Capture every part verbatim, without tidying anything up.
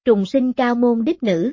Trùng sinh cao môn đích nữ.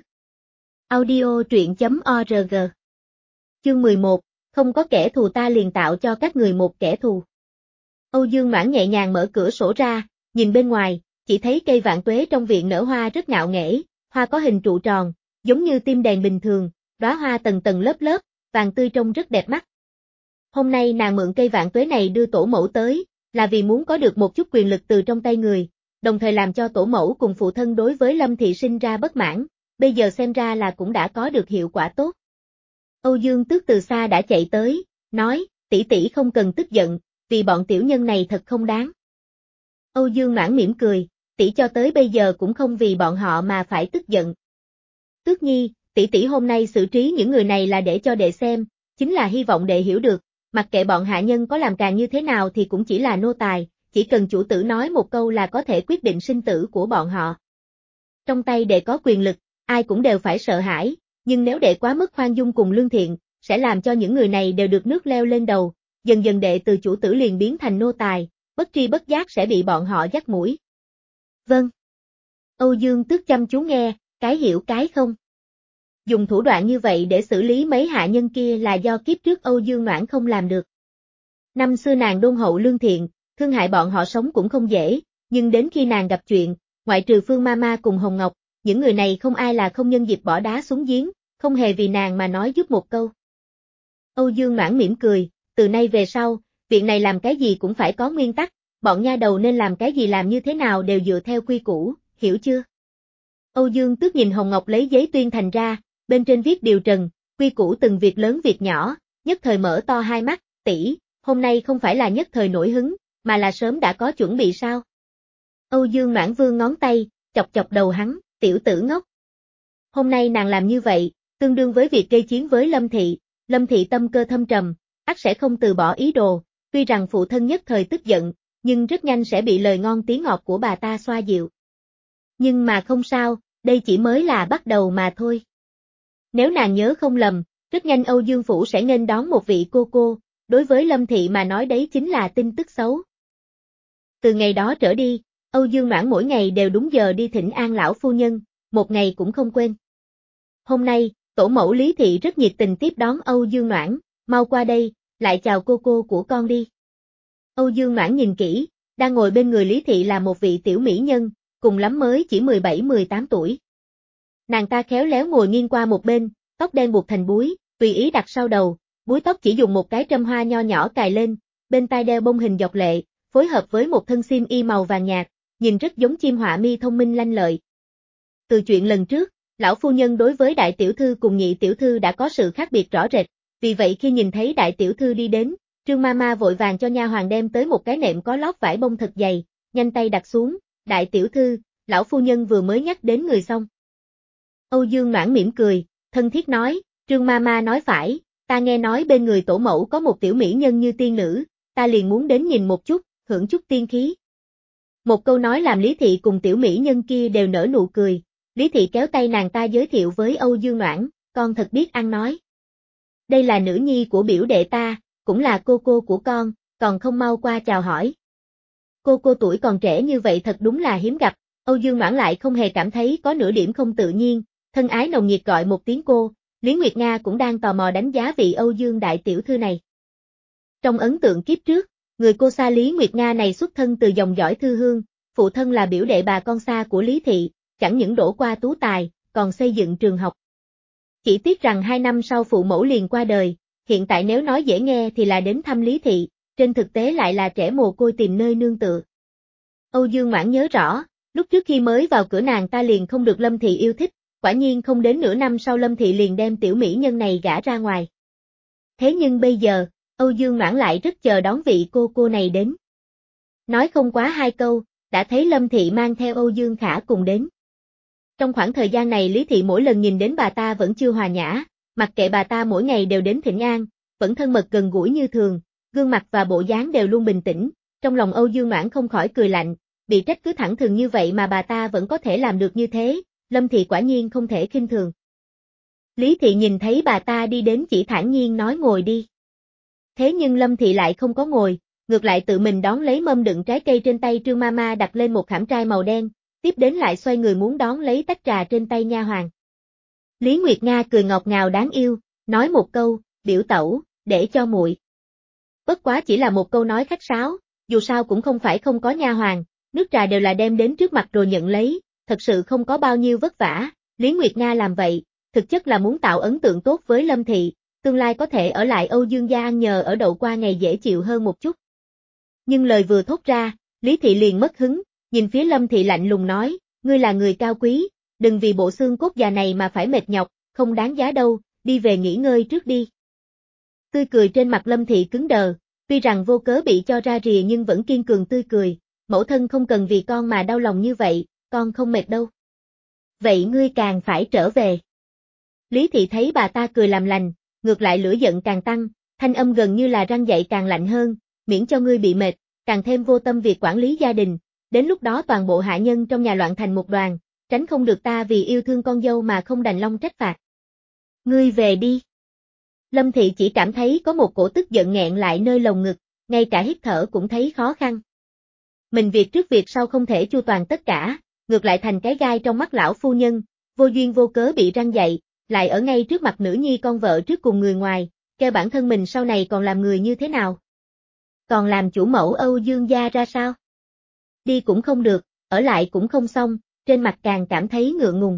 Audio truyện chấm org. Chương mười một, không có kẻ thù ta liền tạo cho các người một kẻ thù. Âu Dương Noãn nhẹ nhàng mở cửa sổ ra, nhìn bên ngoài, chỉ thấy cây vạn tuế trong viện nở hoa rất ngạo nghễ, hoa có hình trụ tròn, giống như tim đèn bình thường, đóa hoa tầng tầng lớp lớp, vàng tươi trông rất đẹp mắt. Hôm nay nàng mượn cây vạn tuế này đưa tổ mẫu tới, là vì muốn có được một chút quyền lực từ trong tay người, đồng thời làm cho tổ mẫu cùng phụ thân đối với Lâm Thị sinh ra bất mãn, bây giờ xem ra là cũng đã có được hiệu quả tốt. Âu Dương Tước từ xa đã chạy tới, nói, tỷ tỷ không cần tức giận, vì bọn tiểu nhân này thật không đáng. Âu Dương Noãn mỉm cười, tỷ cho tới bây giờ cũng không vì bọn họ mà phải tức giận. Tước Nhi, tỷ tỷ hôm nay xử trí những người này là để cho đệ xem, chính là hy vọng đệ hiểu được, mặc kệ bọn hạ nhân có làm càng như thế nào thì cũng chỉ là nô tài, chỉ cần chủ tử nói một câu là có thể quyết định sinh tử của bọn họ. Trong tay đệ có quyền lực, ai cũng đều phải sợ hãi, nhưng nếu đệ quá mức khoan dung cùng lương thiện, sẽ làm cho những người này đều được nước leo lên đầu, dần dần đệ từ chủ tử liền biến thành nô tài, bất tri bất giác sẽ bị bọn họ dắt mũi. Vâng. Âu Dương Tước chăm chú nghe, cái hiểu cái không. Dùng thủ đoạn như vậy để xử lý mấy hạ nhân kia là do kiếp trước Âu Dương Noãn không làm được. Năm xưa nàng đôn hậu lương thiện, thương hại bọn họ sống cũng không dễ, nhưng đến khi nàng gặp chuyện, ngoại trừ Phương Mama cùng Hồng Ngọc, những người này không ai là không nhân dịp bỏ đá xuống giếng, không hề vì nàng mà nói giúp một câu. Âu Dương Noãn mỉm cười, từ nay về sau, việc này làm cái gì cũng phải có nguyên tắc, bọn nha đầu nên làm cái gì làm như thế nào đều dựa theo quy củ, hiểu chưa? Âu Dương Tước nhìn Hồng Ngọc lấy giấy tuyên thành ra, bên trên viết điều trần, quy củ từng việc lớn việc nhỏ, nhất thời mở to hai mắt, tỷ, hôm nay không phải là nhất thời nổi hứng, mà là sớm đã có chuẩn bị sao? Âu Dương Noãn vương ngón tay, chọc chọc đầu hắn, tiểu tử ngốc. Hôm nay nàng làm như vậy, tương đương với việc gây chiến với Lâm Thị, Lâm Thị tâm cơ thâm trầm, ắt sẽ không từ bỏ ý đồ, tuy rằng phụ thân nhất thời tức giận, nhưng rất nhanh sẽ bị lời ngon tiếng ngọt của bà ta xoa dịu. Nhưng mà không sao, đây chỉ mới là bắt đầu mà thôi. Nếu nàng nhớ không lầm, rất nhanh Âu Dương Phủ sẽ nghênh đón một vị cô cô, đối với Lâm Thị mà nói đấy chính là tin tức xấu. Từ ngày đó trở đi, Âu Dương Noãn mỗi ngày đều đúng giờ đi thỉnh an lão phu nhân, một ngày cũng không quên. Hôm nay, tổ mẫu Lý Thị rất nhiệt tình tiếp đón Âu Dương Noãn, mau qua đây, lại chào cô cô của con đi. Âu Dương Noãn nhìn kỹ, đang ngồi bên người Lý Thị là một vị tiểu mỹ nhân, cùng lắm mới chỉ mười bảy mười tám tuổi. Nàng ta khéo léo ngồi nghiêng qua một bên, tóc đen buộc thành búi, tùy ý đặt sau đầu, búi tóc chỉ dùng một cái trâm hoa nho nhỏ cài lên, bên tai đeo bông hình dọc lệ, phối hợp với một thân xiêm y màu vàng nhạt, nhìn rất giống chim họa mi thông minh lanh lợi. Từ chuyện lần trước, lão phu nhân đối với đại tiểu thư cùng nhị tiểu thư đã có sự khác biệt rõ rệt, vì vậy khi nhìn thấy đại tiểu thư đi đến, Trương Mama vội vàng cho nha hoàn đem tới một cái nệm có lót vải bông thật dày, nhanh tay đặt xuống, đại tiểu thư, lão phu nhân vừa mới nhắc đến người xong. Âu Dương Noãn mỉm cười, thân thiết nói, Trương Mama nói phải, ta nghe nói bên người tổ mẫu có một tiểu mỹ nhân như tiên nữ, ta liền muốn đến nhìn một chút, hưởng chút tiên khí. Một câu nói làm Lý Thị cùng tiểu mỹ nhân kia đều nở nụ cười, Lý Thị kéo tay nàng ta giới thiệu với Âu Dương Noãn, con thật biết ăn nói. Đây là nữ nhi của biểu đệ ta, cũng là cô cô của con, còn không mau qua chào hỏi. Cô cô tuổi còn trẻ như vậy thật đúng là hiếm gặp, Âu Dương Noãn lại không hề cảm thấy có nửa điểm không tự nhiên, thân ái nồng nhiệt gọi một tiếng cô, Lý Nguyệt Nga cũng đang tò mò đánh giá vị Âu Dương đại tiểu thư này. Trong ấn tượng kiếp trước, người cô xa Lý Nguyệt Nga này xuất thân từ dòng dõi thư hương, phụ thân là biểu đệ bà con xa của Lý Thị, chẳng những đổ qua tú tài, còn xây dựng trường học. Chỉ tiếc rằng hai năm sau phụ mẫu liền qua đời, hiện tại nếu nói dễ nghe thì là đến thăm Lý Thị, trên thực tế lại là trẻ mồ côi tìm nơi nương tựa. Âu Dương Noãn nhớ rõ, lúc trước khi mới vào cửa nàng ta liền không được Lâm Thị yêu thích, quả nhiên không đến nửa năm sau Lâm Thị liền đem tiểu mỹ nhân này gả ra ngoài. Thế nhưng bây giờ, Âu Dương Noãn lại rất chờ đón vị cô cô này đến. Nói không quá hai câu, đã thấy Lâm Thị mang theo Âu Dương Khả cùng đến. Trong khoảng thời gian này Lý Thị mỗi lần nhìn đến bà ta vẫn chưa hòa nhã, mặc kệ bà ta mỗi ngày đều đến thỉnh an, vẫn thân mật gần gũi như thường, gương mặt và bộ dáng đều luôn bình tĩnh, trong lòng Âu Dương Noãn không khỏi cười lạnh, bị trách cứ thẳng thừng như vậy mà bà ta vẫn có thể làm được như thế, Lâm Thị quả nhiên không thể khinh thường. Lý Thị nhìn thấy bà ta đi đến chỉ thản nhiên nói ngồi đi. Thế nhưng Lâm Thị lại không có ngồi, ngược lại tự mình đón lấy mâm đựng trái cây trên tay Trương Mama đặt lên một khảm trai màu đen, tiếp đến lại xoay người muốn đón lấy tách trà trên tay nha hoàn. Lý Nguyệt Nga cười ngọt ngào đáng yêu, nói một câu, biểu tẩu, để cho muội. Bất quá chỉ là một câu nói khách sáo, dù sao cũng không phải không có nha hoàn, nước trà đều là đem đến trước mặt rồi nhận lấy, thật sự không có bao nhiêu vất vả, Lý Nguyệt Nga làm vậy, thực chất là muốn tạo ấn tượng tốt với Lâm Thị, tương lai có thể ở lại Âu Dương gia ăn nhờ ở đậu qua ngày dễ chịu hơn một chút. Nhưng lời vừa thốt ra, Lý Thị liền mất hứng, nhìn phía Lâm Thị lạnh lùng nói, ngươi là người cao quý, đừng vì bộ xương cốt già này mà phải mệt nhọc, không đáng giá đâu, đi về nghỉ ngơi trước đi. Tươi cười trên mặt Lâm Thị cứng đờ, tuy rằng vô cớ bị cho ra rìa nhưng vẫn kiên cường tươi cười, mẫu thân không cần vì con mà đau lòng như vậy, con không mệt đâu. Vậy ngươi càng phải trở về. Lý Thị thấy bà ta cười làm lành, ngược lại lửa giận càng tăng, thanh âm gần như là răng dậy càng lạnh hơn, miễn cho ngươi bị mệt, càng thêm vô tâm việc quản lý gia đình, đến lúc đó toàn bộ hạ nhân trong nhà loạn thành một đoàn, tránh không được ta vì yêu thương con dâu mà không đành lòng trách phạt. Ngươi về đi. Lâm Thị chỉ cảm thấy có một cổ tức giận nghẹn lại nơi lồng ngực, ngay cả hít thở cũng thấy khó khăn. Mình việc trước việc sau không thể chu toàn tất cả, ngược lại thành cái gai trong mắt lão phu nhân, vô duyên vô cớ bị răng dậy, lại ở ngay trước mặt nữ nhi con vợ trước cùng người ngoài, kêu bản thân mình sau này còn làm người như thế nào? Còn làm chủ mẫu Âu Dương gia ra sao? Đi cũng không được, ở lại cũng không xong, trên mặt càng cảm thấy ngượng ngùng.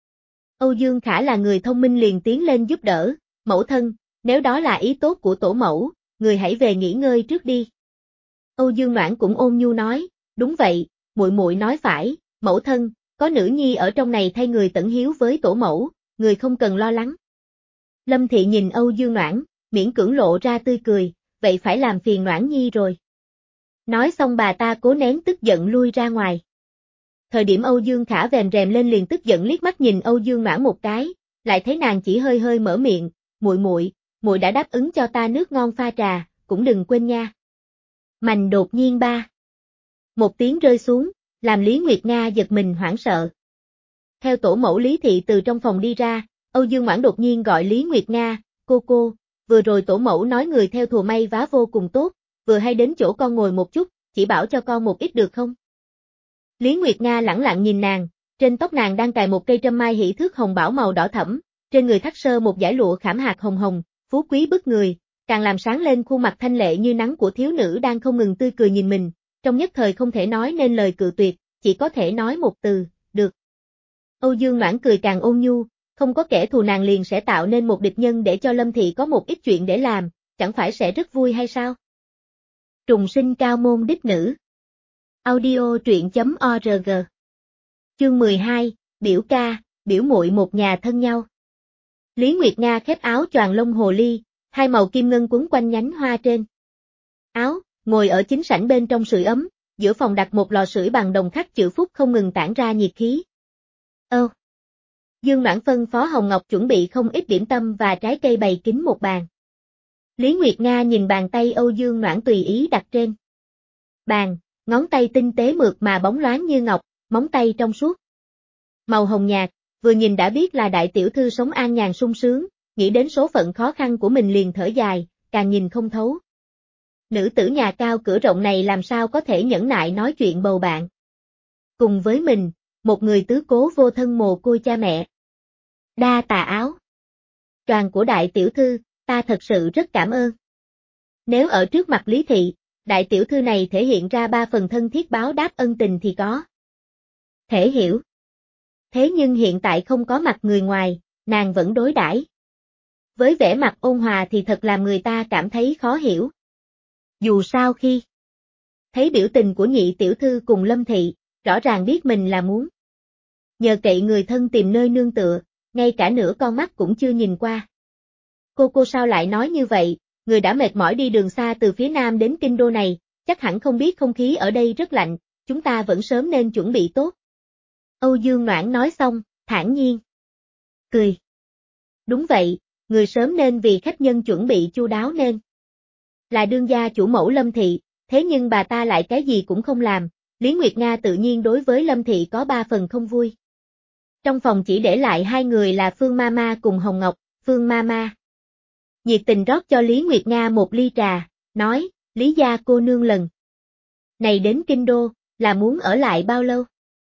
Âu Dương Khả là người thông minh liền tiến lên giúp đỡ, mẫu thân, nếu đó là ý tốt của tổ mẫu, người hãy về nghỉ ngơi trước đi. Âu Dương Noãn cũng ôn nhu nói, đúng vậy, muội muội nói phải, mẫu thân, có nữ nhi ở trong này thay người tẩn hiếu với tổ mẫu, người không cần lo lắng. Lâm Thị nhìn Âu Dương Noãn, miễn cưỡng lộ ra tươi cười, vậy phải làm phiền Noãn nhi rồi. Nói xong bà ta cố nén tức giận lui ra ngoài. Thời điểm Âu Dương Khả vèm rèm lên liền tức giận liếc mắt nhìn Âu Dương Noãn một cái, lại thấy nàng chỉ hơi hơi mở miệng, muội muội, muội đã đáp ứng cho ta nước ngon pha trà, cũng đừng quên nha. Mành đột nhiên ba. Một tiếng rơi xuống, làm Lý Nguyệt Nga giật mình hoảng sợ. Theo tổ mẫu Lý Thị từ trong phòng đi ra, Âu Dương Noãn đột nhiên gọi Lý Nguyệt Nga, cô cô, vừa rồi tổ mẫu nói người theo thùa may vá vô cùng tốt, vừa hay đến chỗ con ngồi một chút, chỉ bảo cho con một ít được không? Lý Nguyệt Nga lẳng lặng nhìn nàng, trên tóc nàng đang cài một cây trâm mai hỷ thước hồng bảo màu đỏ thẫm, trên người thắt sơ một dải lụa khảm hạt hồng hồng, phú quý bức người, càng làm sáng lên khuôn mặt thanh lệ như nắng của thiếu nữ đang không ngừng tươi cười nhìn mình, trong nhất thời không thể nói nên lời cự tuyệt, chỉ có thể nói một từ, được. Âu Dương Noãn cười càng ôn nhu, không có kẻ thù nàng liền sẽ tạo nên một địch nhân để cho Lâm Thị có một ít chuyện để làm, chẳng phải sẽ rất vui hay sao? Trùng sinh cao môn đích nữ. Audio truyện chấm org. Chương mười hai, biểu ca, biểu muội một nhà thân nhau. Lý Nguyệt Nga khép áo choàng lông hồ ly, hai màu kim ngân quấn quanh nhánh hoa trên áo, ngồi ở chính sảnh bên trong sưởi ấm, giữa phòng đặt một lò sưởi bằng đồng khắc chữ phúc không ngừng tản ra nhiệt khí. Ơ. Dương Noãn phân phó Hồng Ngọc chuẩn bị không ít điểm tâm và trái cây bày kín một bàn. Lý Nguyệt Nga nhìn bàn tay Âu Dương Noãn tùy ý đặt trên bàn, ngón tay tinh tế mượt mà bóng loáng như ngọc, móng tay trong suốt. Màu hồng nhạt, vừa nhìn đã biết là đại tiểu thư sống an nhàn sung sướng, nghĩ đến số phận khó khăn của mình liền thở dài, càng nhìn không thấu. Nữ tử nhà cao cửa rộng này làm sao có thể nhẫn nại nói chuyện bầu bạn. Cùng với mình, một người tứ cố vô thân mồ côi cha mẹ. Đa tà áo. Choàng của đại tiểu thư, ta thật sự rất cảm ơn. Nếu ở trước mặt Lý Thị, đại tiểu thư này thể hiện ra ba phần thân thiết báo đáp ân tình thì có thể hiểu. Thế nhưng hiện tại không có mặt người ngoài, nàng vẫn đối đãi với vẻ mặt ôn hòa thì thật làm người ta cảm thấy khó hiểu. Dù sao khi thấy biểu tình của nhị tiểu thư cùng Lâm Thị, rõ ràng biết mình là muốn nhờ cậy người thân tìm nơi nương tựa, ngay cả nửa con mắt cũng chưa nhìn qua. Cô cô sao lại nói như vậy, người đã mệt mỏi đi đường xa từ phía nam đến kinh đô này, chắc hẳn không biết không khí ở đây rất lạnh, chúng ta vẫn sớm nên chuẩn bị tốt. Âu Dương Noãn nói xong, thản nhiên cười. Đúng vậy, người sớm nên vì khách nhân chuẩn bị chu đáo nên là đương gia chủ mẫu Lâm Thị, thế nhưng bà ta lại cái gì cũng không làm, Lý Nguyệt Nga tự nhiên đối với Lâm Thị có ba phần không vui. Trong phòng chỉ để lại hai người là Phương Mama cùng Hồng Ngọc, Phương Mama nhiệt tình rót cho Lý Nguyệt Nga một ly trà, nói, Lý gia cô nương lần này đến kinh đô, là muốn ở lại bao lâu?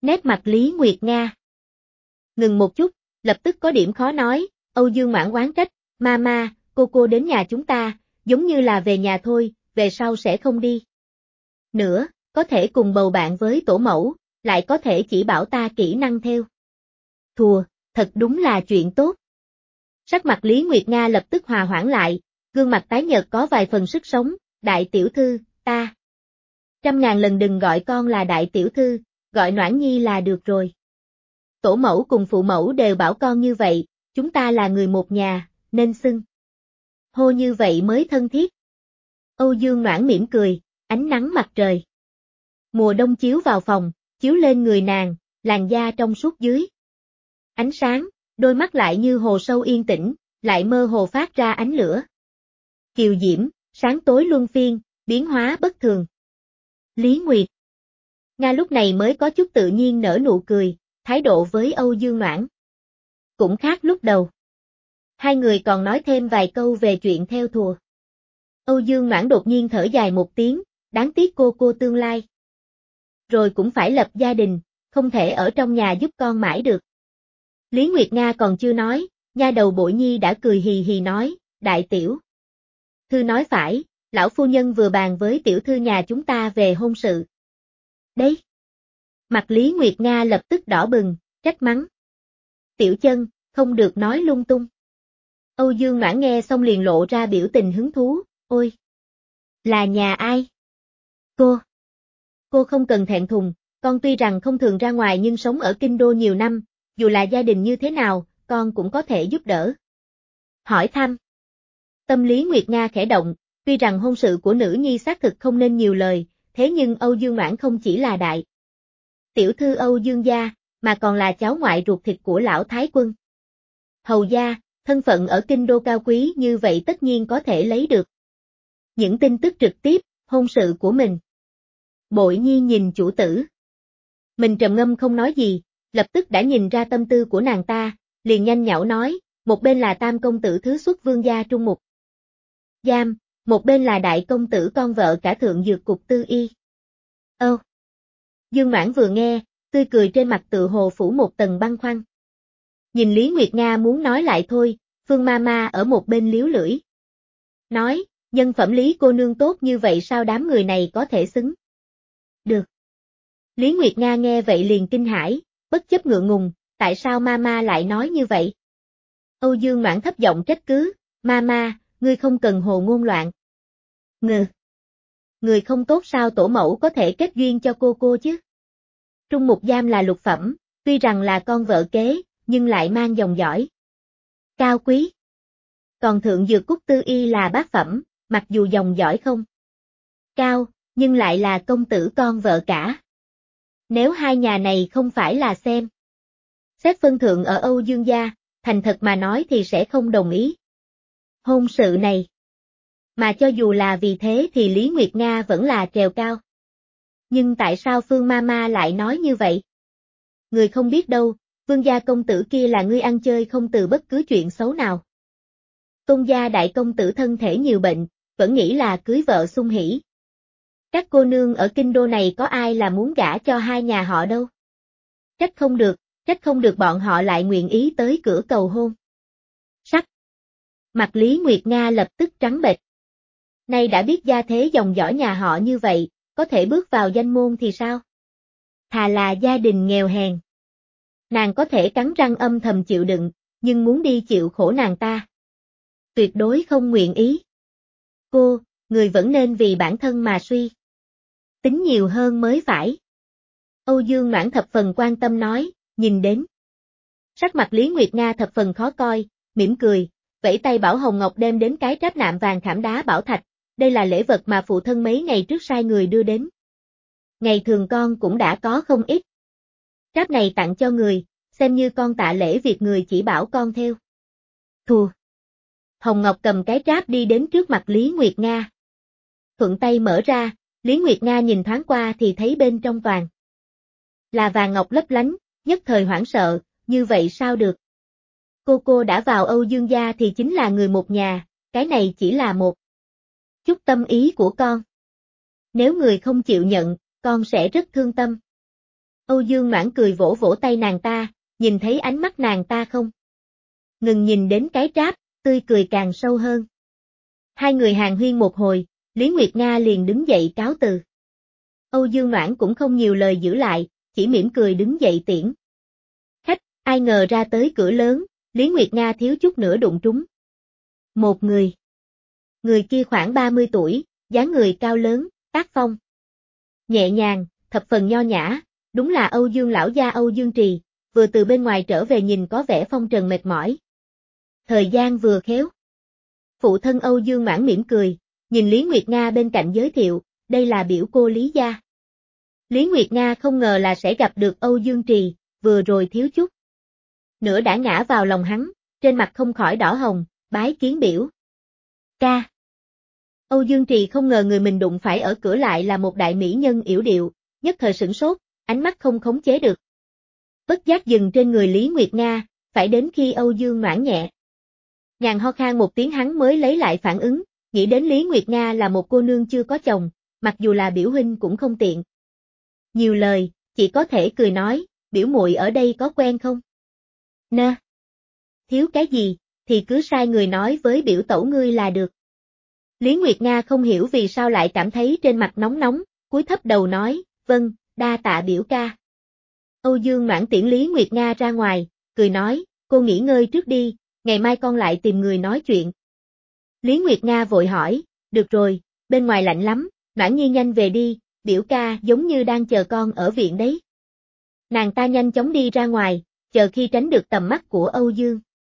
Nét mặt Lý Nguyệt Nga ngừng một chút, lập tức có điểm khó nói, Âu Dương Mãn oán trách, Mama, cô cô đến nhà chúng ta, giống như là về nhà thôi, về sau sẽ không đi nữa, có thể cùng bầu bạn với tổ mẫu, lại có thể chỉ bảo ta kỹ năng theo thùa, thật đúng là chuyện tốt. Sắc mặt Lý Nguyệt Nga lập tức hòa hoãn lại, gương mặt tái nhợt có vài phần sức sống, đại tiểu thư, ta. Trăm ngàn lần đừng gọi con là đại tiểu thư, gọi Noãn Nhi là được rồi. Tổ mẫu cùng phụ mẫu đều bảo con như vậy, chúng ta là người một nhà, nên xưng hô như vậy mới thân thiết. Âu Dương Noãn mỉm cười, ánh nắng mặt trời mùa đông chiếu vào phòng, chiếu lên người nàng, làn da trong suốt dưới ánh sáng, đôi mắt lại như hồ sâu yên tĩnh, lại mơ hồ phát ra ánh lửa. Kiều diễm, sáng tối luân phiên, biến hóa bất thường. Lý Nguyệt Nga lúc này mới có chút tự nhiên nở nụ cười, thái độ với Âu Dương Noãn cũng khác lúc đầu. Hai người còn nói thêm vài câu về chuyện theo thùa. Âu Dương Noãn đột nhiên thở dài một tiếng, đáng tiếc cô cô tương lai rồi cũng phải lập gia đình, không thể ở trong nhà giúp con mãi được. Lý Nguyệt Nga còn chưa nói, nha đầu Bội Nhi đã cười hì hì nói, đại tiểu thư nói phải, lão phu nhân vừa bàn với tiểu thư nhà chúng ta về hôn sự. Đấy. Mặt Lý Nguyệt Nga lập tức đỏ bừng, trách mắng. Tiểu chân, không được nói lung tung. Âu Dương Noãn nghe xong liền lộ ra biểu tình hứng thú, ôi. Là nhà ai? Cô. Cô không cần thẹn thùng, con tuy rằng không thường ra ngoài nhưng sống ở kinh đô nhiều năm, dù là gia đình như thế nào, con cũng có thể giúp đỡ. Hỏi thăm. Tâm lý Nguyệt Nga khẽ động, tuy rằng hôn sự của nữ nhi xác thực không nên nhiều lời, thế nhưng Âu Dương Noãn không chỉ là đại tiểu thư Âu Dương gia, mà còn là cháu ngoại ruột thịt của lão thái quân hầu gia, thân phận ở kinh đô cao quý như vậy tất nhiên có thể lấy được những tin tức trực tiếp, hôn sự của mình. Bội Nhi nhìn chủ tử. Mình trầm ngâm không nói gì, lập tức đã nhìn ra tâm tư của nàng ta, liền nhanh nhảu nói, một bên là tam công tử thứ xuất vương gia trung mục giam, một bên là đại công tử con vợ cả thượng dược cục tư y. Ơ. Dương Noãn vừa nghe, tươi cười trên mặt tự hồ phủ một tầng băng khoăn. Nhìn Lý Nguyệt Nga muốn nói lại thôi, Phương Mama ở một bên liếu lưỡi. Nói, nhân phẩm Lý cô nương tốt như vậy sao đám người này có thể xứng? Được. Lý Nguyệt Nga nghe vậy liền kinh hãi, bất chấp ngượng ngùng, tại sao Mama lại nói như vậy? Âu Dương Noãn thấp giọng trách cứ, Mama, ngươi không cần hồ ngôn loạn. Ngừ. Người không tốt sao tổ mẫu có thể kết duyên cho cô cô chứ? Trung Mục Giam là lục phẩm, tuy rằng là con vợ kế, nhưng lại mang dòng dõi cao quý. Còn thượng dược Cúc Tư Y là bát phẩm, mặc dù dòng dõi không cao, nhưng lại là công tử con vợ cả. Nếu hai nhà này không phải là xem xét phân thượng ở Âu Dương gia, thành thật mà nói thì sẽ không đồng ý hôn sự này. Mà cho dù là vì thế thì Lý Nguyệt Nga vẫn là trèo cao. Nhưng tại sao Phương Mama lại nói như vậy? Người không biết đâu, vương gia công tử kia là người ăn chơi không từ bất cứ chuyện xấu nào. Tôn gia đại công tử thân thể nhiều bệnh, vẫn nghĩ là cưới vợ sung hỉ. Các cô nương ở kinh đô này có ai là muốn gả cho hai nhà họ đâu? Trách không được, trách không được bọn họ lại nguyện ý tới cửa cầu hôn. Sắc. Mặt Lý Nguyệt Nga lập tức trắng bệch. Nay đã biết gia thế dòng dõi nhà họ như vậy, có thể bước vào danh môn thì sao? Thà là gia đình nghèo hèn. Nàng có thể cắn răng âm thầm chịu đựng, nhưng muốn đi chịu khổ nàng ta. Tuyệt đối không nguyện ý. Cô, người vẫn nên vì bản thân mà suy tính nhiều hơn mới phải. Âu Dương Noãn thập phần quan tâm nói, nhìn đến. Sắc mặt Lý Nguyệt Nga thập phần khó coi, mỉm cười, vẫy tay bảo Hồng Ngọc đem đến cái tráp nạm vàng khảm đá bảo thạch, đây là lễ vật mà phụ thân mấy ngày trước sai người đưa đến. Ngày thường con cũng đã có không ít. Tráp này tặng cho người, xem như con tạ lễ việc người chỉ bảo con theo thùa. Hồng Ngọc cầm cái tráp đi đến trước mặt Lý Nguyệt Nga. Thuận tay mở ra, Lý Nguyệt Nga nhìn thoáng qua thì thấy bên trong toàn là vàng ngọc lấp lánh, nhất thời hoảng sợ, như vậy sao được? Cô cô đã vào Âu Dương gia thì chính là người một nhà, cái này chỉ là một chút tâm ý của con. Nếu người không chịu nhận, con sẽ rất thương tâm. Âu Dương Noãn cười vỗ vỗ tay nàng ta, nhìn thấy ánh mắt nàng ta không? Ngừng nhìn đến cái tráp, tươi cười càng sâu hơn. Hai người hàn huyên một hồi, Lý Nguyệt Nga liền đứng dậy cáo từ. Âu Dương Noãn cũng không nhiều lời giữ lại, chỉ mỉm cười đứng dậy tiễn khách, ai ngờ ra tới cửa lớn, Lý Nguyệt Nga thiếu chút nữa đụng trúng một người. Người kia khoảng ba mươi tuổi, dáng người cao lớn, tác phong nhẹ nhàng, thập phần nho nhã, đúng là Âu Dương lão gia Âu Dương Trì, vừa từ bên ngoài trở về nhìn có vẻ phong trần mệt mỏi. Thời gian vừa khéo. Phụ thân Âu Dương Mãn mỉm cười, nhìn Lý Nguyệt Nga bên cạnh giới thiệu, đây là biểu cô Lý gia. Lý Nguyệt Nga không ngờ là sẽ gặp được Âu Dương Trì, vừa rồi thiếu chút nữa đã ngã vào lòng hắn, trên mặt không khỏi đỏ hồng, bái kiến biểu ca. Âu Dương Trì không ngờ người mình đụng phải ở cửa lại là một đại mỹ nhân yểu điệu, nhất thời sửng sốt, ánh mắt không khống chế được. Bất giác dừng trên người Lý Nguyệt Nga, phải đến khi Âu Dương Noãn nhẹ nhàng ho khan một tiếng hắn mới lấy lại phản ứng, nghĩ đến Lý Nguyệt Nga là một cô nương chưa có chồng, mặc dù là biểu huynh cũng không tiện nhiều lời, chỉ có thể cười nói, biểu muội ở đây có quen không? Nè, thiếu cái gì, thì cứ sai người nói với biểu tẩu ngươi là được. Lý Nguyệt Nga không hiểu vì sao lại cảm thấy trên mặt nóng nóng, cúi thấp đầu nói, vâng, đa tạ biểu ca. Âu Dương Noãn tiễn Lý Nguyệt Nga ra ngoài, cười nói, cô nghỉ ngơi trước đi, ngày mai con lại tìm người nói chuyện. Lý Nguyệt Nga vội hỏi, được rồi, bên ngoài lạnh lắm, Noãn Nhi nhanh về đi, biểu ca giống như đang chờ con ở viện đấy. Nàng ta nhanh chóng đi ra ngoài, chờ khi tránh được tầm mắt của Âu Dương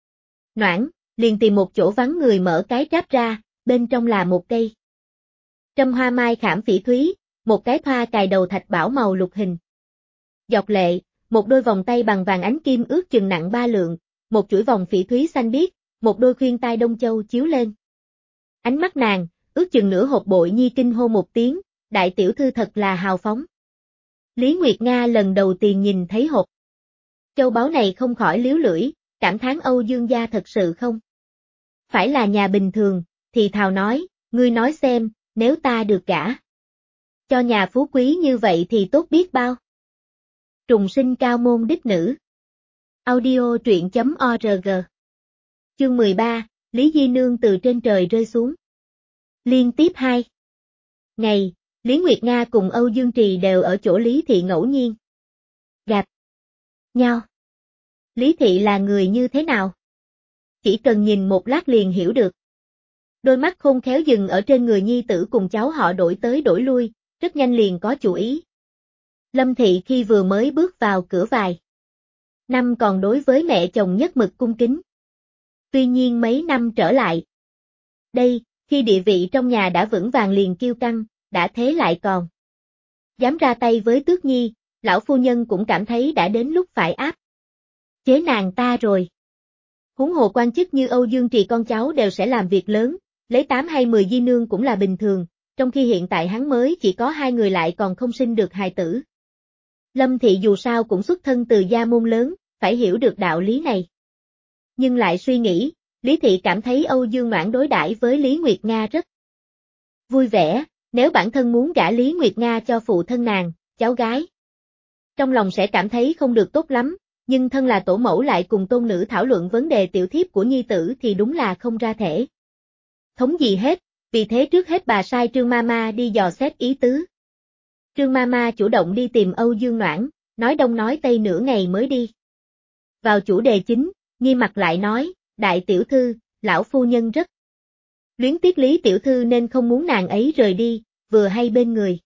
Noãn, liền tìm một chỗ vắng người mở cái tráp ra, bên trong là một cây trâm hoa mai khảm phỉ thúy, một cái thoa cài đầu thạch bảo màu lục hình dọc lệ, một đôi vòng tay bằng vàng ánh kim ước chừng nặng ba lượng, một chuỗi vòng phỉ thúy xanh biếc, một đôi khuyên tai đông châu chiếu lên. Ánh mắt nàng, ước chừng nửa hộp bội nhi kinh hô một tiếng, đại tiểu thư thật là hào phóng. Lý Nguyệt Nga lần đầu tiên nhìn thấy hộp châu báu này không khỏi liếu lưỡi, cảm thán Âu Dương gia thật sự không phải là nhà bình thường, thì thào nói, ngươi nói xem, nếu ta được gả cho nhà phú quý như vậy thì tốt biết bao. Trùng sinh cao môn đích nữ. Audio truyện chấm org. Chương mười ba, Lý Di Nương từ trên trời rơi xuống. Liên tiếp hai ngày, Lý Nguyệt Nga cùng Âu Dương Trì đều ở chỗ Lý Thị ngẫu nhiên gặp nhau. Lý Thị là người như thế nào? Chỉ cần nhìn một lát liền hiểu được. Đôi mắt khôn khéo dừng ở trên người nhi tử cùng cháu họ đổi tới đổi lui, rất nhanh liền có chủ ý. Lâm Thị khi vừa mới bước vào cửa vài năm còn đối với mẹ chồng nhất mực cung kính. Tuy nhiên mấy năm trở lại đây, khi địa vị trong nhà đã vững vàng liền kiêu căng, đã thế lại còn dám ra tay với Tước Nhi, lão phu nhân cũng cảm thấy đã đến lúc phải áp chế nàng ta rồi. Huống hồ quan chức như Âu Dương Trì con cháu đều sẽ làm việc lớn, lấy tám hay mười di nương cũng là bình thường, trong khi hiện tại hắn mới chỉ có hai người lại còn không sinh được hài tử. Lâm Thị dù sao cũng xuất thân từ gia môn lớn, phải hiểu được đạo lý này. Nhưng lại suy nghĩ, Lý Thị cảm thấy Âu Dương Noãn đối đãi với Lý Nguyệt Nga rất vui vẻ, nếu bản thân muốn gả Lý Nguyệt Nga cho phụ thân nàng, cháu gái. Trong lòng sẽ cảm thấy không được tốt lắm, nhưng thân là tổ mẫu lại cùng tôn nữ thảo luận vấn đề tiểu thiếp của nhi tử thì đúng là không ra thể thống gì hết, vì thế trước hết bà sai Trương Mama đi dò xét ý tứ. Trương Mama chủ động đi tìm Âu Dương Noãn, nói đông nói tây nửa ngày mới đi vào chủ đề chính, Nghiêm mặt lại nói, đại tiểu thư, lão phu nhân rất luyến tiếc Lý tiểu thư nên không muốn nàng ấy rời đi, vừa hay bên người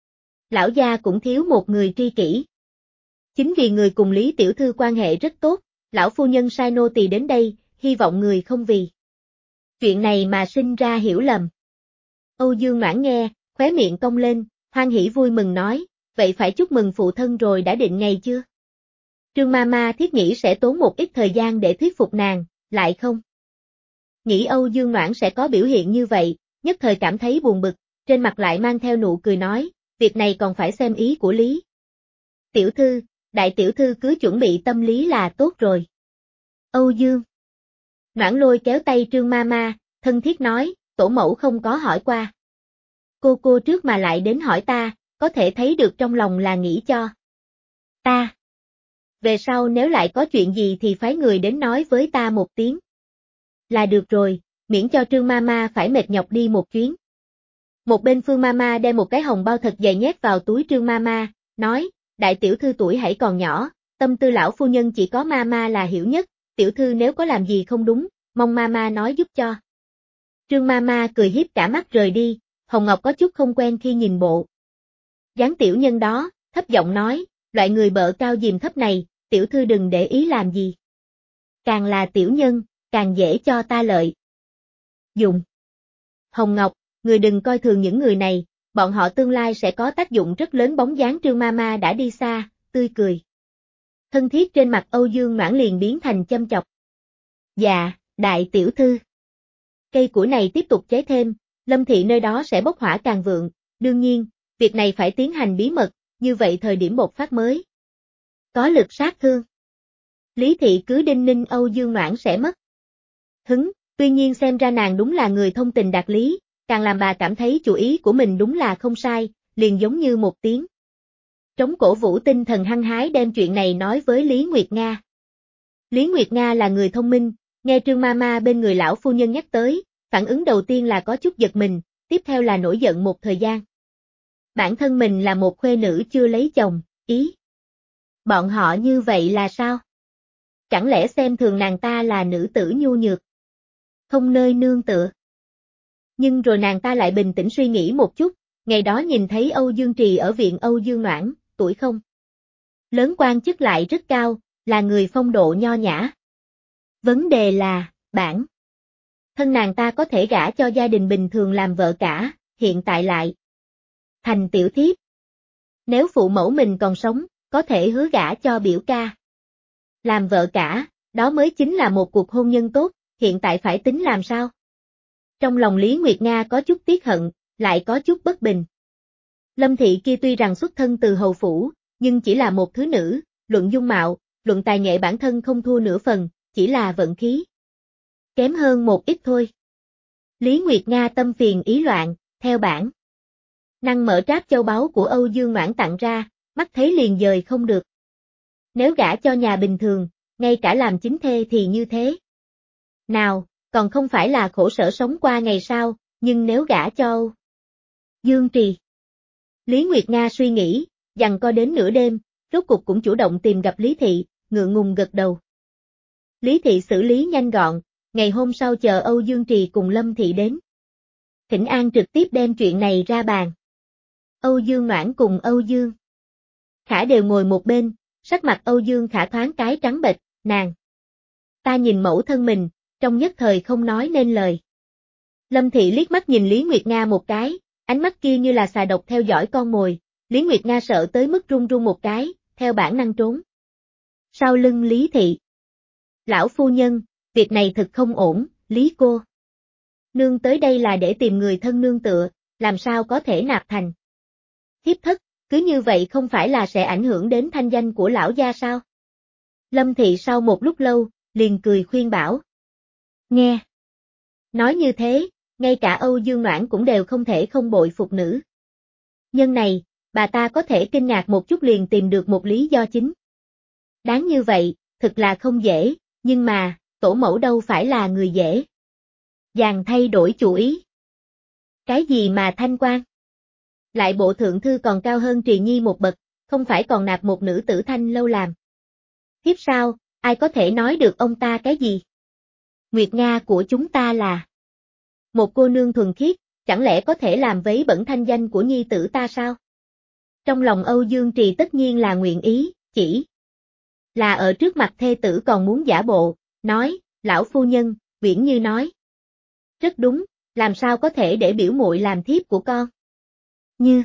lão gia cũng thiếu một người tri kỷ. Chính vì người cùng Lý tiểu thư quan hệ rất tốt, lão phu nhân sai nô tỳ đến đây, hy vọng người không vì chuyện này mà sinh ra hiểu lầm. Âu Dương Noãn nghe, khóe miệng cong lên, hoan hỉ vui mừng nói, vậy phải chúc mừng phụ thân rồi đã định ngày chưa? Trương Mama thiết nghĩ sẽ tốn một ít thời gian để thuyết phục nàng, lại không nghĩ Âu Dương Noãn sẽ có biểu hiện như vậy, nhất thời cảm thấy buồn bực, trên mặt lại mang theo nụ cười nói, việc này còn phải xem ý của Lý tiểu thư, đại tiểu thư cứ chuẩn bị tâm lý là tốt rồi. Âu Dương Noãn lôi kéo tay Trương Mama, thân thiết nói, tổ mẫu không có hỏi qua cô cô trước mà lại đến hỏi ta, có thể thấy được trong lòng là nghĩ cho Ta. Về sau nếu lại có chuyện gì thì phái người đến nói với ta một tiếng. Là được rồi, miễn cho Trương Mama phải mệt nhọc đi một chuyến. Một bên Phương Mama đem một cái hồng bao thật dày nhét vào túi Trương Mama, nói, đại tiểu thư tuổi hãy còn nhỏ, tâm tư lão phu nhân chỉ có Mama là hiểu nhất, tiểu thư nếu có làm gì không đúng, mong Mama nói giúp cho. Trương Mama cười hiếp cả mắt rời đi, Hồng Ngọc có chút không quen khi nhìn bộ dáng tiểu nhân đó, thấp giọng nói, loại người bợ cao dìm thấp này, tiểu thư đừng để ý làm gì. Càng là tiểu nhân, càng dễ cho ta lợi dụng. Hồng Ngọc, người đừng coi thường những người này, bọn họ tương lai sẽ có tác dụng rất lớn. Bóng dáng Trương Mama đã đi xa, tươi cười thân thiết trên mặt Âu Dương Noãn liền biến thành châm chọc. Dạ, đại tiểu thư. Cây củi này tiếp tục cháy thêm, Lâm thị nơi đó sẽ bốc hỏa càng vượng, đương nhiên, việc này phải tiến hành bí mật, như vậy thời điểm bộc phát mới có lực sát thương. Lý thị cứ đinh ninh Âu Dương Noãn sẽ mất hứng, tuy nhiên xem ra nàng đúng là người thông tình đạt lý, càng làm bà cảm thấy chủ ý của mình đúng là không sai, liền giống như một tiếng trống cổ vũ tinh thần hăng hái đem chuyện này nói với Lý Nguyệt Nga. Lý Nguyệt Nga là người thông minh, nghe Trương Mama bên người lão phu nhân nhắc tới, phản ứng đầu tiên là có chút giật mình, tiếp theo là nổi giận một thời gian. Bản thân mình là một khuê nữ chưa lấy chồng, ý. Bọn họ như vậy là sao? Chẳng lẽ xem thường nàng ta là nữ tử nhu nhược, không nơi nương tựa? Nhưng rồi nàng ta lại bình tĩnh suy nghĩ một chút, ngày đó nhìn thấy Âu Dương Trì ở viện Âu Dương Noãn, tuổi không lớn quan chức lại rất cao, là người phong độ nho nhã. Vấn đề là, bản thân nàng ta có thể gả cho gia đình bình thường làm vợ cả, hiện tại lại thành tiểu thiếp. Nếu phụ mẫu mình còn sống, có thể hứa gả cho biểu ca làm vợ cả, đó mới chính là một cuộc hôn nhân tốt, hiện tại phải tính làm sao? Trong lòng Lý Nguyệt Nga có chút tiếc hận, lại có chút bất bình. Lâm thị kia tuy rằng xuất thân từ hầu phủ, nhưng chỉ là một thứ nữ, luận dung mạo, luận tài nghệ bản thân không thua nửa phần, chỉ là vận khí kém hơn một ít thôi. Lý Nguyệt Nga tâm phiền ý loạn, theo bản năng mở tráp châu báu của Âu Dương Noãn tặng ra, mắt thấy liền dời không được. Nếu gả cho nhà bình thường, ngay cả làm chính thê thì như thế nào, còn không phải là khổ sở sống qua ngày sau, nhưng nếu gả cho Âu Dương Trì. Lý Nguyệt Nga suy nghĩ, giằng co đến nửa đêm, rốt cục cũng chủ động tìm gặp Lý Thị, ngượng ngùng gật đầu. Lý Thị xử lý nhanh gọn, ngày hôm sau chờ Âu Dương Trì cùng Lâm Thị đến. Thỉnh An trực tiếp đem chuyện này ra bàn. Âu Dương Noãn cùng Âu Dương Khả đều ngồi một bên, sắc mặt Âu Dương Khả thoáng cái trắng bệch, nàng ta nhìn mẫu thân mình, trong nhất thời không nói nên lời. Lâm Thị liếc mắt nhìn Lý Nguyệt Nga một cái, ánh mắt kia như là xà độc theo dõi con mồi, Lý Nguyệt Nga sợ tới mức run run một cái, theo bản năng trốn sau lưng Lý Thị. Lão phu nhân, việc này thật không ổn, Lý cô nương tới đây là để tìm người thân nương tựa, làm sao có thể nạp thành thiếp thất, cứ như vậy không phải là sẽ ảnh hưởng đến thanh danh của lão gia sao? Lâm Thị sau một lúc lâu, liền cười khuyên bảo. Nghe nói như thế, ngay cả Âu Dương Noãn cũng đều không thể không bội phục nữ nhân này, bà ta có thể kinh ngạc một chút liền tìm được một lý do chính đáng như vậy, thực là không dễ, nhưng mà, tổ mẫu đâu phải là người dễ dàng thay đổi chủ ý. Cái gì mà thanh quan? Lại bộ thượng thư còn cao hơn Trì Nhi một bậc, không phải còn nạp một nữ tử thanh lâu làm thiếp sao, ai có thể nói được ông ta cái gì? Nguyệt Nga của chúng ta là một cô nương thuần khiết, chẳng lẽ có thể làm vấy bẩn thanh danh của nhi tử ta sao? Trong lòng Âu Dương Trì tất nhiên là nguyện ý, chỉ là ở trước mặt thê tử còn muốn giả bộ, nói, lão phu nhân, Viễn Như nói rất đúng, làm sao có thể để biểu muội làm thiếp của con? Như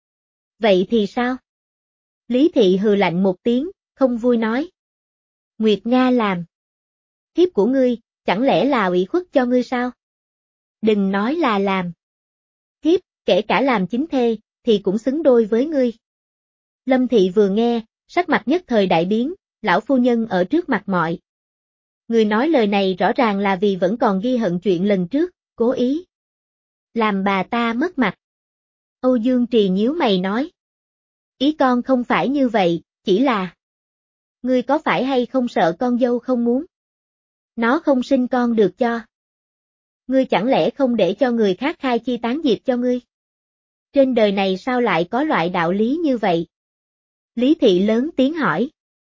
vậy thì sao? Lý Thị hừ lạnh một tiếng, không vui nói. Nguyệt Nga làm thiếp của ngươi, chẳng lẽ là ủy khuất cho ngươi sao? Đừng nói là làm thiếp, kể cả làm chính thê, thì cũng xứng đôi với ngươi. Lâm Thị vừa nghe, sắc mặt nhất thời đại biến, lão phu nhân ở trước mặt mọi người nói lời này rõ ràng là vì vẫn còn ghi hận chuyện lần trước, cố ý làm bà ta mất mặt. Âu Dương Trì nhíu mày nói. Ý con không phải như vậy, chỉ là Ngươi có phải hay không sợ con dâu không muốn? Nó không sinh con được cho. Ngươi chẳng lẽ không để cho người khác khai chi tán diệt cho ngươi? Trên đời này sao lại có loại đạo lý như vậy? Lý Thị lớn tiếng hỏi.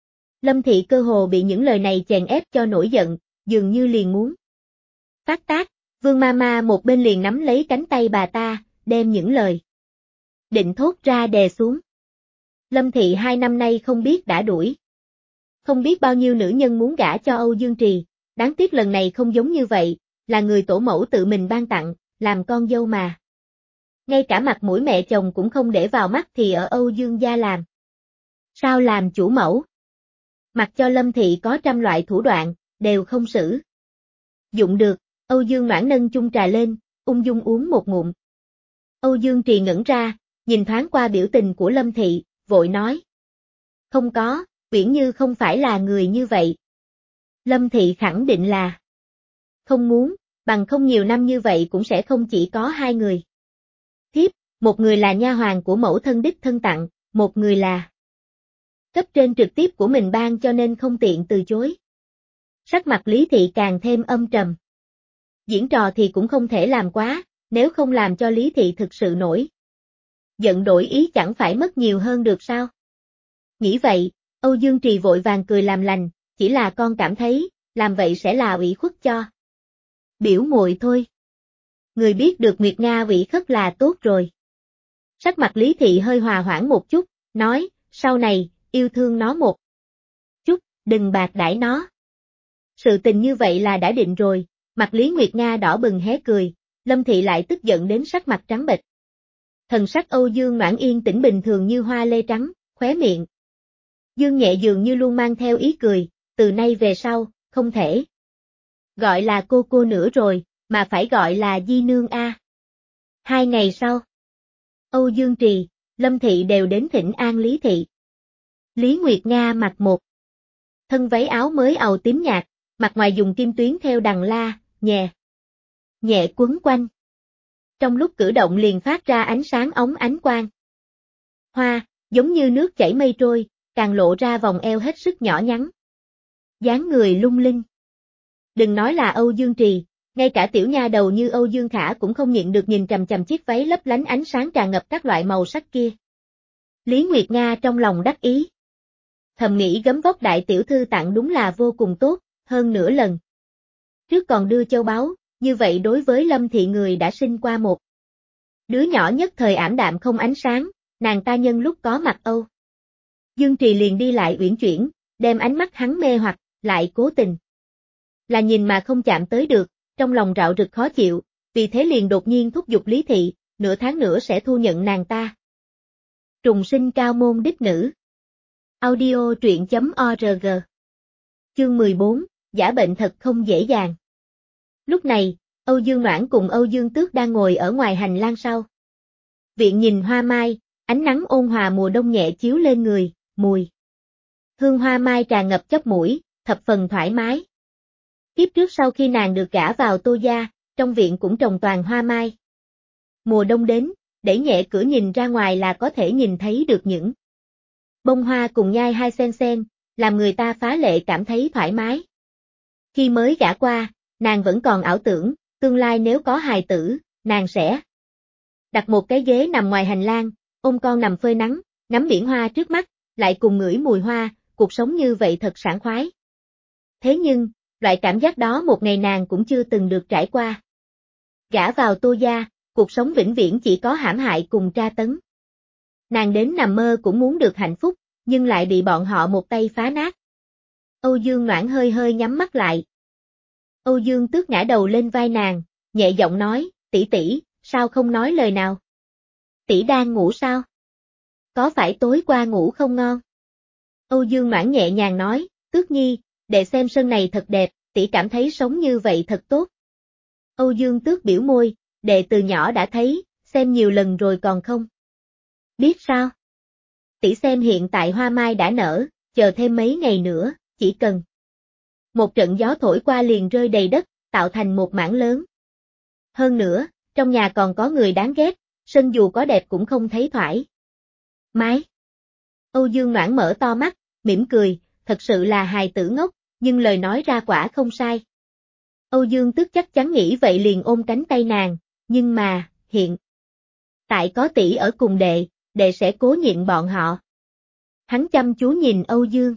Lâm Thị cơ hồ bị những lời này chèn ép cho nổi giận, dường như liền muốn phát tác. Vương Mama một bên liền nắm lấy cánh tay bà ta, đem những lời định thốt ra đè xuống. Lâm Thị hai năm nay không biết đã đuổi không biết bao nhiêu nữ nhân muốn gả cho Âu Dương Trì, đáng tiếc lần này không giống như vậy, là người tổ mẫu tự mình ban tặng, làm con dâu mà. Ngay cả mặt mũi mẹ chồng cũng không để vào mắt thì ở Âu Dương gia làm. Sao làm chủ mẫu? Mặc cho Lâm Thị có trăm loại thủ đoạn, đều không xử dụng được. Âu Dương Noãn nâng chung trà lên, ung dung uống một ngụm. Âu Dương Trì ngẩn ra, nhìn thoáng qua biểu tình của Lâm Thị, vội nói. Không có, Uyển Như không phải là người như vậy. Lâm Thị khẳng định là không muốn, bằng không nhiều năm như vậy cũng sẽ không chỉ có hai người. Thiếp, một người là nha hoàn của mẫu thân đích thân tặng, một người là cấp trên trực tiếp của mình ban cho nên không tiện từ chối. Sắc mặt Lý Thị càng thêm âm trầm. Diễn trò thì cũng không thể làm quá, nếu không làm cho Lý Thị thực sự nổi giận đổi ý chẳng phải mất nhiều hơn được sao? Nghĩ vậy, Âu Dương Trì vội vàng cười làm lành, chỉ là con cảm thấy, làm vậy sẽ là ủy khuất cho biểu muội thôi. Người biết được Nguyệt Nga ủy khuất là tốt rồi. Sắc mặt Lý Thị hơi hòa hoãn một chút, nói, sau này, yêu thương nó một chút, đừng bạc đãi nó. Sự tình như vậy là đã định rồi, mặt Lý Nguyệt Nga đỏ bừng hé cười, Lâm Thị lại tức giận đến sắc mặt trắng bệch. Thần sắc Âu Dương Noãn yên tĩnh bình thường như hoa lê trắng, khóe miệng dương nhẹ dường như luôn mang theo ý cười, từ nay về sau, không thể gọi là cô cô nữa rồi, mà phải gọi là Di Nương a. Hai ngày sau, Âu Dương Trì, Lâm Thị đều đến thỉnh an Lý Thị. Lý Nguyệt Nga mặc một thân váy áo mới àu tím nhạt, mặt ngoài dùng kim tuyến theo đằng la, nhẹ nhẹ quấn quanh. Trong lúc cử động liền phát ra ánh sáng óng ánh quang hoa, giống như nước chảy mây trôi, càng lộ ra vòng eo hết sức nhỏ nhắn. Dáng người lung linh. Đừng nói là Âu Dương Trì, ngay cả tiểu nha đầu như Âu Dương Khả cũng không nhịn được nhìn trầm trầm chiếc váy lấp lánh ánh sáng tràn ngập các loại màu sắc kia. Lý Nguyệt Nga trong lòng đắc ý. Thầm nghĩ gấm vóc đại tiểu thư tặng đúng là vô cùng tốt, hơn nửa lần. Trước còn đưa châu báu, như vậy đối với Lâm Thị người đã sinh qua một đứa nhỏ nhất thời ảm đạm không ánh sáng, nàng ta nhân lúc có mặt Âu Dương Trì liền đi lại uyển chuyển, đem ánh mắt hắn mê hoặc, lại cố tình là nhìn mà không chạm tới được, trong lòng rạo rực khó chịu, vì thế liền đột nhiên thúc giục Lý Thị, nửa tháng nữa sẽ thu nhận nàng ta. Trùng sinh cao môn đích nữ. Audio truyện chấm org. Chương mười bốn, giả bệnh thật không dễ dàng. Lúc này, Âu Dương Noãn cùng Âu Dương Tước đang ngồi ở ngoài hành lang sau viện nhìn hoa mai, ánh nắng ôn hòa mùa đông nhẹ chiếu lên người, mùi hương hoa mai tràn ngập chóp mũi, thập phần thoải mái. Kiếp trước sau khi nàng được gả vào Tô gia, trong viện cũng trồng toàn hoa mai. Mùa đông đến, đẩy nhẹ cửa nhìn ra ngoài là có thể nhìn thấy được những bông hoa cùng nhai hai sen sen, làm người ta phá lệ cảm thấy thoải mái. Khi mới gả qua, nàng vẫn còn ảo tưởng, tương lai nếu có hài tử, nàng sẽ đặt một cái ghế nằm ngoài hành lang, ôm con nằm phơi nắng, ngắm biển hoa trước mắt, lại cùng ngửi mùi hoa, cuộc sống như vậy thật sảng khoái. Thế nhưng, loại cảm giác đó một ngày nàng cũng chưa từng được trải qua. Gả vào Tô gia, cuộc sống vĩnh viễn chỉ có hãm hại cùng tra tấn. Nàng đến nằm mơ cũng muốn được hạnh phúc, nhưng lại bị bọn họ một tay phá nát. Âu Dương Noãn hơi hơi nhắm mắt lại. Âu Dương Tước ngã đầu lên vai nàng, nhẹ giọng nói, tỷ tỷ, sao không nói lời nào? Tỷ đang ngủ sao? Có phải tối qua ngủ không ngon? Âu Dương Noãn nhẹ nhàng nói, Tước Nhi, đệ xem sân này thật đẹp, tỷ cảm thấy sống như vậy thật tốt. Âu Dương Tước biểu môi, đệ từ nhỏ đã thấy, xem nhiều lần rồi còn không biết sao? Tỷ xem hiện tại hoa mai đã nở, chờ thêm mấy ngày nữa, chỉ cần một trận gió thổi qua liền rơi đầy đất, tạo thành một mảng lớn. Hơn nữa, trong nhà còn có người đáng ghét, sân dù có đẹp cũng không thấy thoải mái. Âu Dương Noãn mở to mắt, mỉm cười, thật sự là hài tử ngốc, nhưng lời nói ra quả không sai. Âu Dương Tước chắc chắn nghĩ vậy liền ôm cánh tay nàng, nhưng mà, hiện tại có tỷ ở cùng đệ, đệ sẽ cố nhịn bọn họ. Hắn chăm chú nhìn Âu Dương.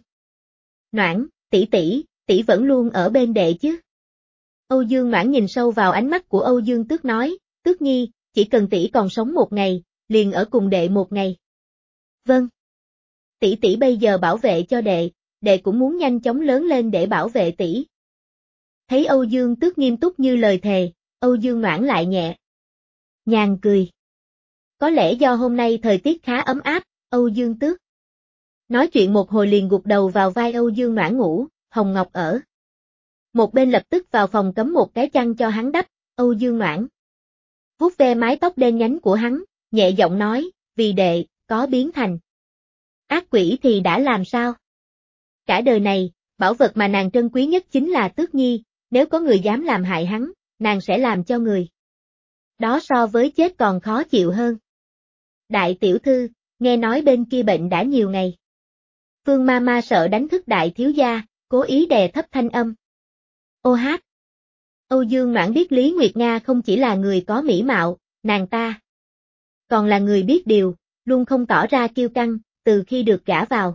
Noãn, tỷ tỷ, tỷ vẫn luôn ở bên đệ chứ? Âu Dương Noãn nhìn sâu vào ánh mắt của Âu Dương Tước nói, Tước Nhi, chỉ cần tỷ còn sống một ngày, liền ở cùng đệ một ngày. Vâng. Tỷ tỷ bây giờ bảo vệ cho đệ, đệ cũng muốn nhanh chóng lớn lên để bảo vệ tỷ. Thấy Âu Dương Tước nghiêm túc như lời thề, Âu Dương Noãn lại nhẹ nhàng cười. Có lẽ do hôm nay thời tiết khá ấm áp, Âu Dương Tước nói chuyện một hồi liền gục đầu vào vai Âu Dương Noãn ngủ, Hồng Ngọc ở một bên lập tức vào phòng cấm một cái chăn cho hắn đắp, Âu Dương Noãn vuốt ve mái tóc đen nhánh của hắn, nhẹ giọng nói, vì đệ, có biến thành ác quỷ thì đã làm sao? Cả đời này, bảo vật mà nàng trân quý nhất chính là Tước Nhi, nếu có người dám làm hại hắn, nàng sẽ làm cho người đó so với chết còn khó chịu hơn. Đại tiểu thư, nghe nói bên kia bệnh đã nhiều ngày. Phương ma ma sợ đánh thức đại thiếu gia, cố ý đè thấp thanh âm. Ô hát! Âu Dương Noãn biết Lý Nguyệt Nga không chỉ là người có mỹ mạo, nàng ta còn là người biết điều, luôn không tỏ ra kiêu căng, từ khi được gả vào.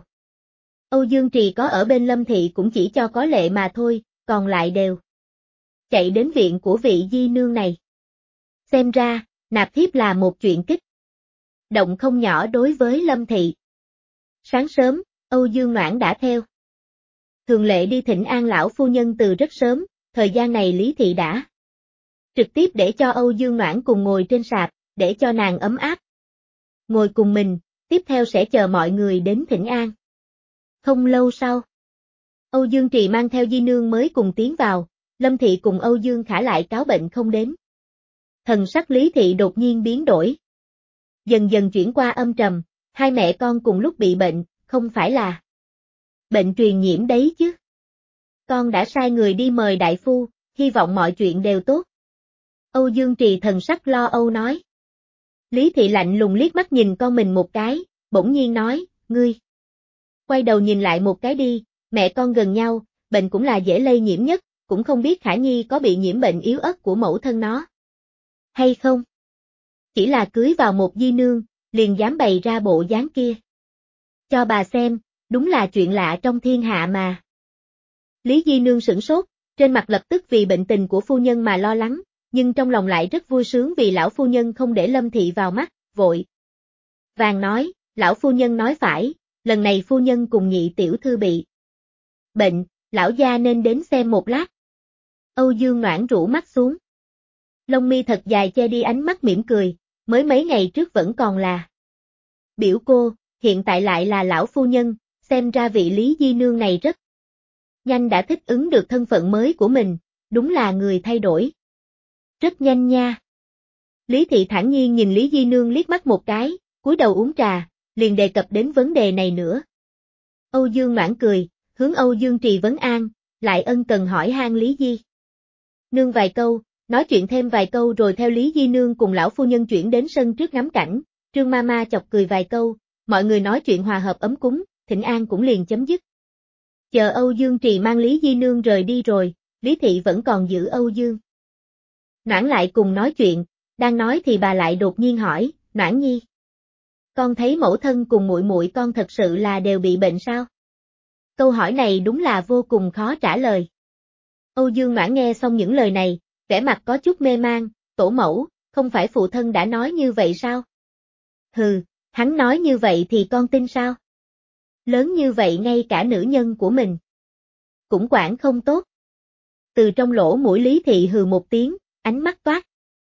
Âu Dương Trì có ở bên Lâm Thị cũng chỉ cho có lệ mà thôi, còn lại đều chạy đến viện của vị di nương này. Xem ra, nạp thiếp là một chuyện kích động không nhỏ đối với Lâm Thị. Sáng sớm, Âu Dương Noãn đã theo thường lệ đi thỉnh an lão phu nhân từ rất sớm, thời gian này Lý Thị đã trực tiếp để cho Âu Dương Noãn cùng ngồi trên sạp, để cho nàng ấm áp ngồi cùng mình, tiếp theo sẽ chờ mọi người đến thỉnh an. Không lâu sau, Âu Dương Trì mang theo di nương mới cùng tiến vào, Lâm Thị cùng Âu Dương Khả lại cáo bệnh không đến. Thần sắc Lý Thị đột nhiên biến đổi. Dần dần chuyển qua âm trầm, hai mẹ con cùng lúc bị bệnh, không phải là bệnh truyền nhiễm đấy chứ. Con đã sai người đi mời đại phu, hy vọng mọi chuyện đều tốt. Âu Dương Trì thần sắc lo âu nói. Lý Thị lạnh lùng liếc mắt nhìn con mình một cái, bỗng nhiên nói, ngươi quay đầu nhìn lại một cái đi, mẹ con gần nhau, bệnh cũng là dễ lây nhiễm nhất, cũng không biết Khả Nhi có bị nhiễm bệnh yếu ớt của mẫu thân nó hay không. Chỉ là cưới vào một di nương, liền dám bày ra bộ dáng kia. Cho bà xem, đúng là chuyện lạ trong thiên hạ mà. Lý di nương sửng sốt, trên mặt lập tức vì bệnh tình của phu nhân mà lo lắng, nhưng trong lòng lại rất vui sướng vì lão phu nhân không để Lâm Thị vào mắt, vội vàng nói, lão phu nhân nói phải, lần này phu nhân cùng nhị tiểu thư bị bệnh, lão gia nên đến xem một lát. Âu Dương Noãn rũ mắt xuống. Lông mi thật dài che đi ánh mắt mỉm cười, mới mấy ngày trước vẫn còn là biểu cô, hiện tại lại là lão phu nhân, xem ra vị Lý di nương này rất nhanh đã thích ứng được thân phận mới của mình, đúng là người thay đổi rất nhanh nha. Lý Thị thản nhiên nhìn Lý di nương liếc mắt một cái, cúi đầu uống trà, liền đề cập đến vấn đề này nữa. Âu Dương Noãn cười, hướng Âu Dương Trì vấn an, lại ân cần hỏi han Lý di nương vài câu, nói chuyện thêm vài câu rồi theo Lý di nương cùng lão phu nhân chuyển đến sân trước ngắm cảnh, Trương Mama chọc cười vài câu, mọi người nói chuyện hòa hợp ấm cúng, thỉnh an cũng liền chấm dứt. Chờ Âu Dương Trì mang Lý di nương rời đi rồi, Lý Thị vẫn còn giữ Âu Dương Noãn lại cùng nói chuyện, đang nói thì bà lại đột nhiên hỏi, Noãn Nhi, con thấy mẫu thân cùng muội muội con thật sự là đều bị bệnh sao? Câu hỏi này đúng là vô cùng khó trả lời. Âu Dương Noãn nghe xong những lời này, vẻ mặt có chút mê mang, tổ mẫu, không phải phụ thân đã nói như vậy sao? Hừ, hắn nói như vậy thì con tin sao? Lớn như vậy ngay cả nữ nhân của mình cũng quản không tốt. Từ trong lỗ mũi Lý Thị hừ một tiếng, ánh mắt toát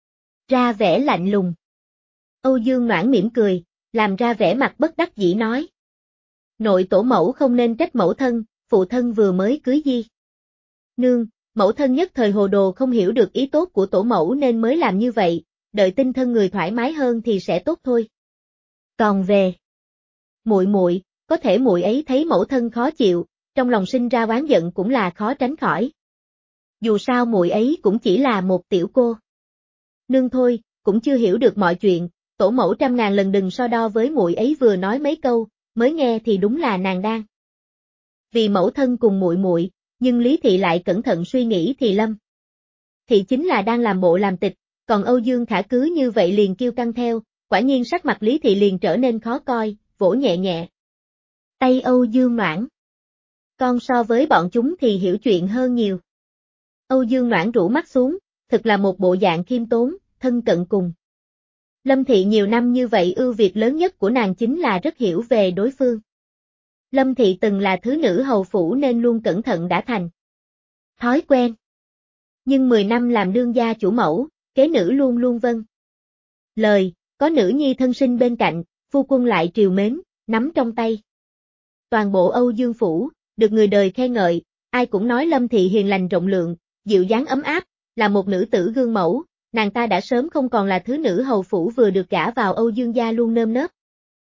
ra vẻ lạnh lùng. Âu Dương Noãn mỉm cười, làm ra vẻ mặt bất đắc dĩ nói. Nội tổ mẫu không nên trách mẫu thân, phụ thân vừa mới cưới di nương, mẫu thân nhất thời hồ đồ không hiểu được ý tốt của tổ mẫu nên mới làm như vậy, đợi tinh thân người thoải mái hơn thì sẽ tốt thôi. Còn về muội muội, có thể muội ấy thấy mẫu thân khó chịu, trong lòng sinh ra oán giận cũng là khó tránh khỏi. Dù sao muội ấy cũng chỉ là một tiểu cô nương thôi, cũng chưa hiểu được mọi chuyện, tổ mẫu trăm ngàn lần đừng so đo với muội ấy vừa nói mấy câu, mới nghe thì đúng là nàng đang vì mẫu thân cùng muội muội, nhưng Lý Thị lại cẩn thận suy nghĩ thì Lâm Thị chính là đang làm bộ làm tịch, còn Âu Dương Khả cứ như vậy liền kêu căng theo, quả nhiên sắc mặt Lý Thị liền trở nên khó coi, vỗ nhẹ nhẹ tay Âu Dương Noãn. Con so với bọn chúng thì hiểu chuyện hơn nhiều. Âu Dương Noãn rũ mắt xuống, thực là một bộ dạng khiêm tốn, thân cận cùng Lâm Thị nhiều năm như vậy, ưu việt lớn nhất của nàng chính là rất hiểu về đối phương. Lâm Thị từng là thứ nữ hầu phủ nên luôn cẩn thận đã thành thói quen. Nhưng mười năm làm đương gia chủ mẫu, kế nữ luôn luôn vâng lời, có nữ nhi thân sinh bên cạnh, phu quân lại triều mến, nắm trong tay toàn bộ Âu Dương phủ, được người đời khen ngợi, ai cũng nói Lâm Thị hiền lành rộng lượng, dịu dáng ấm áp, là một nữ tử gương mẫu, nàng ta đã sớm không còn là thứ nữ hầu phủ vừa được gả vào Âu Dương gia luôn nơm nớp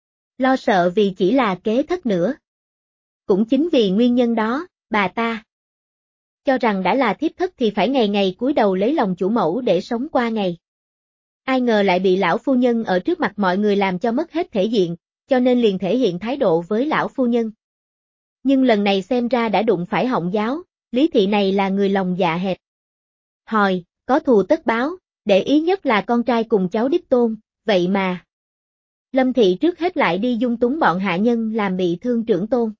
lo sợ vì chỉ là kế thất nữa. Cũng chính vì nguyên nhân đó, bà ta cho rằng đã là thiếp thất thì phải ngày ngày cúi đầu lấy lòng chủ mẫu để sống qua ngày. Ai ngờ lại bị lão phu nhân ở trước mặt mọi người làm cho mất hết thể diện, cho nên liền thể hiện thái độ với lão phu nhân. Nhưng lần này xem ra đã đụng phải họng giáo, Lý Thị này là người lòng dạ hẹp hòi, có thù tất báo, để ý nhất là con trai cùng cháu đích tôn, vậy mà Lâm Thị trước hết lại đi dung túng bọn hạ nhân làm bị thương trưởng tôn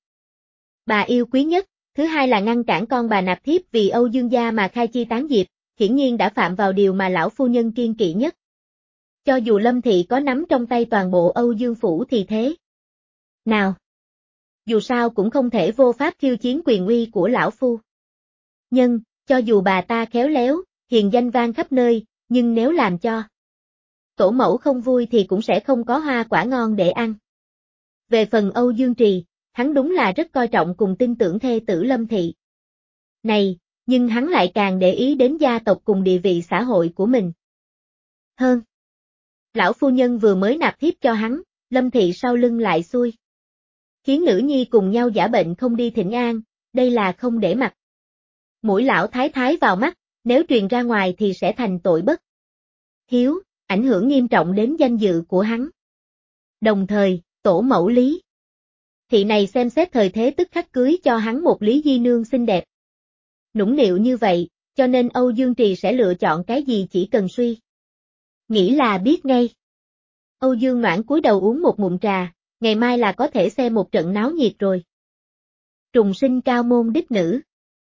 bà yêu quý nhất, thứ hai là ngăn cản con bà nạp thiếp vì Âu Dương gia mà khai chi tán diệp, hiển nhiên đã phạm vào điều mà lão phu nhân kiêng kỵ nhất. Cho dù Lâm Thị có nắm trong tay toàn bộ Âu Dương phủ thì thế nào? Dù sao cũng không thể vô pháp khiêu chiến quyền uy của lão phu nhân, cho dù bà ta khéo léo, hiền danh vang khắp nơi, nhưng nếu làm cho tổ mẫu không vui thì cũng sẽ không có hoa quả ngon để ăn. Về phần Âu Dương Trì, hắn đúng là rất coi trọng cùng tin tưởng thê tử Lâm Thị này, nhưng hắn lại càng để ý đến gia tộc cùng địa vị xã hội của mình hơn. Lão phu nhân vừa mới nạp thiếp cho hắn, Lâm Thị sau lưng lại xuôi khiến nữ nhi cùng nhau giả bệnh không đi thỉnh an, đây là không để mặt mũi lão thái thái vào mắt, nếu truyền ra ngoài thì sẽ thành tội bất hiếu, ảnh hưởng nghiêm trọng đến danh dự của hắn. Đồng thời, tổ mẫu Lý Thị này xem xét thời thế tức khắc cưới cho hắn một Lý Di Nương xinh đẹp nũng nịu như vậy, cho nên Âu Dương Trì sẽ lựa chọn cái gì chỉ cần suy nghĩ là biết ngay. Âu Dương Noãn cúi đầu uống một ngụm trà, ngày mai là có thể xem một trận náo nhiệt rồi. Trùng sinh cao môn đích nữ.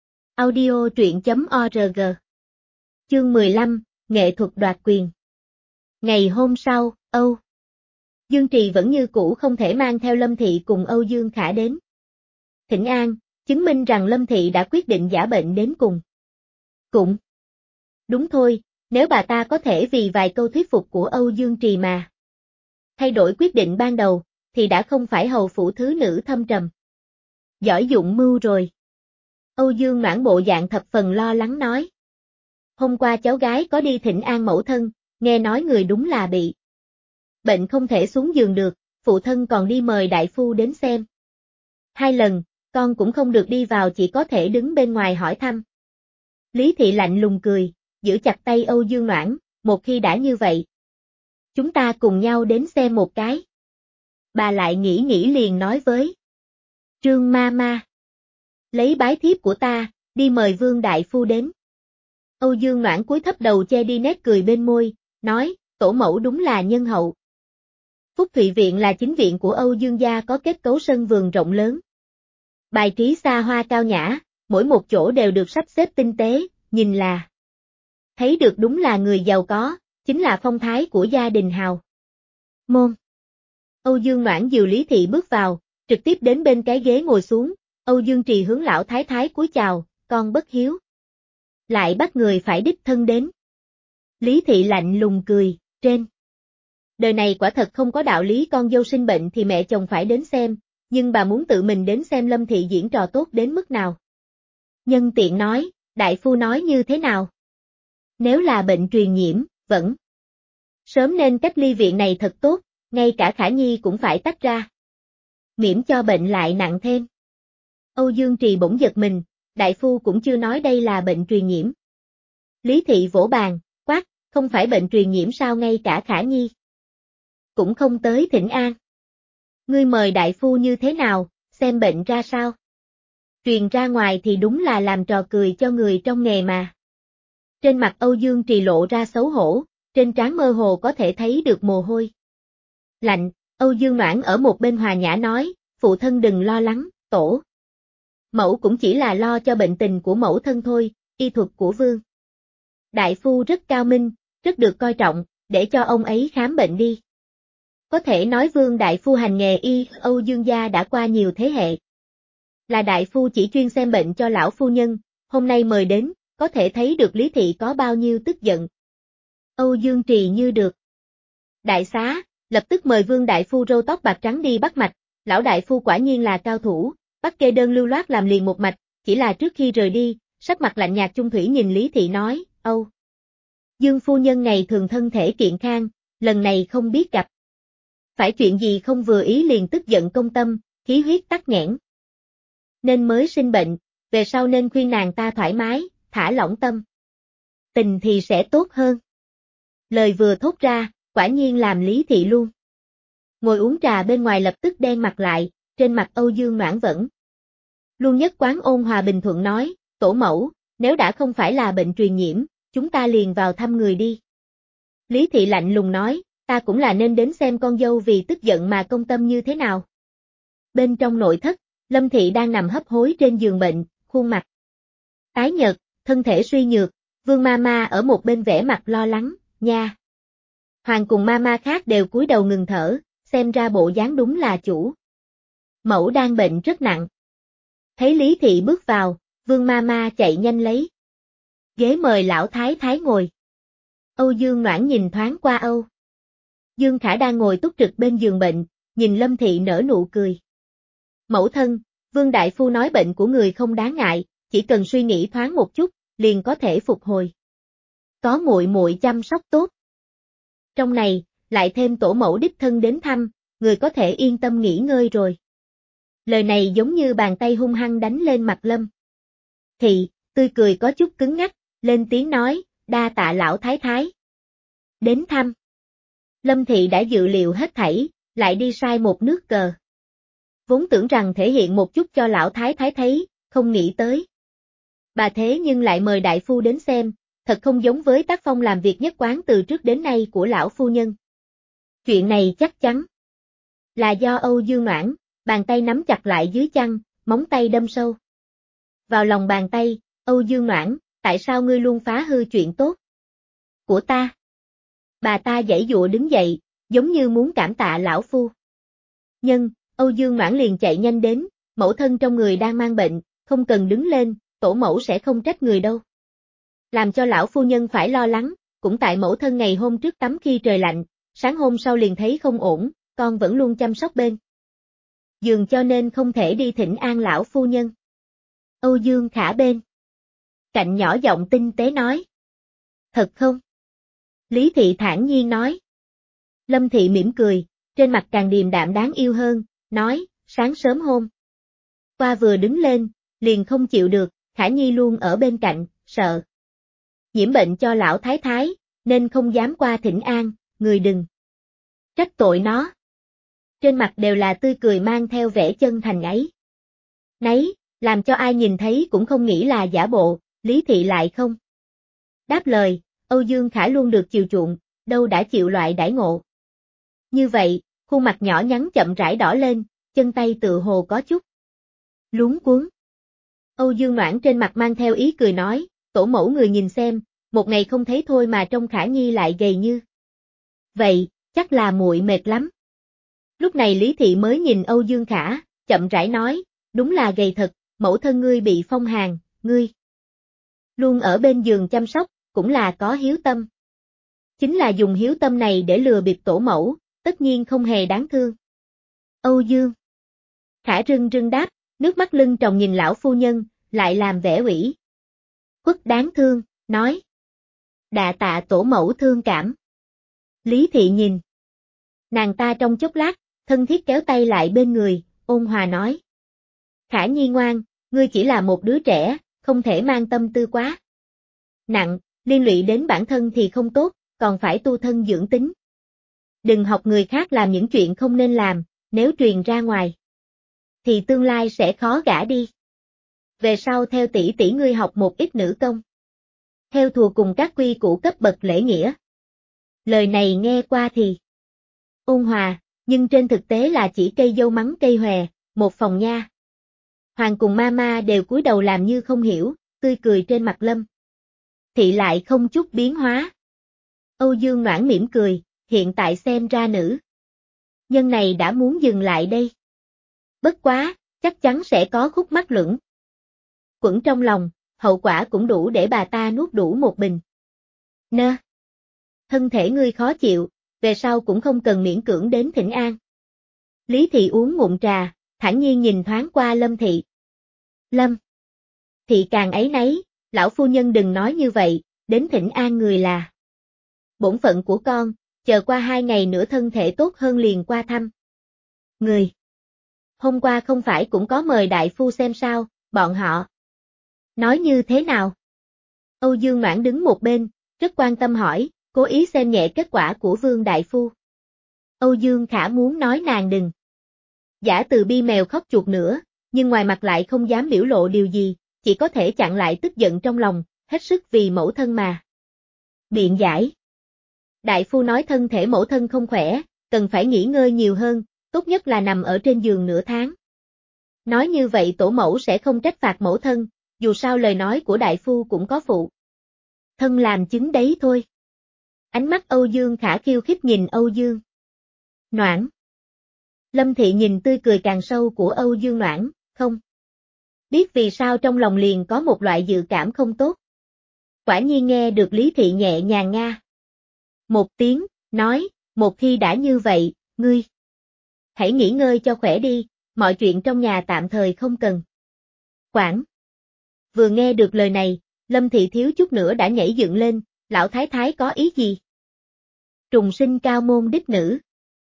Audio truyện chấm org. Chương mười lăm, nghệ thuật đoạt quyền. Ngày hôm sau, Âu Dương Trì vẫn như cũ không thể mang theo Lâm Thị cùng Âu Dương Khả đến thỉnh an, chứng minh rằng Lâm Thị đã quyết định giả bệnh đến cùng. Cũng đúng thôi, nếu bà ta có thể vì vài câu thuyết phục của Âu Dương Trì mà thay đổi quyết định ban đầu, thì đã không phải hầu phủ thứ nữ thâm trầm giỏi dụng mưu rồi. Âu Dương Noãn bộ dạng thập phần lo lắng nói. Hôm qua cháu gái có đi thỉnh an mẫu thân, nghe nói người đúng là bị bệnh không thể xuống giường được, phụ thân còn đi mời đại phu đến xem. Hai lần, con cũng không được đi vào, chỉ có thể đứng bên ngoài hỏi thăm. Lý Thị lạnh lùng cười, giữ chặt tay Âu Dương Noãn, một khi đã như vậy, chúng ta cùng nhau đến xem một cái. Bà lại nghĩ nghĩ liền nói với Trương ma ma, lấy bái thiếp của ta, đi mời Vương đại phu đến. Âu Dương Noãn cúi thấp đầu che đi nét cười bên môi, nói, tổ mẫu đúng là nhân hậu. Phúc Thụy Viện là chính viện của Âu Dương gia, có kết cấu sân vườn rộng lớn, bài trí xa hoa cao nhã, mỗi một chỗ đều được sắp xếp tinh tế, nhìn là thấy được đúng là người giàu có, chính là phong thái của gia đình hào môn. Âu Dương Noãn dìu Lý Thị bước vào, trực tiếp đến bên cái ghế ngồi xuống, Âu Dương Trì hướng lão thái thái cúi chào, con bất hiếu lại bắt người phải đích thân đến. Lý Thị lạnh lùng cười, trên đời này quả thật không có đạo lý con dâu sinh bệnh thì mẹ chồng phải đến xem, nhưng bà muốn tự mình đến xem Lâm Thị diễn trò tốt đến mức nào. Nhân tiện nói, đại phu nói như thế nào? Nếu là bệnh truyền nhiễm, vẫn sớm nên cách ly viện này thật tốt, ngay cả Khả Nhi cũng phải tách ra, miễn cho bệnh lại nặng thêm. Âu Dương Trì bỗng giật mình, đại phu cũng chưa nói đây là bệnh truyền nhiễm. Lý Thị vỗ bàn, quát, không phải bệnh truyền nhiễm sao ngay cả Khả Nhi cũng không tới thỉnh an. Ngươi mời đại phu như thế nào, xem bệnh ra sao? truyền ra ngoài thì đúng là làm trò cười cho người trong nghề mà. Trên mặt Âu Dương Trì lộ ra xấu hổ, trên trán mơ hồ có thể thấy được mồ hôi lạnh. Âu Dương Noãn ở một bên hòa nhã nói, phụ thân đừng lo lắng, tổ mẫu cũng chỉ là lo cho bệnh tình của mẫu thân thôi, y thuật của Vương đại phu rất cao minh, rất được coi trọng, để cho ông ấy khám bệnh đi. Có thể nói Vương đại phu hành nghề y, Âu Dương gia đã qua nhiều thế hệ. Là đại phu chỉ chuyên xem bệnh cho lão phu nhân, hôm nay mời đến, có thể thấy được Lý Thị có bao nhiêu tức giận. Âu Dương Trì như được đại xá, lập tức mời Vương đại phu râu tóc bạc trắng đi bắt mạch, lão đại phu quả nhiên là cao thủ, bắt kê đơn lưu loát làm liền một mạch, chỉ là trước khi rời đi, sắc mặt lạnh nhạt chung thủy nhìn Lý Thị nói, Âu Dương phu nhân ngày thường thân thể kiện khang, lần này không biết gặp phải chuyện gì không vừa ý liền tức giận công tâm, khí huyết tắc nghẽn, nên mới sinh bệnh, về sau nên khuyên nàng ta thoải mái, thả lỏng tâm tình thì sẽ tốt hơn. Lời vừa thốt ra, quả nhiên làm Lý Thị luôn ngồi uống trà bên ngoài lập tức đen mặt lại, trên mặt Âu Dương Noãn vẫn luôn nhất quán ôn hòa bình thuận nói, tổ mẫu, nếu đã không phải là bệnh truyền nhiễm, chúng ta liền vào thăm người đi. Lý Thị lạnh lùng nói, ta cũng là nên đến xem con dâu vì tức giận mà công tâm như thế nào. Bên trong nội thất, Lâm Thị đang nằm hấp hối trên giường bệnh, khuôn mặt tái nhợt, thân thể suy nhược, Vương Mama ở một bên vẻ mặt lo lắng, nha. Hoàng cùng Mama khác đều cúi đầu ngừng thở, xem ra bộ dáng đúng là chủ mẫu đang bệnh rất nặng. Thấy Lý Thị bước vào, Vương Mama chạy nhanh lấy ghế mời lão thái thái ngồi. Âu Dương Noãn nhìn thoáng qua Âu Dương Khả đang ngồi túc trực bên giường bệnh, nhìn Lâm Thị nở nụ cười. Mẫu thân, Vương đại phu nói bệnh của người không đáng ngại, chỉ cần suy nghĩ thoáng một chút, liền có thể phục hồi. Có muội muội chăm sóc tốt. Trong này, lại thêm tổ mẫu đích thân đến thăm, người có thể yên tâm nghỉ ngơi rồi. Lời này giống như bàn tay hung hăng đánh lên mặt Lâm Thị, tươi cười có chút cứng ngắc, lên tiếng nói, đa tạ lão thái thái. Đến thăm. Lâm Thị đã dự liệu hết thảy, lại đi sai một nước cờ. Vốn tưởng rằng thể hiện một chút cho lão thái thái thấy, không nghĩ tới. Bà thế nhưng lại mời đại phu đến xem, thật không giống với tác phong làm việc nhất quán từ trước đến nay của lão phu nhân. Chuyện này chắc chắn là do Âu Dương Noãn, bàn tay nắm chặt lại dưới chăn, móng tay đâm sâu vào lòng bàn tay, Âu Dương Noãn, tại sao ngươi luôn phá hư chuyện tốt của ta? Bà ta giãy giụa đứng dậy, giống như muốn cảm tạ lão phu nhân, Âu Dương Noãn liền chạy nhanh đến, mẫu thân trong người đang mang bệnh, không cần đứng lên, tổ mẫu sẽ không trách người đâu. Làm cho lão phu nhân phải lo lắng, cũng tại mẫu thân ngày hôm trước tắm khi trời lạnh, sáng hôm sau liền thấy không ổn, con vẫn luôn chăm sóc bên giường cho nên không thể đi thỉnh an lão phu nhân. Âu Dương Khả bên cạnh nhỏ giọng tinh tế nói. Thật không? Lý Thị thản nhiên nói. Lâm Thị mỉm cười, trên mặt càng điềm đạm đáng yêu hơn, nói, sáng sớm hôm qua vừa đứng lên, liền không chịu được, Khả Nhi luôn ở bên cạnh, sợ nhiễm bệnh cho lão thái thái, nên không dám qua thỉnh an, người đừng trách tội nó. Trên mặt đều là tươi cười mang theo vẻ chân thành ấy. Nấy, làm cho ai nhìn thấy cũng không nghĩ là giả bộ, Lý Thị lại không đáp lời, Âu Dương Khả luôn được chiều chuộng, đâu đã chịu loại đãi ngộ. Như vậy, khuôn mặt nhỏ nhắn chậm rãi đỏ lên, chân tay tự hồ có chút luống cuống. Âu Dương Noãn trên mặt mang theo ý cười nói, tổ mẫu người nhìn xem, một ngày không thấy thôi mà trông Khả Nhi lại gầy như vậy, chắc là muội mệt lắm. Lúc này Lý Thị mới nhìn Âu Dương Khả, chậm rãi nói, đúng là gầy thật, mẫu thân ngươi bị phong hàn, ngươi luôn ở bên giường chăm sóc, cũng là có hiếu tâm. Chính là dùng hiếu tâm này để lừa bịp tổ mẫu, tất nhiên không hề đáng thương. Âu Dương Khả rưng rưng đáp, nước mắt lưng tròng nhìn lão phu nhân, lại làm vẻ ủy khuất đáng thương, nói. Đà tạ tổ mẫu thương cảm. Lý Thị nhìn nàng ta trong chốc lát, thân thiết kéo tay lại bên người, ôn hòa nói. Khả Nhi ngoan, ngươi chỉ là một đứa trẻ, không thể mang tâm tư quá nặng, liên lụy đến bản thân thì không tốt, còn phải tu thân dưỡng tính. Đừng học người khác làm những chuyện không nên làm, nếu truyền ra ngoài thì tương lai sẽ khó gả đi. về sau theo tỷ tỷ ngươi học một ít nữ công. Theo thùa cùng các quy củ cấp bậc lễ nghĩa. Lời này nghe qua thì ôn hòa, nhưng trên thực tế là chỉ cây dâu mắng cây hòe, một phòng nha. Hoàng cùng Mama đều cúi đầu làm như không hiểu, tươi cười trên mặt Lâm Thị lại không chút biến hóa. Âu Dương Noãn mỉm cười, hiện tại xem ra nữ nhân này đã muốn dừng lại đây. Bất quá, chắc chắn sẽ có khúc mắc luẩn quẩn trong lòng, hậu quả cũng đủ để bà ta nuốt đủ một bình. Nơ. Thân thể ngươi khó chịu, về sau cũng không cần miễn cưỡng đến thỉnh an. Lý Thị uống ngụm trà, thản nhiên nhìn thoáng qua Lâm Thị. Lâm Thị càng áy náy, lão phu nhân đừng nói như vậy, đến thỉnh an người là bổn phận của con, chờ qua hai ngày nữa thân thể tốt hơn liền qua thăm. Người hôm qua không phải cũng có mời đại phu xem sao, bọn họ nói như thế nào? Âu Dương Noãn đứng một bên, rất quan tâm hỏi, cố ý xem nhẹ kết quả của Vương đại phu. Âu Dương Khả muốn nói nàng đừng giả từ bi mèo khóc chuột nữa, nhưng ngoài mặt lại không dám biểu lộ điều gì, chỉ có thể chặn lại tức giận trong lòng, hết sức vì mẫu thân mà biện giải. Đại phu nói thân thể mẫu thân không khỏe, cần phải nghỉ ngơi nhiều hơn, tốt nhất là nằm ở trên giường nửa tháng. Nói như vậy tổ mẫu sẽ không trách phạt mẫu thân, dù sao lời nói của đại phu cũng có phụ thân làm chứng đấy thôi. Ánh mắt Âu Dương Khả khiêu khích nhìn Âu Dương Noãn. Lâm Thị nhìn tươi cười càng sâu của Âu Dương Noãn, không biết vì sao trong lòng liền có một loại dự cảm không tốt. Quả nhiên nghe được Lý Thị nhẹ nhàng nga một tiếng, nói, một khi đã như vậy, ngươi hãy nghỉ ngơi cho khỏe đi, mọi chuyện trong nhà tạm thời không cần quản. Vừa nghe được lời này, Lâm Thị thiếu chút nữa đã nhảy dựng lên, lão thái thái có ý gì? Trùng sinh cao môn đích nữ.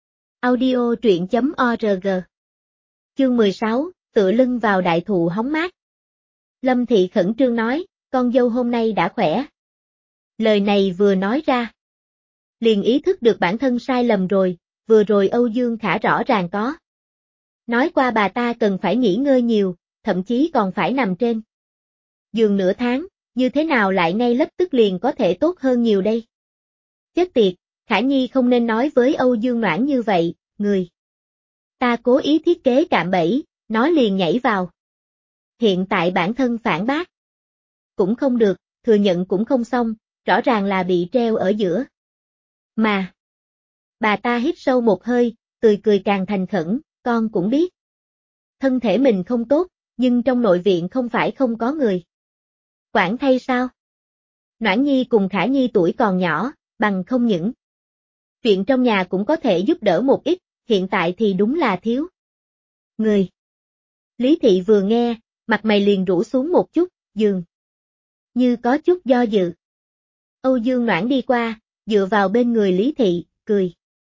Audio truyện chấm org. Chương mười sáu, tựa lưng vào đại thụ hóng mát. Lâm Thị khẩn trương nói, con dâu hôm nay đã khỏe. Lời này vừa nói ra, liền ý thức được bản thân sai lầm rồi, vừa rồi Âu Dương Khả rõ ràng có nói qua bà ta cần phải nghỉ ngơi nhiều, thậm chí còn phải nằm trên giường nửa tháng, như thế nào lại ngay lập tức liền có thể tốt hơn nhiều đây? Chết tiệt, Khả Nhi không nên nói với Âu Dương Noãn như vậy, người ta cố ý thiết kế cạm bẫy, nói liền nhảy vào. Hiện tại bản thân phản bác cũng không được, thừa nhận cũng không xong, rõ ràng là bị treo ở giữa. Mà bà ta hít sâu một hơi, tươi cười càng thành khẩn, con cũng biết thân thể mình không tốt, nhưng trong nội viện không phải không có người quản thay sao? Noãn Nhi cùng Khả Nhi tuổi còn nhỏ, bằng không những chuyện trong nhà cũng có thể giúp đỡ một ít, hiện tại thì đúng là thiếu người. Lý Thị vừa nghe, mặt mày liền rũ xuống một chút, dường như có chút do dự. Âu Dương Noãn đi qua, dựa vào bên người Lý Thị, cười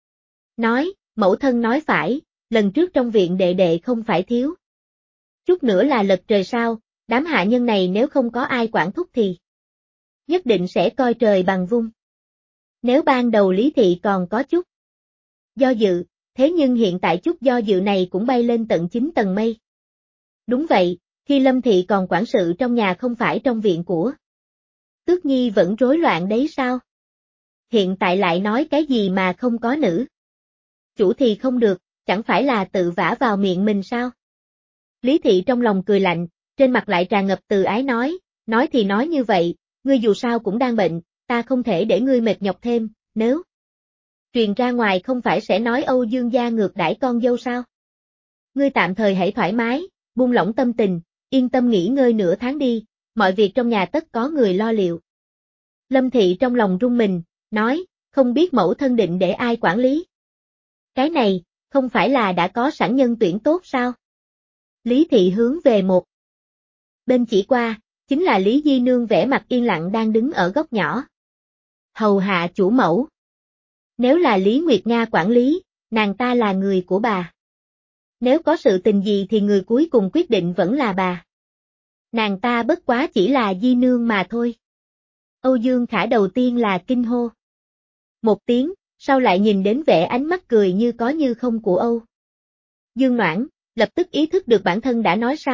nói, mẫu thân nói phải, lần trước trong viện đệ đệ không phải thiếu chút nữa là lật trời sao, đám hạ nhân này nếu không có ai quản thúc thì nhất định sẽ coi trời bằng vung. Nếu ban đầu Lý Thị còn có chút do dự, thế nhưng hiện tại chút do dự này cũng bay lên tận chín tầng mây. Đúng vậy, khi Lâm Thị còn quản sự trong nhà không phải trong viện của Tước Nhi vẫn rối loạn đấy sao? Hiện tại lại nói cái gì mà không có nữ chủ thì không được, chẳng phải là tự vả vào miệng mình sao? Lý Thị trong lòng cười lạnh, trên mặt lại tràn ngập từ ái nói, nói thì nói như vậy, ngươi dù sao cũng đang bệnh, ta không thể để ngươi mệt nhọc thêm, nếu truyền ra ngoài không phải sẽ nói Âu Dương gia ngược đãi con dâu sao? Ngươi tạm thời hãy thoải mái, buông lỏng tâm tình, yên tâm nghỉ ngơi nửa tháng đi, mọi việc trong nhà tất có người lo liệu. Lâm Thị trong lòng rung mình, nói, không biết mẫu thân định để ai quản lý? Cái này, không phải là đã có sẵn nhân tuyển tốt sao? Lý Thị hướng về một bên chỉ qua, chính là Lý Di Nương vẻ mặt yên lặng đang đứng ở góc nhỏ. Hầu hạ chủ mẫu. Nếu là Lý Nguyệt Nga quản lý, nàng ta là người của bà. Nếu có sự tình gì thì người cuối cùng quyết định vẫn là bà. Nàng ta bất quá chỉ là Di Nương mà thôi. Âu Dương Khả đầu tiên là kinh hô một tiếng, sau lại nhìn đến vẻ ánh mắt cười như có như không của Âu Dương Noãn, lập tức ý thức được bản thân đã nói sai,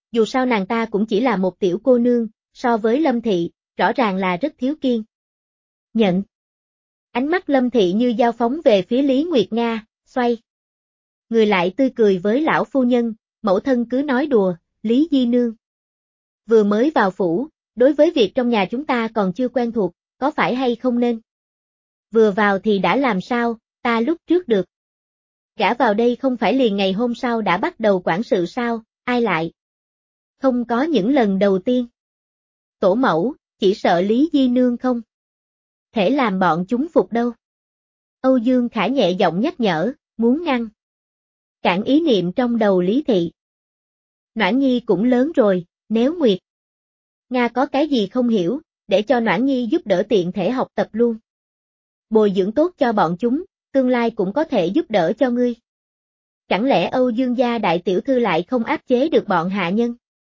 dù sao nàng ta cũng chỉ là một tiểu cô nương, so với Lâm Thị, rõ ràng là rất thiếu kiên. Nhận. Ánh mắt Lâm Thị như dao phóng về phía Lý Nguyệt Nga, xoay. Người lại tươi cười với lão phu nhân, mẫu thân cứ nói đùa, Lý Di Nương. Vừa mới vào phủ, đối với việc trong nhà chúng ta còn chưa quen thuộc, có phải hay không nên? Vừa vào thì đã làm sao, ta lúc trước được. Gả vào đây không phải liền ngày hôm sau đã bắt đầu quản sự sao, ai lại? Không có những lần đầu tiên. Tổ mẫu, chỉ sợ Lý Di Nương không thể làm bọn chúng phục đâu. Âu Dương Khả nhẹ giọng nhắc nhở, muốn ngăn cản ý niệm trong đầu Lý Thị. Noãn Nhi cũng lớn rồi, nếu Nguyệt Nga có cái gì không hiểu, để cho Noãn Nhi giúp đỡ tiện thể học tập luôn. Bồi dưỡng tốt cho bọn chúng, tương lai cũng có thể giúp đỡ cho ngươi. Chẳng lẽ Âu Dương gia đại tiểu thư lại không áp chế được bọn hạ nhân?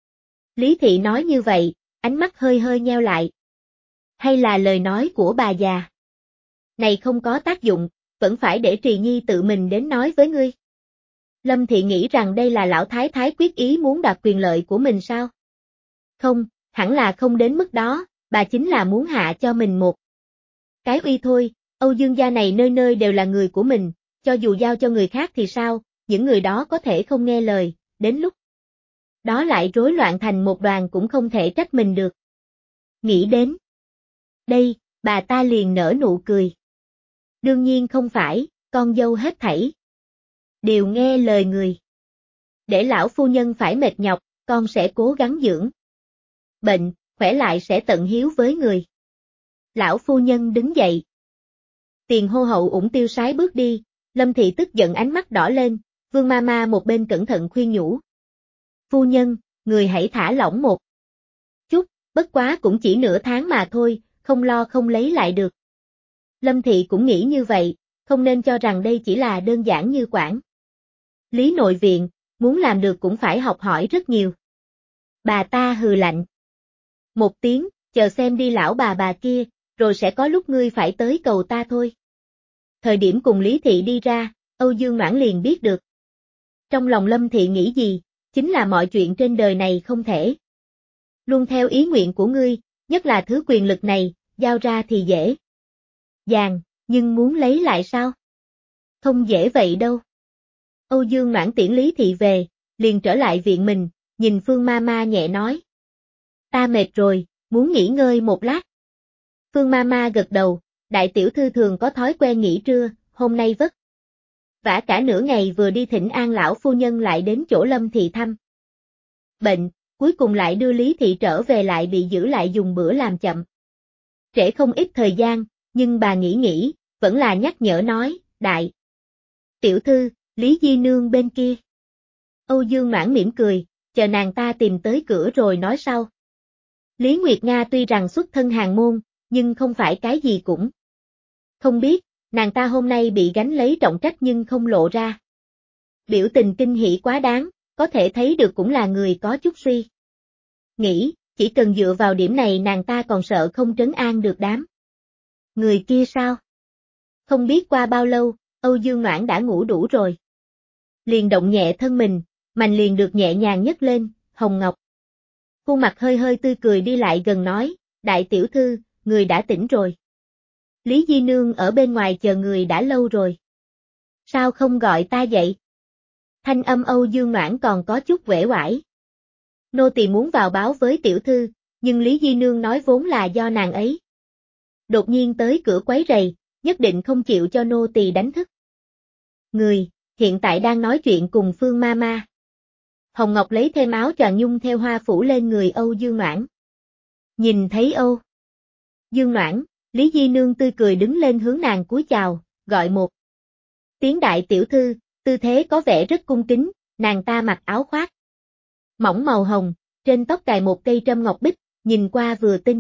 Lý Thị nói như vậy, ánh mắt hơi hơi nheo lại. Hay là lời nói của bà già này không có tác dụng, vẫn phải để Trì Nhi tự mình đến nói với ngươi. Lâm Thị nghĩ rằng đây là lão thái thái quyết ý muốn đoạt quyền lợi của mình sao? Không, hẳn là không đến mức đó, bà chính là muốn hạ cho mình một cái uy thôi. Âu Dương gia này nơi nơi đều là người của mình, cho dù giao cho người khác thì sao, những người đó có thể không nghe lời, đến lúc đó lại rối loạn thành một đoàn cũng không thể trách mình được. Nghĩ đến đây, bà ta liền nở nụ cười. Đương nhiên không phải, con dâu hết thảy đều nghe lời người. Để lão phu nhân phải mệt nhọc, con sẽ cố gắng dưỡng bệnh, khỏe lại sẽ tận hiếu với người. Lão phu nhân đứng dậy. Tiền hô hậu ủng tiêu sái bước đi, Lâm Thị tức giận ánh mắt đỏ lên, Vương ma ma một bên cẩn thận khuyên nhủ. Phu nhân, người hãy thả lỏng một chút, bất quá cũng chỉ nửa tháng mà thôi, không lo không lấy lại được. Lâm Thị cũng nghĩ như vậy, không nên cho rằng đây chỉ là đơn giản như quản lý nội viện, muốn làm được cũng phải học hỏi rất nhiều. Bà ta hừ lạnh một tiếng, chờ xem đi lão bà bà kia, rồi sẽ có lúc ngươi phải tới cầu ta thôi. Thời điểm cùng Lý Thị đi ra, Âu Dương Noãn liền biết được. Trong lòng Lâm Thị nghĩ gì, chính là mọi chuyện trên đời này không thể luôn theo ý nguyện của ngươi, nhất là thứ quyền lực này, giao ra thì dễ dàng, nhưng muốn lấy lại sao? Không dễ vậy đâu. Âu Dương Noãn tiễn Lý Thị về, liền trở lại viện mình, nhìn Phương ma ma nhẹ nói. Ta mệt rồi, muốn nghỉ ngơi một lát. Phương ma ma gật đầu, đại tiểu thư thường có thói quen nghỉ trưa, hôm nay vất vả cả nửa ngày vừa đi thỉnh an lão phu nhân lại đến chỗ Lâm Thị thăm bệnh, cuối cùng lại đưa Lý Thị trở về lại bị giữ lại dùng bữa làm chậm. Trễ không ít thời gian, nhưng bà nghĩ nghĩ, vẫn là nhắc nhở nói, đại tiểu thư, Lý Di Nương bên kia. Âu Dương Noãn mỉm cười, chờ nàng ta tìm tới cửa rồi nói sau. Lý Nguyệt Nga tuy rằng xuất thân hàng môn, nhưng không phải cái gì cũng không biết, nàng ta hôm nay bị gánh lấy trọng trách nhưng không lộ ra. Biểu tình kinh hỉ quá đáng, có thể thấy được cũng là người có chút suy nghĩ, chỉ cần dựa vào điểm này nàng ta còn sợ không trấn an được đám người kia sao? Không biết qua bao lâu, Âu Dương Noãn đã ngủ đủ rồi. Liền động nhẹ thân mình, mành liền được nhẹ nhàng nhấc lên, Hồng Ngọc. Khuôn mặt hơi hơi tươi cười đi lại gần nói, đại tiểu thư, người đã tỉnh rồi. Lý Di Nương ở bên ngoài chờ người đã lâu rồi. Sao không gọi ta dậy? Thanh âm Âu Dương Noãn còn có chút uể oải. Nô tỳ muốn vào báo với tiểu thư, nhưng Lý Di Nương nói vốn là do nàng ấy đột nhiên tới cửa quấy rầy, nhất định không chịu cho nô tỳ đánh thức người, hiện tại đang nói chuyện cùng Phương ma ma. Hồng Ngọc lấy thêm áo choàng nhung theo hoa phủ lên người Âu Dương Noãn. Nhìn thấy Âu Dương Noãn, Lý Di Nương tươi cười đứng lên hướng nàng cúi chào, gọi một tiếng đại tiểu thư, tư thế có vẻ rất cung kính, nàng ta mặc áo khoác mỏng màu hồng, trên tóc cài một cây trâm ngọc bích, nhìn qua vừa tinh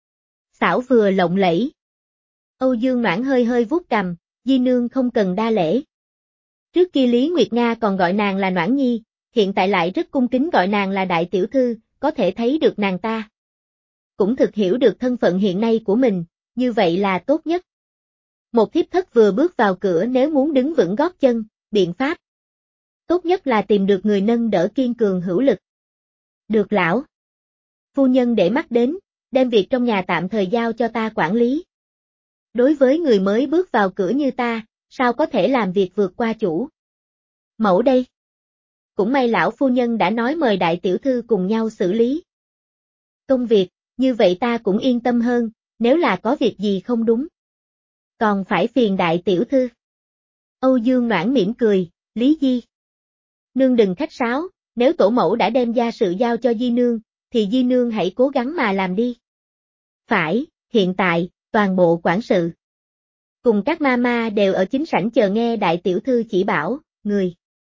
xảo vừa lộng lẫy. Âu Dương Noãn hơi hơi vuốt cằm, Di Nương không cần đa lễ. Trước kia Lý Nguyệt Nga còn gọi nàng là Noãn Nhi, hiện tại lại rất cung kính gọi nàng là đại tiểu thư, có thể thấy được nàng ta cũng thực hiểu được thân phận hiện nay của mình, như vậy là tốt nhất. Một thiếp thất vừa bước vào cửa nếu muốn đứng vững gót chân, biện pháp tốt nhất là tìm được người nâng đỡ kiên cường hữu lực. Được lão phu nhân để mắt đến, đem việc trong nhà tạm thời giao cho ta quản lý. Đối với người mới bước vào cửa như ta, sao có thể làm việc vượt qua chủ. Mẫu đây. Cũng may lão phu nhân đã nói mời đại tiểu thư cùng nhau xử lý công việc, như vậy ta cũng yên tâm hơn, nếu là có việc gì không đúng. Còn phải phiền đại tiểu thư. Âu Dương Noãn mỉm cười, Lý Di. Nương đừng khách sáo, nếu tổ mẫu đã đem gia sự giao cho Di Nương, thì Di Nương hãy cố gắng mà làm đi. Phải, hiện tại, toàn bộ quản sự cùng các mama đều ở chính sảnh chờ nghe đại tiểu thư chỉ bảo, người.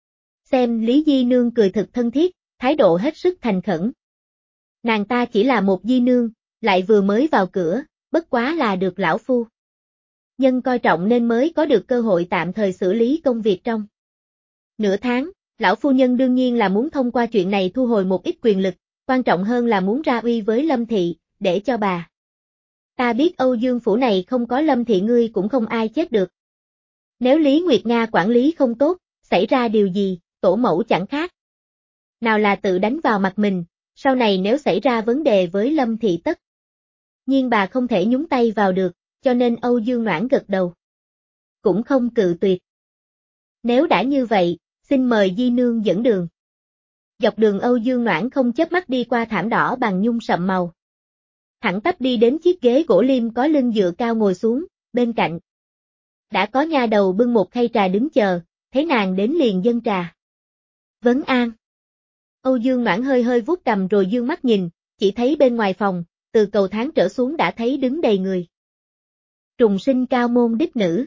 Xem Lý Di Nương cười thật thân thiết, thái độ hết sức thành khẩn. Nàng ta chỉ là một Di Nương, lại vừa mới vào cửa, bất quá là được lão phu nhân coi trọng nên mới có được cơ hội tạm thời xử lý công việc trong nửa tháng. Lão phu nhân đương nhiên là muốn thông qua chuyện này thu hồi một ít quyền lực, quan trọng hơn là muốn ra uy với Lâm Thị, để cho bà. Ta biết Âu Dương phủ này không có Lâm Thị ngươi cũng không ai chết được. Nếu Lý Nguyệt Nga quản lý không tốt, xảy ra điều gì, tổ mẫu chẳng khác nào là tự đánh vào mặt mình, sau này nếu xảy ra vấn đề với Lâm Thị tất nhiên bà không thể nhúng tay vào được, cho nên Âu Dương Noãn gật đầu. Cũng không cự tuyệt. Nếu đã như vậy, xin mời Di Nương dẫn đường. Dọc đường Âu Dương Noãn không chớp mắt đi qua thảm đỏ bằng nhung sậm màu. Thẳng tắp đi đến chiếc ghế gỗ lim có lưng dựa cao ngồi xuống, bên cạnh. Đã có nha đầu bưng một khay trà đứng chờ, thấy nàng đến liền dâng trà. Vấn an. Âu Dương Noãn hơi hơi vuốt cầm rồi dương mắt nhìn, chỉ thấy bên ngoài phòng, từ cầu thang trở xuống đã thấy đứng đầy người. Trùng sinh cao môn đích nữ.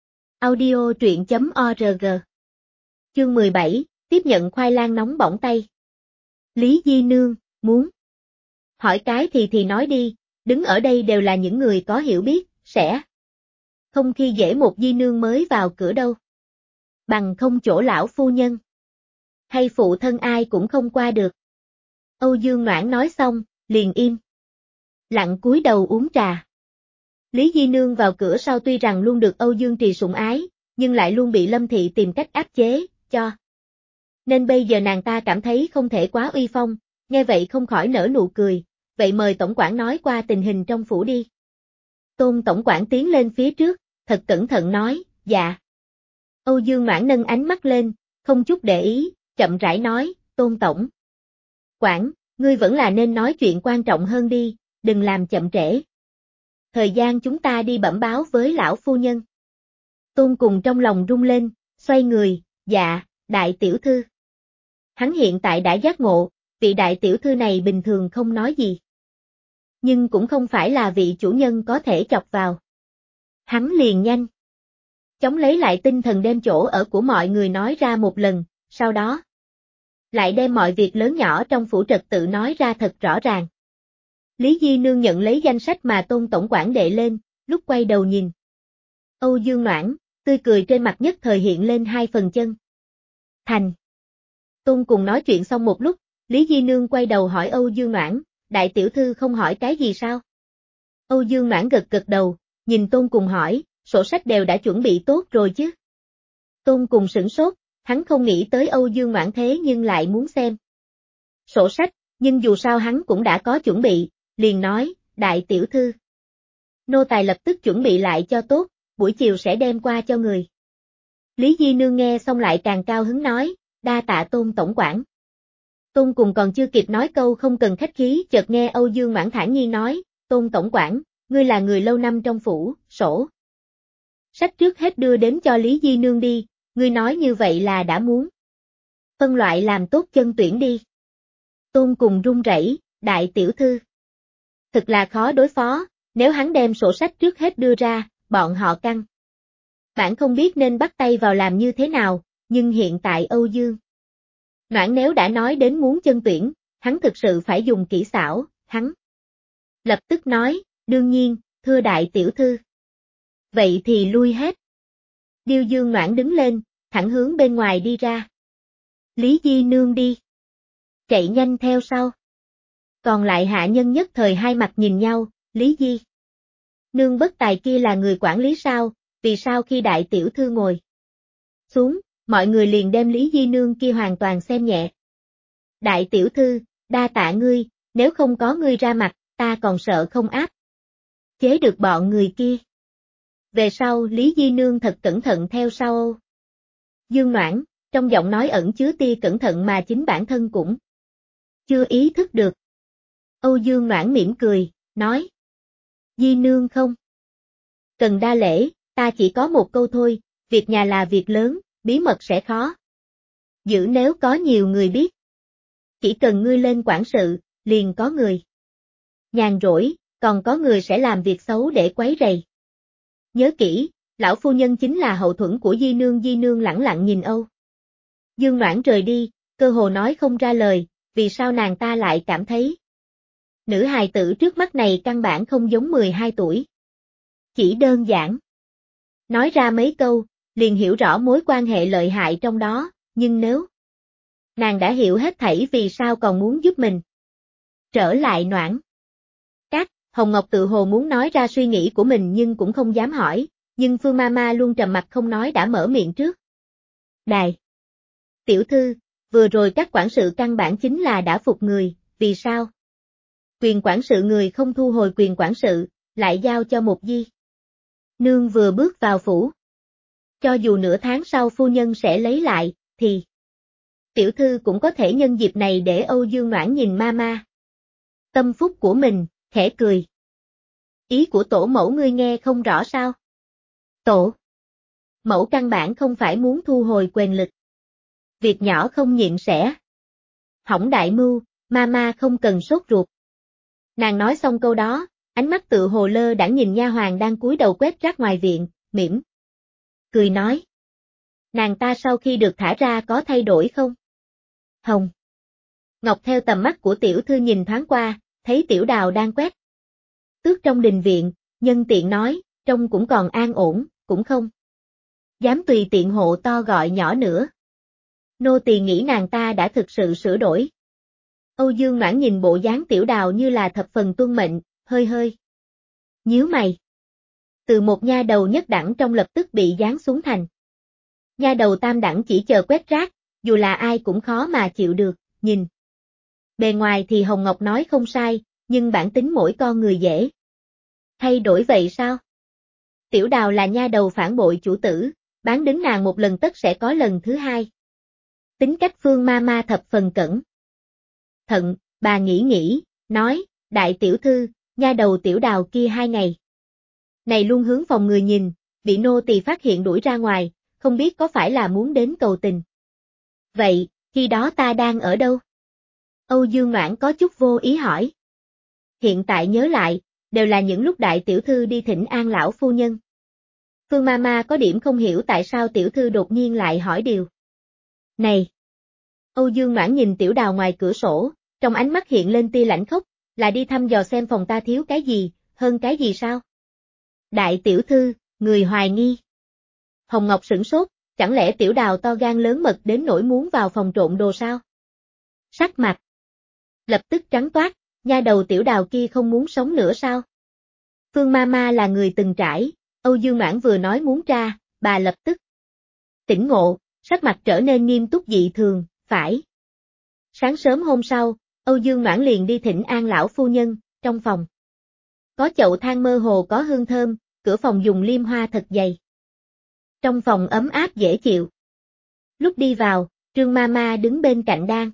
Audio truyện chấm org. Chương mười bảy, tiếp nhận khoai lang nóng bỏng tay. Lý Di Nương, muốn hỏi cái thì thì nói đi, đứng ở đây đều là những người có hiểu biết, sẽ không khi dễ một Di Nương mới vào cửa đâu. Bằng không chỗ lão phu nhân hay phụ thân ai cũng không qua được. Âu Dương Noãn nói xong, liền im lặng cúi đầu uống trà. Lý Di Nương vào cửa sau tuy rằng luôn được Âu Dương Trì sủng ái, nhưng lại luôn bị Lâm Thị tìm cách áp chế, cho. Nên bây giờ nàng ta cảm thấy không thể quá uy phong, nghe vậy không khỏi nở nụ cười, vậy mời tổng quản nói qua tình hình trong phủ đi. Tôn tổng quản tiến lên phía trước, thật cẩn thận nói, dạ. Âu Dương Noãn nâng ánh mắt lên, không chút để ý, chậm rãi nói, Tôn tổng quản, ngươi vẫn là nên nói chuyện quan trọng hơn đi, đừng làm chậm trễ thời gian chúng ta đi bẩm báo với lão phu nhân. Tôn cùng trong lòng rung lên, xoay người, dạ, đại tiểu thư. Hắn hiện tại đã giác ngộ, vị đại tiểu thư này bình thường không nói gì. Nhưng cũng không phải là vị chủ nhân có thể chọc vào. Hắn liền nhanh chóng lấy lại tinh thần đem chỗ ở của mọi người nói ra một lần, sau đó lại đem mọi việc lớn nhỏ trong phủ trật tự nói ra thật rõ ràng. Lý Di Nương nhận lấy danh sách mà Tôn tổng quản đệ lên, lúc quay đầu nhìn Âu Dương Noãn, tươi cười trên mặt nhất thời hiện lên hai phần chân thành. Tôn cùng nói chuyện xong một lúc, Lý Di Nương quay đầu hỏi Âu Dương Noãn, đại tiểu thư không hỏi cái gì sao? Âu Dương Noãn gật gật đầu, nhìn Tôn cùng hỏi, sổ sách đều đã chuẩn bị tốt rồi chứ? Tôn cùng sửng sốt, hắn không nghĩ tới Âu Dương Noãn thế nhưng lại muốn xem sổ sách, nhưng dù sao hắn cũng đã có chuẩn bị, liền nói, đại tiểu thư. Nô tài lập tức chuẩn bị lại cho tốt, buổi chiều sẽ đem qua cho người. Lý Di Nương nghe xong lại càng cao hứng nói, đa tạ Tôn tổng quản. Tôn cùng còn chưa kịp nói câu không cần khách khí, chợt nghe Âu Dương Noãn thản nhiên nói, Tôn tổng quản, ngươi là người lâu năm trong phủ, sổ sách trước hết đưa đến cho Lý Di Nương đi, ngươi nói như vậy là đã muốn phân loại làm tốt chân tuyển đi. Tôn cùng run rẩy, đại tiểu thư. Thật là khó đối phó, nếu hắn đem sổ sách trước hết đưa ra, bọn họ căng. Bạn không biết nên bắt tay vào làm như thế nào, nhưng hiện tại Âu Dương Noãn nếu đã nói đến muốn chân tuyển, hắn thực sự phải dùng kỹ xảo, hắn lập tức nói, đương nhiên, thưa đại tiểu thư. Vậy thì lui hết. Điêu Dương Noãn đứng lên, thẳng hướng bên ngoài đi ra. Lý Di Nương đi chạy nhanh theo sau. Còn lại hạ nhân nhất thời hai mặt nhìn nhau, Lý Di Nương bất tài kia là người quản lý sao, vì sao khi đại tiểu thư ngồi xuống, mọi người liền đem Lý Di Nương kia hoàn toàn xem nhẹ. Đại tiểu thư, Đa tạ ngươi, nếu không có ngươi ra mặt, ta còn sợ không áp chế được bọn người kia. Về sau Lý Di Nương thật cẩn thận theo sau Dương Noãn, trong giọng nói ẩn chứa tia cẩn thận mà chính bản thân cũng chưa ý thức được. Âu Dương Noãn mỉm cười, nói. Di Nương không cần đa lễ, ta chỉ có một câu thôi, việc nhà là việc lớn, bí mật sẽ khó giữ nếu có nhiều người biết. Chỉ cần ngươi lên quản sự, liền có người nhàn rỗi, còn có người sẽ làm việc xấu để quấy rầy. Nhớ kỹ, lão phu nhân chính là hậu thuẫn của Di Nương. Di Nương lẳng lặng nhìn Âu Dương Noãn rời đi, cơ hồ nói không ra lời, vì sao nàng ta lại cảm thấy nữ hài tử trước mắt này căn bản không giống mười hai tuổi. Chỉ đơn giản nói ra mấy câu, liền hiểu rõ mối quan hệ lợi hại trong đó, nhưng nếu nàng đã hiểu hết thảy vì sao còn muốn giúp mình trở lại Noãn Các, Hồng Ngọc tự hồ muốn nói ra suy nghĩ của mình nhưng cũng không dám hỏi, nhưng Phương Mama luôn trầm mặt không nói đã mở miệng trước. Đài tiểu thư, vừa rồi các quản sự căn bản chính là đã phục người, vì sao quyền quản sự người không thu hồi quyền quản sự, lại giao cho một Di Nương vừa bước vào phủ? Cho dù nửa tháng sau phu nhân sẽ lấy lại, thì tiểu thư cũng có thể nhân dịp này để Âu Dương Noãn nhìn Mama tâm phúc của mình, khẽ cười. Ý của tổ mẫu ngươi nghe không rõ sao? Tổ mẫu căn bản không phải muốn thu hồi quyền lực. Việc nhỏ không nhịn sẽ hỏng đại mưu, Mama không cần sốt ruột. Nàng nói xong câu đó, ánh mắt tự hồ lơ đãng nhìn nha hoàn đang cúi đầu quét rác ngoài viện, mỉm cười nói. Nàng ta sau khi được thả ra có thay đổi không? Hồng Ngọc theo tầm mắt của tiểu thư nhìn thoáng qua, thấy tiểu đào đang quét tước trong đình viện, nhân tiện nói, trông cũng còn an ổn, cũng không dám tùy tiện hộ to gọi nhỏ nữa. Nô tỳ nghĩ nàng ta đã thực sự sửa đổi. Âu Dương Noãn nhìn bộ dáng tiểu đào như là thập phần tuân mệnh, hơi hơi nhíu mày. Từ một nha đầu nhất đẳng trong lập tức bị giáng xuống thành nha đầu tam đẳng chỉ chờ quét rác, dù là ai cũng khó mà chịu được, nhìn bề ngoài thì Hồng Ngọc nói không sai, nhưng bản tính mỗi con người dễ thay đổi vậy sao? Tiểu đào là nha đầu phản bội chủ tử, bán đứng nàng một lần tất sẽ có lần thứ hai. Tính cách Phương Mama thập phần cẩn thận, bà nghĩ nghĩ, nói, đại tiểu thư, nha đầu tiểu đào kia hai ngày này luôn hướng phòng người nhìn, bị nô tỳ phát hiện đuổi ra ngoài, không biết có phải là muốn đến cầu tình. Vậy, khi đó ta đang ở đâu? Âu Dương Noãn có chút vô ý hỏi. Hiện tại nhớ lại, đều là những lúc đại tiểu thư đi thỉnh an lão phu nhân. Phương Mama có điểm không hiểu tại sao tiểu thư đột nhiên lại hỏi điều này. Âu Dương Noãn nhìn tiểu đào ngoài cửa sổ, trong ánh mắt hiện lên tia lãnh khốc, là đi thăm dò xem phòng ta thiếu cái gì, hơn cái gì sao? Đại tiểu thư, người hoài nghi. Hồng Ngọc sửng sốt, chẳng lẽ tiểu đào to gan lớn mật đến nỗi muốn vào phòng trộn đồ sao? Sắc mặt lập tức trắng toát, nha đầu tiểu đào kia không muốn sống nữa sao? Phương Mama là người từng trải, Âu Dương Noãn vừa nói muốn tra, bà lập tức tỉnh ngộ, sắc mặt trở nên nghiêm túc dị thường, phải. Sáng sớm hôm sau, Âu Dương Noãn liền đi thỉnh an lão phu nhân, trong phòng có chậu than mơ hồ có hương thơm, cửa phòng dùng liêm hoa thật dày. Trong phòng ấm áp dễ chịu. Lúc đi vào, Trương Mama đứng bên cạnh đang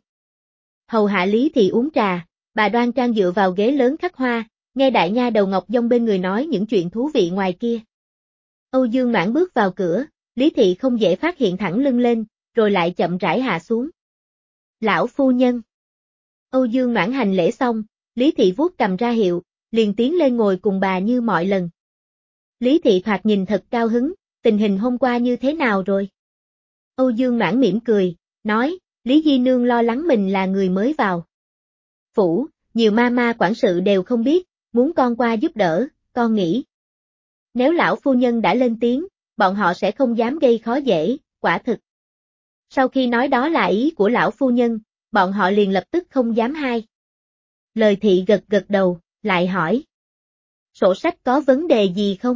hầu hạ Lý Thị uống trà, bà đoan trang dựa vào ghế lớn khắc hoa, nghe đại nha đầu Ngọc Dông bên người nói những chuyện thú vị ngoài kia. Âu Dương Noãn bước vào cửa, Lý Thị không dễ phát hiện thẳng lưng lên, rồi lại chậm rãi hạ xuống. Lão phu nhân. Âu Dương Noãn hành lễ xong, Lý Thị vuốt cầm ra hiệu, liền tiến lên ngồi cùng bà như mọi lần. Lý Thị thoạt nhìn thật cao hứng, tình hình hôm qua như thế nào rồi? Âu Dương Noãn mỉm cười, nói, Lý Di Nương lo lắng mình là người mới vào phủ, nhiều Mama quản sự đều không biết, muốn con qua giúp đỡ, con nghĩ. Nếu lão phu nhân đã lên tiếng, bọn họ sẽ không dám gây khó dễ, quả thực. Sau khi nói đó là ý của lão phu nhân, bọn họ liền lập tức không dám hai. Lời Thị gật gật đầu, lại hỏi. Sổ sách có vấn đề gì không?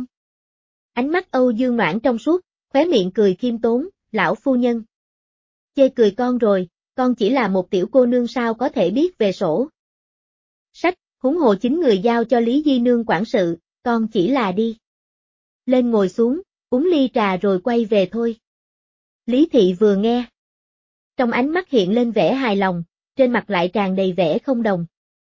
Ánh mắt Âu Dương Noãn trong suốt, khóe miệng cười khiêm tốn, lão phu nhân. Chê cười con rồi, con chỉ là một tiểu cô nương sao có thể biết về sổ. Sách, huống hồ chính người giao cho Lý Di Nương quản sự, con chỉ là đi lên ngồi xuống, uống ly trà rồi quay về thôi. Lý Thị vừa nghe, trong ánh mắt hiện lên vẻ hài lòng, trên mặt lại tràn đầy vẻ không đồng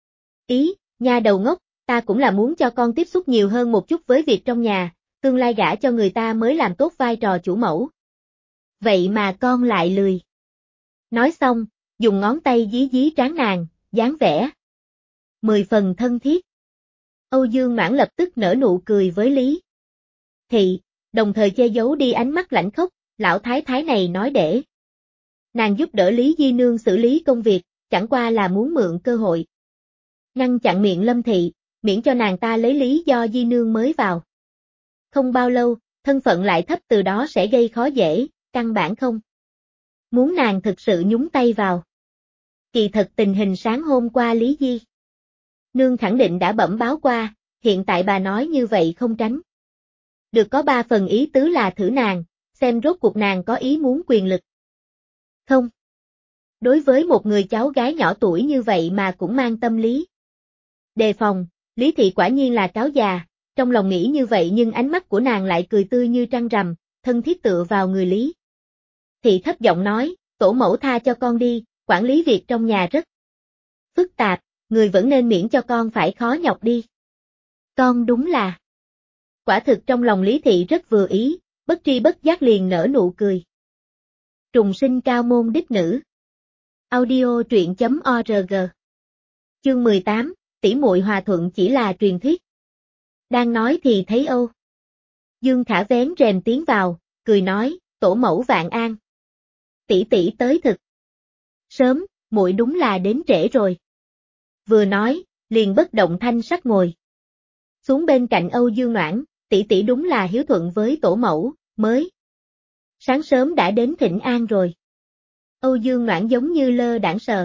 ý, nha đầu ngốc, ta cũng là muốn cho con tiếp xúc nhiều hơn một chút với việc trong nhà, tương lai gả cho người ta mới làm tốt vai trò chủ mẫu. Vậy mà con lại lười. Nói xong, dùng ngón tay dí dí trán nàng, dáng vẻ mười phần thân thiết. Âu Dương Mãn lập tức nở nụ cười với Lý Thị, đồng thời che giấu đi ánh mắt lạnh khốc, lão thái thái này nói để nàng giúp đỡ Lý Di Nương xử lý công việc, chẳng qua là muốn mượn cơ hội ngăn chặn miệng Lâm Thị, miễn cho nàng ta lấy lý do Di Nương mới vào. Không bao lâu, thân phận lại thấp từ đó sẽ gây khó dễ, căn bản không muốn nàng thực sự nhúng tay vào. Kỳ thật tình hình sáng hôm qua Lý Di Nương khẳng định đã bẩm báo qua, hiện tại bà nói như vậy không tránh được có ba phần ý tứ là thử nàng, xem rốt cuộc nàng có ý muốn quyền lực không. Đối với một người cháu gái nhỏ tuổi như vậy mà cũng mang tâm lý đề phòng, Lý Thị quả nhiên là cáo già, trong lòng nghĩ như vậy nhưng ánh mắt của nàng lại cười tươi như trăng rằm, thân thiết tựa vào người Lý Thị thấp giọng nói, tổ mẫu tha cho con đi, quản lý việc trong nhà rất phức tạp, người vẫn nên miễn cho con phải khó nhọc đi. Con đúng là. Quả thực trong lòng Lý Thị rất vừa ý, bất tri bất giác liền nở nụ cười. Trùng sinh cao môn đích nữ. Audio truyện chấm org. Chương mười tám, tỷ muội hòa thuận chỉ là truyền thuyết. Đang nói thì thấy Âu Dương Khả vén rèm tiến vào, cười nói, tổ mẫu vạn an. Tỷ tỷ tới thực sớm, muội đúng là đến trễ rồi. Vừa nói, liền bất động thanh sắc ngồi xuống bên cạnh Âu Dương Noãn, tỷ tỷ đúng là hiếu thuận với tổ mẫu, mới sáng sớm đã đến thỉnh an rồi. Âu Dương Noãn giống như lơ đãng sờ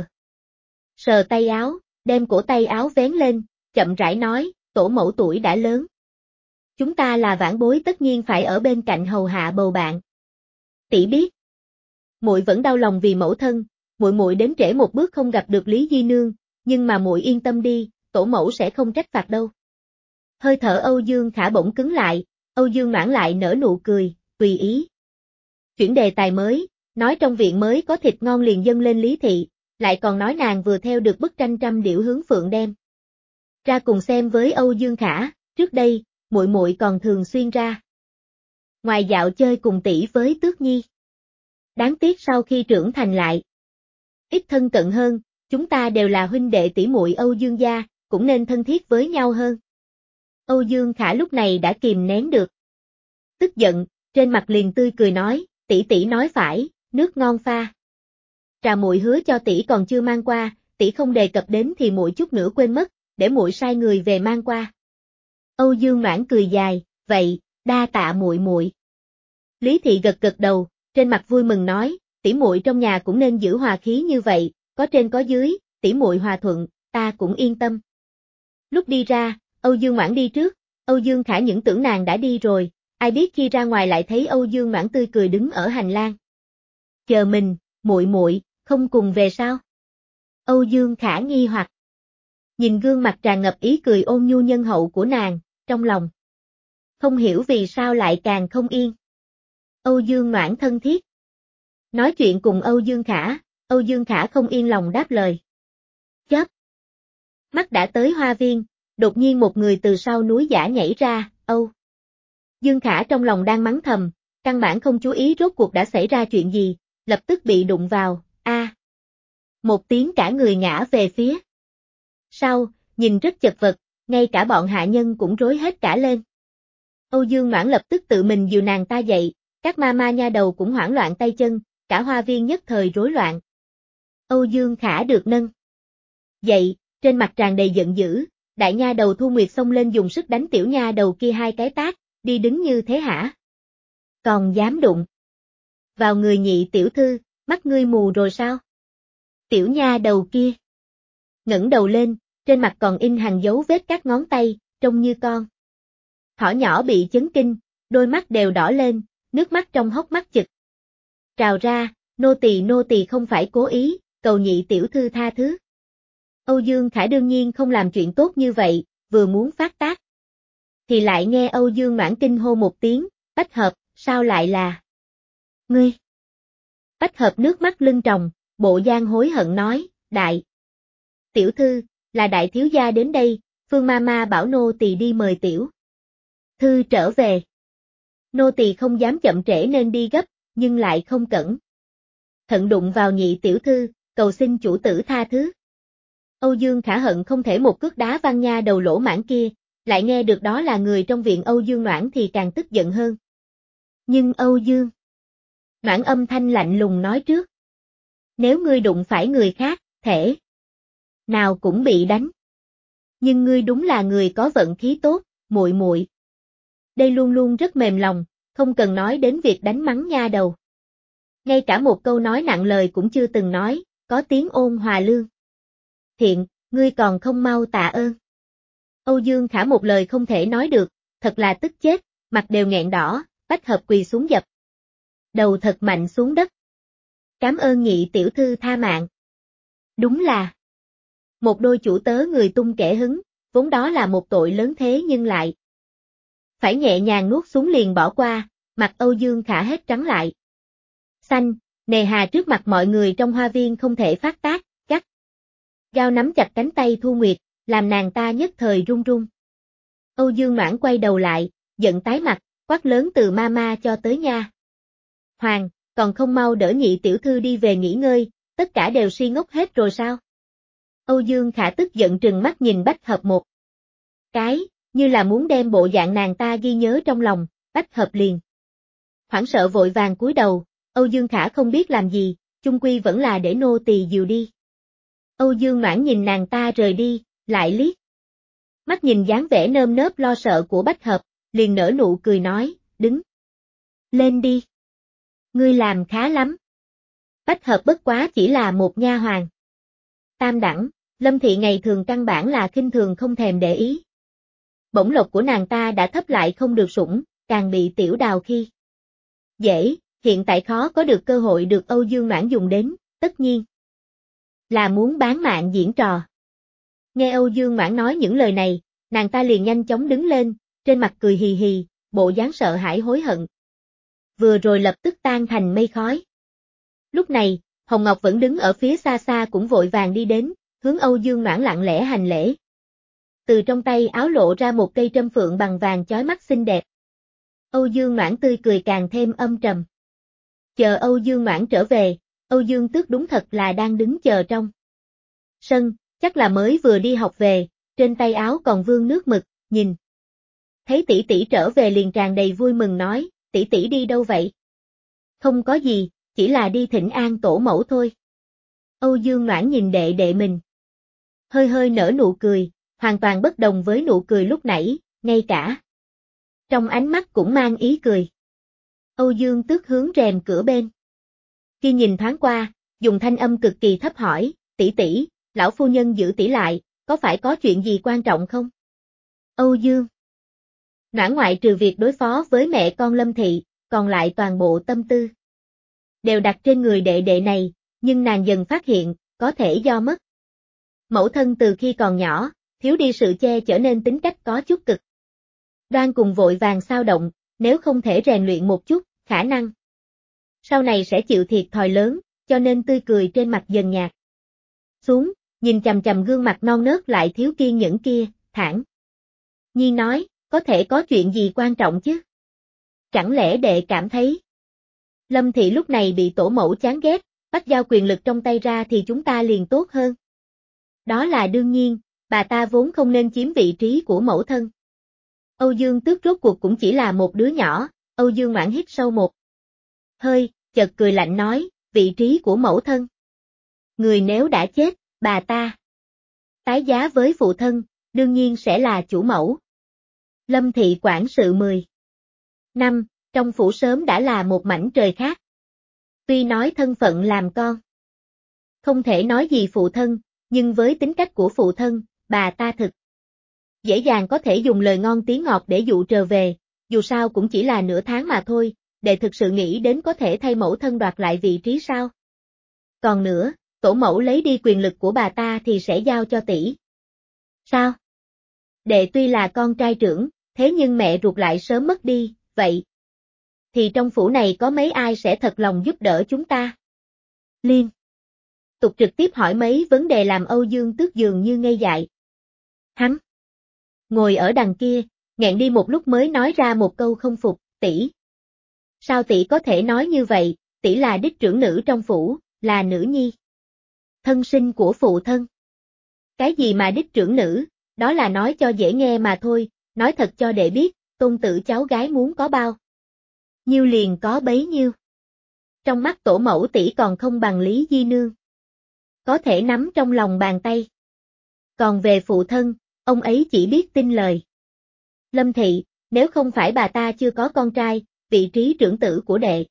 sờ tay áo, đem cổ tay áo vén lên, chậm rãi nói, tổ mẫu tuổi đã lớn. Chúng ta là vãn bối tất nhiên phải ở bên cạnh hầu hạ bầu bạn. Tỷ biết, muội vẫn đau lòng vì mẫu thân, muội muội đến trễ một bước không gặp được Lý Di Nương, nhưng mà muội yên tâm đi, tổ mẫu sẽ không trách phạt đâu. Hơi thở Âu Dương Khả bỗng cứng lại, Âu Dương Mãn lại nở nụ cười, tùy ý. Chuyển đề tài mới, nói trong viện mới có thịt ngon liền dâng lên Lý Thị, lại còn nói nàng vừa theo được bức tranh trăm điểu hướng phượng đem ra cùng xem với Âu Dương Khả, trước đây, muội muội còn thường xuyên ra ngoài dạo chơi cùng tỷ với Tước Nhi. Đáng tiếc sau khi trưởng thành lại ít thân cận hơn, chúng ta đều là huynh đệ tỷ muội Âu Dương gia, cũng nên thân thiết với nhau hơn. Âu Dương Khả lúc này đã kìm nén được tức giận, trên mặt liền tươi cười nói, tỷ tỷ nói phải, nước ngon pha trà muội hứa cho tỷ còn chưa mang qua, tỷ không đề cập đến thì muội chút nữa quên mất, để muội sai người về mang qua. Âu Dương Noãn cười dài, vậy, đa tạ muội muội. Lý Thị gật gật đầu, trên mặt vui mừng nói, tỷ muội trong nhà cũng nên giữ hòa khí như vậy, có trên có dưới, tỷ muội hòa thuận, ta cũng yên tâm. Lúc đi ra, Âu Dương Noãn đi trước, Âu Dương Khả những tưởng nàng đã đi rồi, ai biết khi ra ngoài lại thấy Âu Dương Noãn tươi cười đứng ở hành lang. Chờ mình, muội muội, không cùng về sao? Âu Dương Khả nghi hoặc nhìn gương mặt tràn ngập ý cười ôn nhu nhân hậu của nàng, trong lòng không hiểu vì sao lại càng không yên. Âu Dương Noãn thân thiết nói chuyện cùng Âu Dương Khả, Âu Dương Khả không yên lòng đáp lời. Chớp mắt đã tới hoa viên, đột nhiên một người từ sau núi giả nhảy ra, Âu Dương Khả trong lòng đang mắng thầm, căn bản không chú ý rốt cuộc đã xảy ra chuyện gì, lập tức bị đụng vào, a à. Một tiếng cả người ngã về phía sau, nhìn rất chật vật, ngay cả bọn hạ nhân cũng rối hết cả lên. Âu Dương Noãn lập tức tự mình dìu nàng ta dậy, các ma ma nha đầu cũng hoảng loạn tay chân, cả hoa viên nhất thời rối loạn. Âu Dương Khả được nâng dậy, trên mặt tràn đầy giận dữ, đại nha đầu Thu Nguyệt xông lên dùng sức đánh tiểu nha đầu kia hai cái tát, đi đứng như thế hả? Còn dám đụng vào người nhị tiểu thư, mắt ngươi mù rồi sao? Tiểu nha đầu kia ngẩng đầu lên, trên mặt còn in hàng dấu vết các ngón tay, trông như con thỏ nhỏ bị chấn kinh, đôi mắt đều đỏ lên, nước mắt trong hốc mắt chực trào ra, nô tỳ nô tỳ không phải cố ý, cầu nhị tiểu thư tha thứ. Âu Dương Khả đương nhiên không làm chuyện tốt như vậy, vừa muốn phát tác. Thì lại nghe Âu Dương Noãn kinh hô một tiếng, Bách Hợp, sao lại là ngươi? Bách Hợp nước mắt lưng tròng, bộ dáng hối hận nói, đại tiểu thư, là đại thiếu gia đến đây, Phương ma ma bảo nô tỳ đi mời tiểu thư trở về. Nô tỳ không dám chậm trễ nên đi gấp, nhưng lại không cẩn thận đụng vào nhị tiểu thư, cầu xin chủ tử tha thứ. Âu Dương Khả hận không thể một cước đá văng nha đầu lỗ mãng kia, lại nghe được đó là người trong viện Âu Dương Noãn thì càng tức giận hơn. Nhưng Âu Dương Noãn âm thanh lạnh lùng nói trước. Nếu ngươi đụng phải người khác, thể nào cũng bị đánh. Nhưng ngươi đúng là người có vận khí tốt, muội muội. Đây luôn luôn rất mềm lòng, không cần nói đến việc đánh mắng nha đầu. Ngay cả một câu nói nặng lời cũng chưa từng nói, có tiếng ôn hòa lương. Thiện, ngươi còn không mau tạ ơn. Âu Dương Khả một lời không thể nói được, thật là tức chết, mặt đều nghẹn đỏ, Bách Hợp quỳ xuống dập. Đầu thật mạnh xuống đất. Cảm ơn nhị tiểu thư tha mạng. Đúng là một đôi chủ tớ người tung kẻ hứng, vốn đó là một tội lớn thế nhưng lại phải nhẹ nhàng nuốt xuống liền bỏ qua, mặt Âu Dương Khả hết trắng lại. Xanh, nề hà trước mặt mọi người trong hoa viên không thể phát tác, cắt. Gao nắm chặt cánh tay Thu Nguyệt, làm nàng ta nhất thời run run. Âu Dương Noãn quay đầu lại, giận tái mặt, quát lớn từ mama cho tới nha. Hoàng, còn không mau đỡ nhị tiểu thư đi về nghỉ ngơi, tất cả đều si ngốc hết rồi sao? Âu Dương Khả tức giận trừng mắt nhìn Bách Hợp một cái, như là muốn đem bộ dạng nàng ta ghi nhớ trong lòng, Bách Hợp liền hoảng sợ vội vàng cúi đầu, Âu Dương Khả không biết làm gì, chung quy vẫn là để nô tỳ dìu đi. Âu Dương Noãn nhìn nàng ta rời đi, lại liếc mắt nhìn dáng vẻ nơm nớp lo sợ của Bách Hợp, liền nở nụ cười nói, đứng lên đi. Ngươi làm khá lắm. Bách Hợp bất quá chỉ là một nha hoàn tam đẳng, Lâm Thị ngày thường căn bản là khinh thường không thèm để ý. Bổng lộc của nàng ta đã thấp lại không được sủng, càng bị Tiểu Đào khi dễ, hiện tại khó có được cơ hội được Âu Dương Noãn dùng đến, tất nhiên là muốn bán mạng diễn trò. Nghe Âu Dương Noãn nói những lời này, nàng ta liền nhanh chóng đứng lên, trên mặt cười hì hì, bộ dáng sợ hãi hối hận. Vừa rồi lập tức tan thành mây khói. Lúc này, Hồng Ngọc vẫn đứng ở phía xa xa cũng vội vàng đi đến, hướng Âu Dương Noãn lặng lẽ hành lễ. Từ trong tay áo lộ ra một cây trâm phượng bằng vàng chói mắt xinh đẹp. Âu Dương Noãn tươi cười càng thêm âm trầm. Chờ Âu Dương Noãn trở về, Âu Dương Tước đúng thật là đang đứng chờ trong sân, chắc là mới vừa đi học về, trên tay áo còn vương nước mực, nhìn. Thấy tỷ tỷ trở về liền tràn đầy vui mừng nói, tỷ tỷ đi đâu vậy? Không có gì, chỉ là đi thỉnh an tổ mẫu thôi. Âu Dương Noãn nhìn đệ đệ mình. Hơi hơi nở nụ cười, hoàn toàn bất đồng với nụ cười lúc nãy, ngay cả trong ánh mắt cũng mang ý cười. Âu Dương Tước hướng rèm cửa bên. Khi nhìn thoáng qua, dùng thanh âm cực kỳ thấp hỏi, tỷ tỷ, lão phu nhân giữ tỷ lại, có phải có chuyện gì quan trọng không? Âu Dương Noãn ngoại trừ việc đối phó với mẹ con Lâm Thị, còn lại toàn bộ tâm tư đều đặt trên người đệ đệ này, nhưng nàng dần phát hiện, có thể do mất mẫu thân từ khi còn nhỏ, thiếu đi sự che chở nên tính cách có chút cực đoan cùng vội vàng xao động, nếu không thể rèn luyện một chút, khả năng sau này sẽ chịu thiệt thòi lớn, cho nên tươi cười trên mặt dần nhạt xuống, nhìn chằm chằm gương mặt non nớt lại thiếu kiên nhẫn kia, thản nhiên nói, có thể có chuyện gì quan trọng chứ? Chẳng lẽ đệ cảm thấy Lâm Thị lúc này bị tổ mẫu chán ghét, bắt giao quyền lực trong tay ra thì chúng ta liền tốt hơn. Đó là đương nhiên, bà ta vốn không nên chiếm vị trí của mẫu thân. Âu Dương Tước rốt cuộc cũng chỉ là một đứa nhỏ, Âu Dương Noãn hít sâu một hơi, chợt cười lạnh nói, vị trí của mẫu thân. Người nếu đã chết, bà ta tái giá với phụ thân, đương nhiên sẽ là chủ mẫu. Lâm Thị quản sự mười năm, trong phủ sớm đã là một mảnh trời khác. Tuy nói thân phận làm con không thể nói gì phụ thân, nhưng với tính cách của phụ thân, bà ta thực dễ dàng có thể dùng lời ngon tiếng ngọt để dụ trở về, dù sao cũng chỉ là nửa tháng mà thôi, để thực sự nghĩ đến có thể thay mẫu thân đoạt lại vị trí sao. Còn nữa, tổ mẫu lấy đi quyền lực của bà ta thì sẽ giao cho tỷ. Sao? Đệ tuy là con trai trưởng, thế nhưng mẹ ruột lại sớm mất đi, vậy thì trong phủ này có mấy ai sẽ thật lòng giúp đỡ chúng ta? Liên tục trực tiếp hỏi mấy vấn đề làm Âu Dương Tước dường như ngây dại. Hắn ngồi ở đằng kia, nghẹn đi một lúc mới nói ra một câu không phục, tỷ. Sao tỷ có thể nói như vậy, tỷ là đích trưởng nữ trong phủ, là nữ nhi thân sinh của phụ thân. Cái gì mà đích trưởng nữ, đó là nói cho dễ nghe mà thôi, nói thật cho đệ biết, tôn tử cháu gái muốn có bao nhiêu liền có bấy nhiêu. Trong mắt tổ mẫu tỷ còn không bằng Lý Di Nương, có thể nắm trong lòng bàn tay. Còn về phụ thân, ông ấy chỉ biết tin lời. Lâm Thị, nếu không phải bà ta chưa có con trai, vị trí trưởng tử của đệ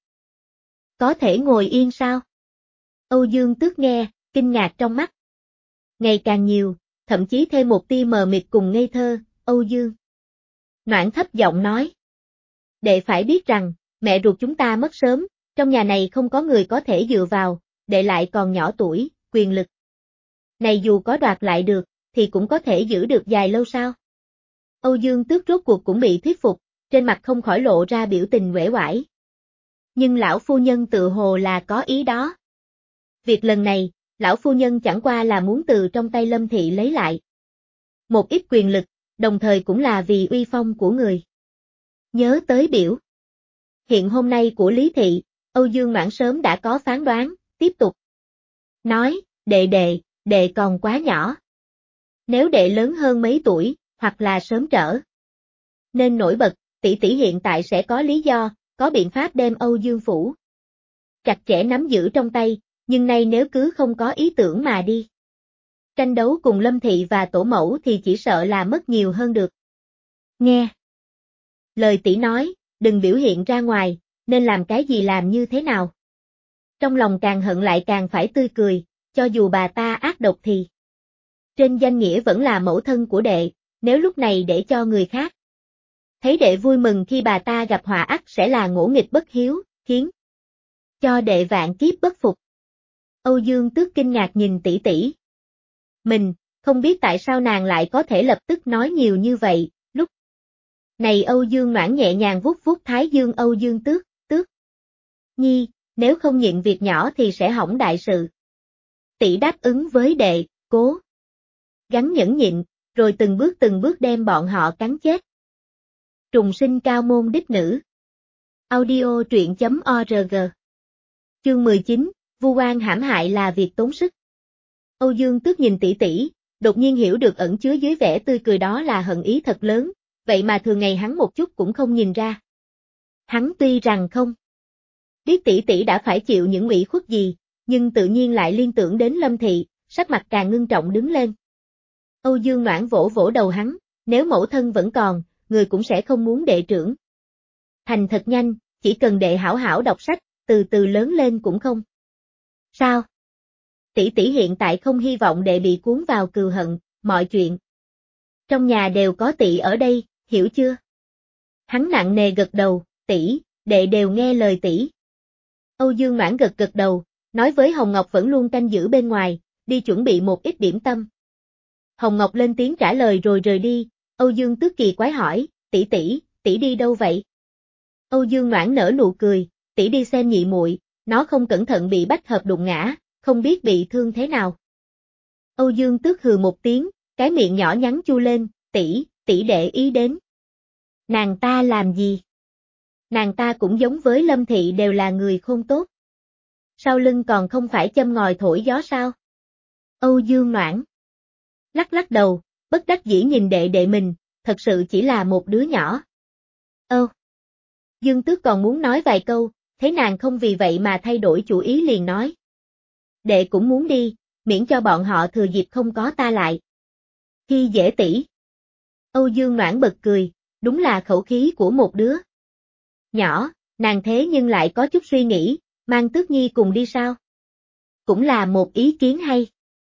có thể ngồi yên sao? Âu Dương Tước nghe, kinh ngạc trong mắt ngày càng nhiều, thậm chí thêm một tia mờ mịt cùng ngây thơ. Âu Dương Noãn thấp giọng nói. Đệ phải biết rằng, mẹ ruột chúng ta mất sớm, trong nhà này không có người có thể dựa vào, đệ lại còn nhỏ tuổi, quyền lực này dù có đoạt lại được, thì cũng có thể giữ được dài lâu sao? Âu Dương Tước rốt cuộc cũng bị thuyết phục, trên mặt không khỏi lộ ra biểu tình uể oải. Nhưng lão phu nhân tự hồ là có ý đó. Việc lần này, lão phu nhân chẳng qua là muốn từ trong tay Lâm Thị lấy lại một ít quyền lực, đồng thời cũng là vì uy phong của người. Nhớ tới biểu hiện hôm nay của Lý Thị, Âu Dương Noãn sớm đã có phán đoán, tiếp tục nói, đệ đệ, đệ còn quá nhỏ. Nếu đệ lớn hơn mấy tuổi, hoặc là sớm trở nên nổi bật, tỷ tỷ hiện tại sẽ có lý do, có biện pháp đem Âu Dương Phủ chặt chẽ nắm giữ trong tay, nhưng nay nếu cứ không có ý tưởng mà đi tranh đấu cùng Lâm Thị và tổ mẫu thì chỉ sợ là mất nhiều hơn được. Nghe lời tỷ nói, đừng biểu hiện ra ngoài, nên làm cái gì làm như thế nào. Trong lòng càng hận lại càng phải tươi cười, cho dù bà ta ác độc thì trên danh nghĩa vẫn là mẫu thân của đệ, nếu lúc này để cho người khác thấy đệ vui mừng khi bà ta gặp họa ắt sẽ là ngỗ nghịch bất hiếu, khiến cho đệ vạn kiếp bất phục. Âu Dương Tước kinh ngạc nhìn tỷ tỷ mình, không biết tại sao nàng lại có thể lập tức nói nhiều như vậy. Lúc này Âu Dương Noãn nhẹ nhàng vuốt vuốt thái dương Âu Dương Tước, Tước nhi, nếu không nhịn việc nhỏ thì sẽ hỏng đại sự. Tỷ đáp ứng với đệ, cố gắng nhẫn nhịn, rồi từng bước từng bước đem bọn họ cắn chết. Trùng sinh cao môn đích nữ. Audio truyện chấm org. Chương mười chín, vu oan hãm hại là việc tốn sức. Âu Dương Tước nhìn tỷ tỷ, đột nhiên hiểu được ẩn chứa dưới vẻ tươi cười đó là hận ý thật lớn, vậy mà thường ngày hắn một chút cũng không nhìn ra. Hắn tuy rằng không biết tỷ tỷ đã phải chịu những ủy khuất gì, nhưng tự nhiên lại liên tưởng đến Lâm Thị, sắc mặt càng ngưng trọng đứng lên. Âu Dương Noãn vỗ vỗ đầu hắn, nếu mẫu thân vẫn còn, người cũng sẽ không muốn đệ trưởng thành thật nhanh, chỉ cần đệ hảo hảo đọc sách, từ từ lớn lên cũng không sao. Tỷ tỷ hiện tại không hy vọng đệ bị cuốn vào cừu hận, mọi chuyện trong nhà đều có tỷ ở đây, hiểu chưa? Hắn nặng nề gật đầu, tỷ, đệ đều nghe lời tỷ. Âu Dương Noãn gật gật đầu, nói với Hồng Ngọc vẫn luôn canh giữ bên ngoài, đi chuẩn bị một ít điểm tâm. Hồng Ngọc lên tiếng trả lời rồi rời đi. Âu Dương Tước kỳ quái hỏi, tỷ tỷ, tỷ đi đâu vậy? Âu Dương Noãn nở nụ cười, tỷ đi xem nhị muội, nó không cẩn thận bị Bách Hợp đụng ngã, không biết bị thương thế nào. Âu Dương Tước hừ một tiếng, cái miệng nhỏ nhắn chu lên, tỷ, tỷ để ý đến nàng ta làm gì? Nàng ta cũng giống với Lâm Thị đều là người không tốt. Sau lưng còn không phải châm ngòi thổi gió sao? Âu Dương Noãn lắc lắc đầu, bất đắc dĩ nhìn đệ đệ mình, thật sự chỉ là một đứa nhỏ. Ơ! Dương Tước còn muốn nói vài câu, thấy nàng không vì vậy mà thay đổi chủ ý liền nói. Đệ cũng muốn đi, miễn cho bọn họ thừa dịp không có ta lại. Khi dễ tỷ. Âu Dương Noãn bật cười, đúng là khẩu khí của một đứa nhỏ, nàng thế nhưng lại có chút suy nghĩ, mang Tước Nhi cùng đi sao? Cũng là một ý kiến hay.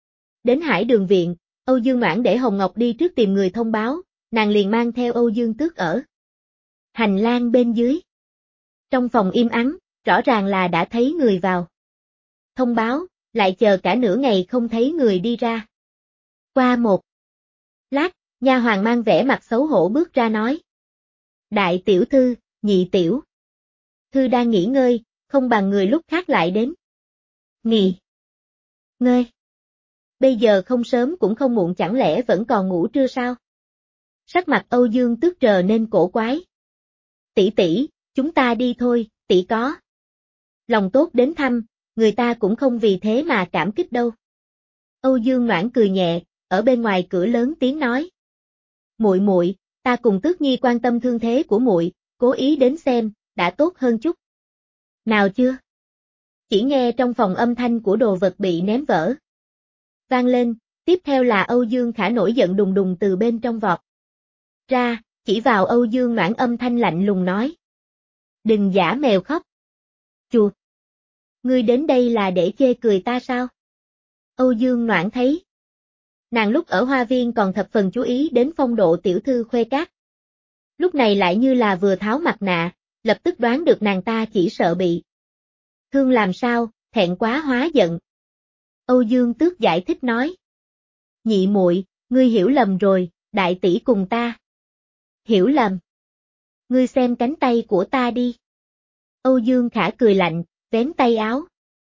Đến Hải Đường Viện, Âu Dương Noãn để Hồng Ngọc đi trước tìm người thông báo, nàng liền mang theo Âu Dương Tước ở hành lang bên dưới. Trong phòng im ắng, rõ ràng là đã thấy người vào. Thông báo, lại chờ cả nửa ngày không thấy người đi ra. Qua một lát, nha hoàn mang vẻ mặt xấu hổ bước ra nói. Đại tiểu thư, nhị tiểu thư đang nghỉ ngơi, không bằng người lúc khác lại đến. Nghỉ ngơi. Bây giờ không sớm cũng không muộn, chẳng lẽ vẫn còn ngủ trưa sao? Sắc mặt Âu Dương Tước trở nên cổ quái. Tỷ tỷ, chúng ta đi thôi, tỷ có lòng tốt đến thăm, người ta cũng không vì thế mà cảm kích đâu. Âu Dương Noãn cười nhẹ, ở bên ngoài cửa lớn tiếng nói. Muội muội, ta cùng Tước Nhi quan tâm thương thế của muội, cố ý đến xem, đã tốt hơn chút. Nào chưa? Chỉ nghe trong phòng âm thanh của đồ vật bị ném vỡ vang lên, tiếp theo là Âu Dương Khả nổi giận đùng đùng từ bên trong vọt ra, chỉ vào Âu Dương Noãn âm thanh lạnh lùng nói. Đừng giả mèo khóc. Chù! Ngươi đến đây là để chê cười ta sao? Âu Dương Noãn thấy. Nàng lúc ở hoa viên còn thập phần chú ý đến phong độ tiểu thư Khuê Cát. Lúc này lại như là vừa tháo mặt nạ, lập tức đoán được nàng ta chỉ sợ bị thương làm sao, thẹn quá hóa giận. Âu Dương Tước giải thích nói. Nhị muội, ngươi hiểu lầm rồi, đại tỷ cùng ta. Hiểu lầm. Ngươi xem cánh tay của ta đi. Âu Dương Khả cười lạnh, vén tay áo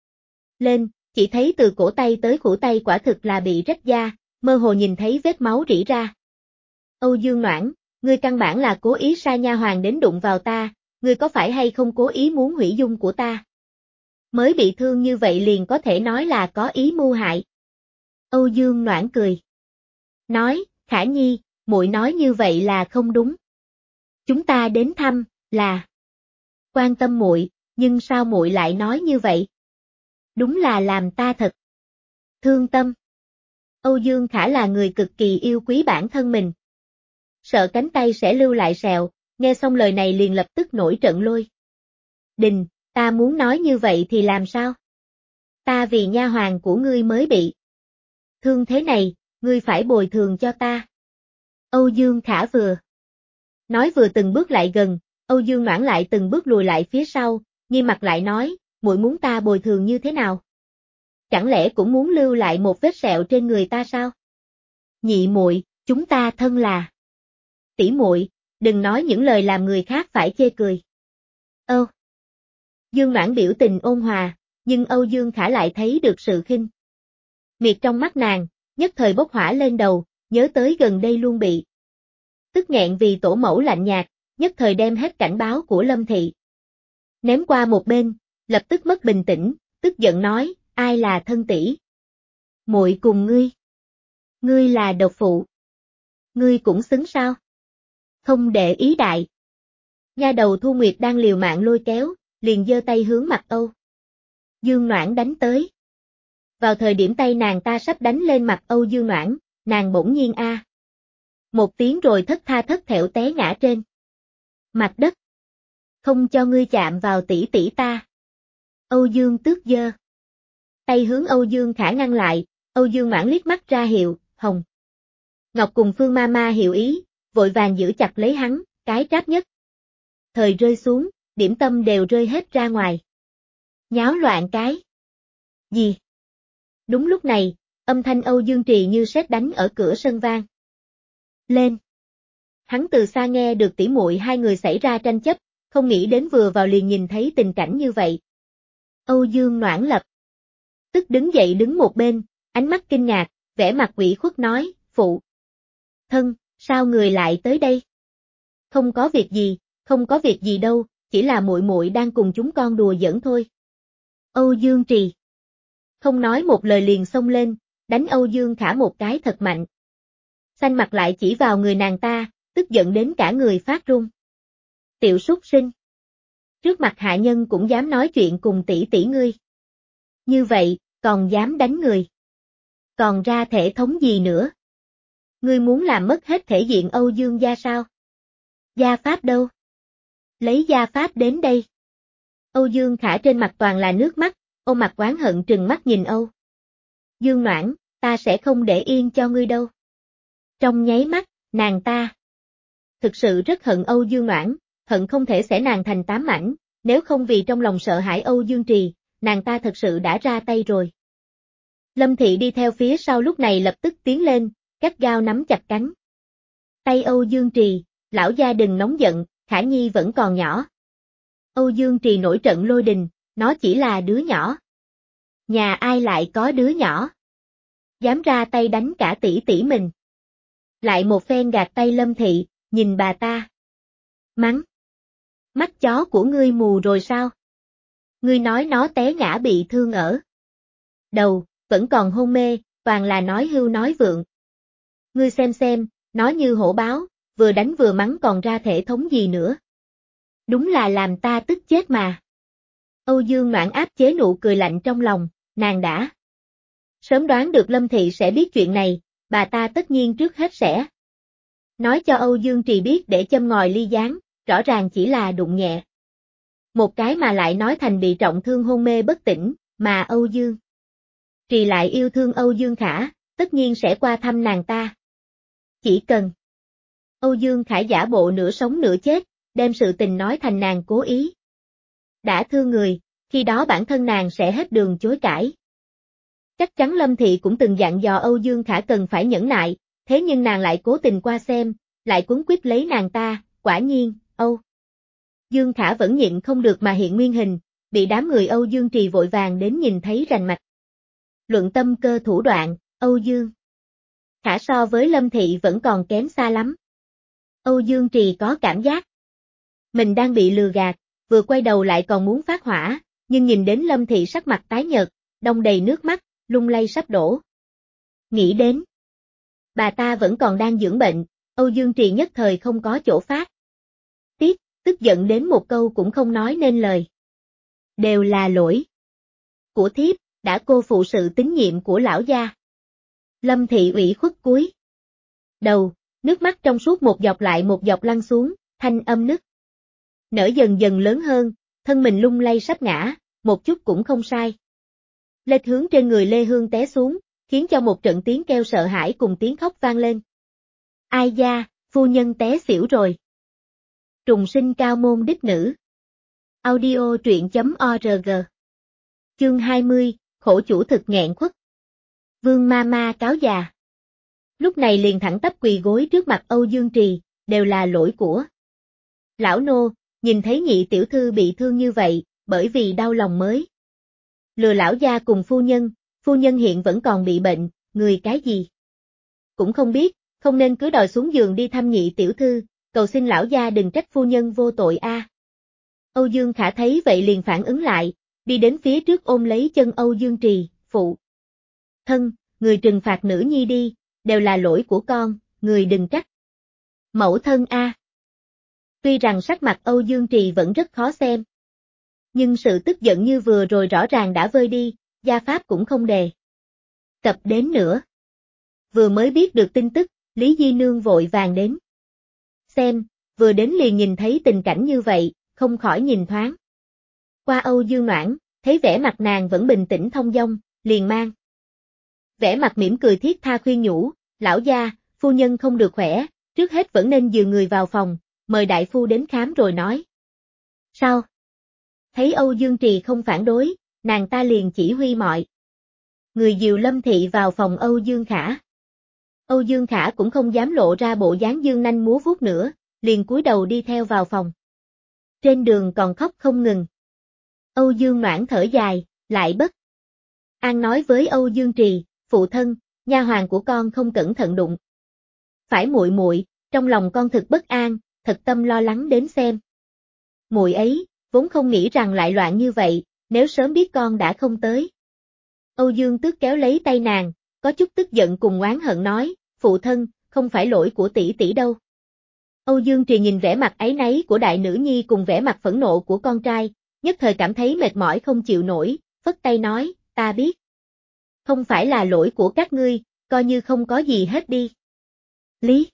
lên, chỉ thấy từ cổ tay tới khuỷu tay quả thực là bị rách da, mơ hồ nhìn thấy vết máu rỉ ra. Âu Dương Noãn, ngươi căn bản là cố ý sai nha hoàn đến đụng vào ta, ngươi có phải hay không cố ý muốn hủy dung của ta? Mới bị thương như vậy liền có thể nói là có ý mưu hại. Âu Dương Noãn cười. Nói, Khả Nhi, muội nói như vậy là không đúng. Chúng ta đến thăm, là quan tâm muội, nhưng sao muội lại nói như vậy? Đúng là làm ta thật thương tâm. Âu Dương Khả là người cực kỳ yêu quý bản thân mình. Sợ cánh tay sẽ lưu lại sẹo, nghe xong lời này liền lập tức nổi trận lôi đình, ta muốn nói như vậy thì làm sao? Ta vì nha hoàn của ngươi mới bị thương thế này, ngươi phải bồi thường cho ta. Âu Dương Khả vừa nói vừa từng bước lại gần, Âu Dương Noãn lại từng bước lùi lại phía sau, nghiêm mặt lại nói, muội muốn ta bồi thường như thế nào? Chẳng lẽ cũng muốn lưu lại một vết sẹo trên người ta sao? Nhị muội, chúng ta thân là tỷ muội, đừng nói những lời làm người khác phải chê cười. Âu Dương Noãn biểu tình ôn hòa, nhưng Âu Dương Khả lại thấy được sự khinh miệt trong mắt nàng, nhất thời bốc hỏa lên đầu, nhớ tới gần đây luôn bị tức nghẹn vì tổ mẫu lạnh nhạt, nhất thời đem hết cảnh báo của Lâm Thị ném qua một bên, lập tức mất bình tĩnh, tức giận nói, ai là thân tỷ? Muội cùng ngươi. Ngươi là độc phụ. Ngươi cũng xứng sao? Không để ý đại. Nha đầu Thu Nguyệt đang liều mạng lôi kéo, liền giơ tay hướng mặt Âu Dương Noãn đánh tới. Vào thời điểm tay nàng ta sắp đánh lên mặt Âu Dương Noãn, nàng bỗng nhiên a một tiếng rồi thất tha thất thểu té ngã trên mặt đất. Không cho ngươi chạm vào tỷ tỷ ta. Âu Dương Tước giơ tay hướng Âu Dương Khả ngăn lại, Âu Dương Noãn liếc mắt ra hiệu, Hồng Ngọc cùng Phương Ma Ma hiểu ý, vội vàng giữ chặt lấy hắn, cái tráp nhất thời rơi xuống, điểm tâm đều rơi hết ra ngoài. Nháo loạn cái gì? Đúng lúc này, âm thanh Âu Dương Trì như sét đánh ở cửa sân vang lên. Hắn từ xa nghe được tỉ muội hai người xảy ra tranh chấp, không nghĩ đến vừa vào liền nhìn thấy tình cảnh như vậy. Âu Dương Noãn lập tức đứng dậy đứng một bên, ánh mắt kinh ngạc, vẻ mặt ủy khuất nói, phụ thân, sao người lại tới đây? Không có việc gì, không có việc gì đâu, chỉ là muội muội đang cùng chúng con đùa giỡn thôi. Âu Dương Trì không nói một lời liền xông lên, đánh Âu Dương Khả một cái thật mạnh. Xanh mặt lại chỉ vào người nàng ta, tức giận đến cả người phát run. Tiểu súc sinh. Trước mặt hạ nhân cũng dám nói chuyện cùng tỷ tỷ ngươi. Như vậy, còn dám đánh người. Còn ra thể thống gì nữa? Ngươi muốn làm mất hết thể diện Âu Dương gia sao? Gia pháp đâu? Lấy gia pháp đến đây. Âu Dương Khả trên mặt toàn là nước mắt, ôm mặt oán hận trừng mắt nhìn Âu Dương Noãn, ta sẽ không để yên cho ngươi đâu. Trong nháy mắt, nàng ta thực sự rất hận Âu Dương Noãn, hận không thể xẻ nàng thành tám mảnh, nếu không vì trong lòng sợ hãi Âu Dương Trì, nàng ta thật sự đã ra tay rồi. Lâm Thị đi theo phía sau lúc này lập tức tiến lên, gắt gao nắm chặt cánh tay Âu Dương Trì, lão gia đừng nóng giận, Khả Nhi vẫn còn nhỏ. Âu Dương Trì nổi trận lôi đình, nó chỉ là đứa nhỏ. Nhà ai lại có đứa nhỏ? Dám ra tay đánh cả tỷ tỷ mình. Lại một phen gạt tay Lâm Thị, nhìn bà ta. Mắng. Mắt chó của ngươi mù rồi sao? Ngươi nói nó té ngã bị thương ở đầu, vẫn còn hôn mê, toàn là nói hưu nói vượng. Ngươi xem xem, nó như hổ báo, vừa đánh vừa mắng còn ra thể thống gì nữa. Đúng là làm ta tức chết mà. Âu Dương Noãn áp chế nụ cười lạnh trong lòng, nàng đã sớm đoán được Lâm Thị sẽ biết chuyện này, bà ta tất nhiên trước hết sẽ nói cho Âu Dương Trì biết để châm ngòi ly gián, rõ ràng chỉ là đụng nhẹ. Một cái mà lại nói thành bị trọng thương hôn mê bất tỉnh, mà Âu Dương Trì lại yêu thương Âu Dương Khả, tất nhiên sẽ qua thăm nàng ta. Chỉ cần Âu Dương Khả giả bộ nửa sống nửa chết, đem sự tình nói thành nàng cố ý đã thương người, khi đó bản thân nàng sẽ hết đường chối cãi. Chắc chắn Lâm Thị cũng từng dặn dò Âu Dương Khả cần phải nhẫn nại, thế nhưng nàng lại cố tình qua xem, lại quấn quýt lấy nàng ta, quả nhiên, Âu Dương Khả vẫn nhịn không được mà hiện nguyên hình, bị đám người Âu Dương Trì vội vàng đến nhìn thấy rành mạch. Luận tâm cơ thủ đoạn, Âu Dương Khả so với Lâm Thị vẫn còn kém xa lắm. Âu Dương Trì có cảm giác mình đang bị lừa gạt, vừa quay đầu lại còn muốn phát hỏa, nhưng nhìn đến Lâm Thị sắc mặt tái nhợt, đong đầy nước mắt, lung lay sắp đổ. Nghĩ đến bà ta vẫn còn đang dưỡng bệnh, Âu Dương Trì nhất thời không có chỗ phát tiết, tức giận đến một câu cũng không nói nên lời. Đều là lỗi của thiếp, đã cô phụ sự tín nhiệm của lão gia. Lâm Thị ủy khuất cúi đầu, nước mắt trong suốt một giọt lại một giọt lăn xuống, thanh âm nức nở dần dần lớn hơn, thân mình lung lay sắp ngã, một chút cũng không sai. Lệch hướng trên người Lê Hương té xuống, khiến cho một trận tiếng kêu sợ hãi cùng tiếng khóc vang lên. Ai da, phu nhân té xỉu rồi. Trùng sinh cao môn đích nữ. Audio truyện chấm org. Chương hai mươi, khổ chủ thực nghẹn khuất. Vương ma ma cáo già. Lúc này liền thẳng tắp quỳ gối trước mặt Âu Dương Trì, đều là lỗi của lão nô, nhìn thấy nhị tiểu thư bị thương như vậy, bởi vì đau lòng mới lừa lão gia cùng phu nhân, phu nhân hiện vẫn còn bị bệnh, người cái gì cũng không biết, không nên cứ đòi xuống giường đi thăm nhị tiểu thư, cầu xin lão gia đừng trách phu nhân vô tội a. À. Âu Dương Khả thấy vậy liền phản ứng lại, đi đến phía trước ôm lấy chân Âu Dương Trì, phụ thân, người trừng phạt nữ nhi đi, đều là lỗi của con, người đừng trách mẫu thân a. À. Tuy rằng sắc mặt Âu Dương Trì vẫn rất khó xem, nhưng sự tức giận như vừa rồi rõ ràng đã vơi đi, gia pháp cũng không đề cập đến nữa. Vừa mới biết được tin tức, Lý Di Nương vội vàng đến xem, vừa đến liền nhìn thấy tình cảnh như vậy, không khỏi nhìn thoáng qua Âu Dương Noãn, thấy vẻ mặt nàng vẫn bình tĩnh thông dong, liền mang vẻ mặt mỉm cười thiết tha khuyên nhủ, lão gia, phu nhân không được khỏe, trước hết vẫn nên dìu người vào phòng, mời đại phu đến khám rồi nói. Sao? Thấy Âu Dương Trì không phản đối, nàng ta liền chỉ huy mọi người dìu Lâm Thị vào phòng Âu Dương Khả. Âu Dương Khả cũng không dám lộ ra bộ dáng dương nanh múa vuốt nữa, liền cúi đầu đi theo vào phòng. Trên đường còn khóc không ngừng. Âu Dương Noãn thở dài, lại bất an nói với Âu Dương Trì, phụ thân, nha hoàn của con không cẩn thận đụng phải muội muội, trong lòng con thực bất an, thật tâm lo lắng đến xem. Muội ấy, vốn không nghĩ rằng lại loạn như vậy, nếu sớm biết con đã không tới. Âu Dương Tước kéo lấy tay nàng, có chút tức giận cùng oán hận nói, phụ thân, không phải lỗi của tỷ tỷ đâu. Âu Dương Trì nhìn vẻ mặt áy náy của đại nữ nhi cùng vẻ mặt phẫn nộ của con trai, nhất thời cảm thấy mệt mỏi không chịu nổi, phất tay nói, ta biết. Không phải là lỗi của các ngươi, coi như không có gì hết đi. Lý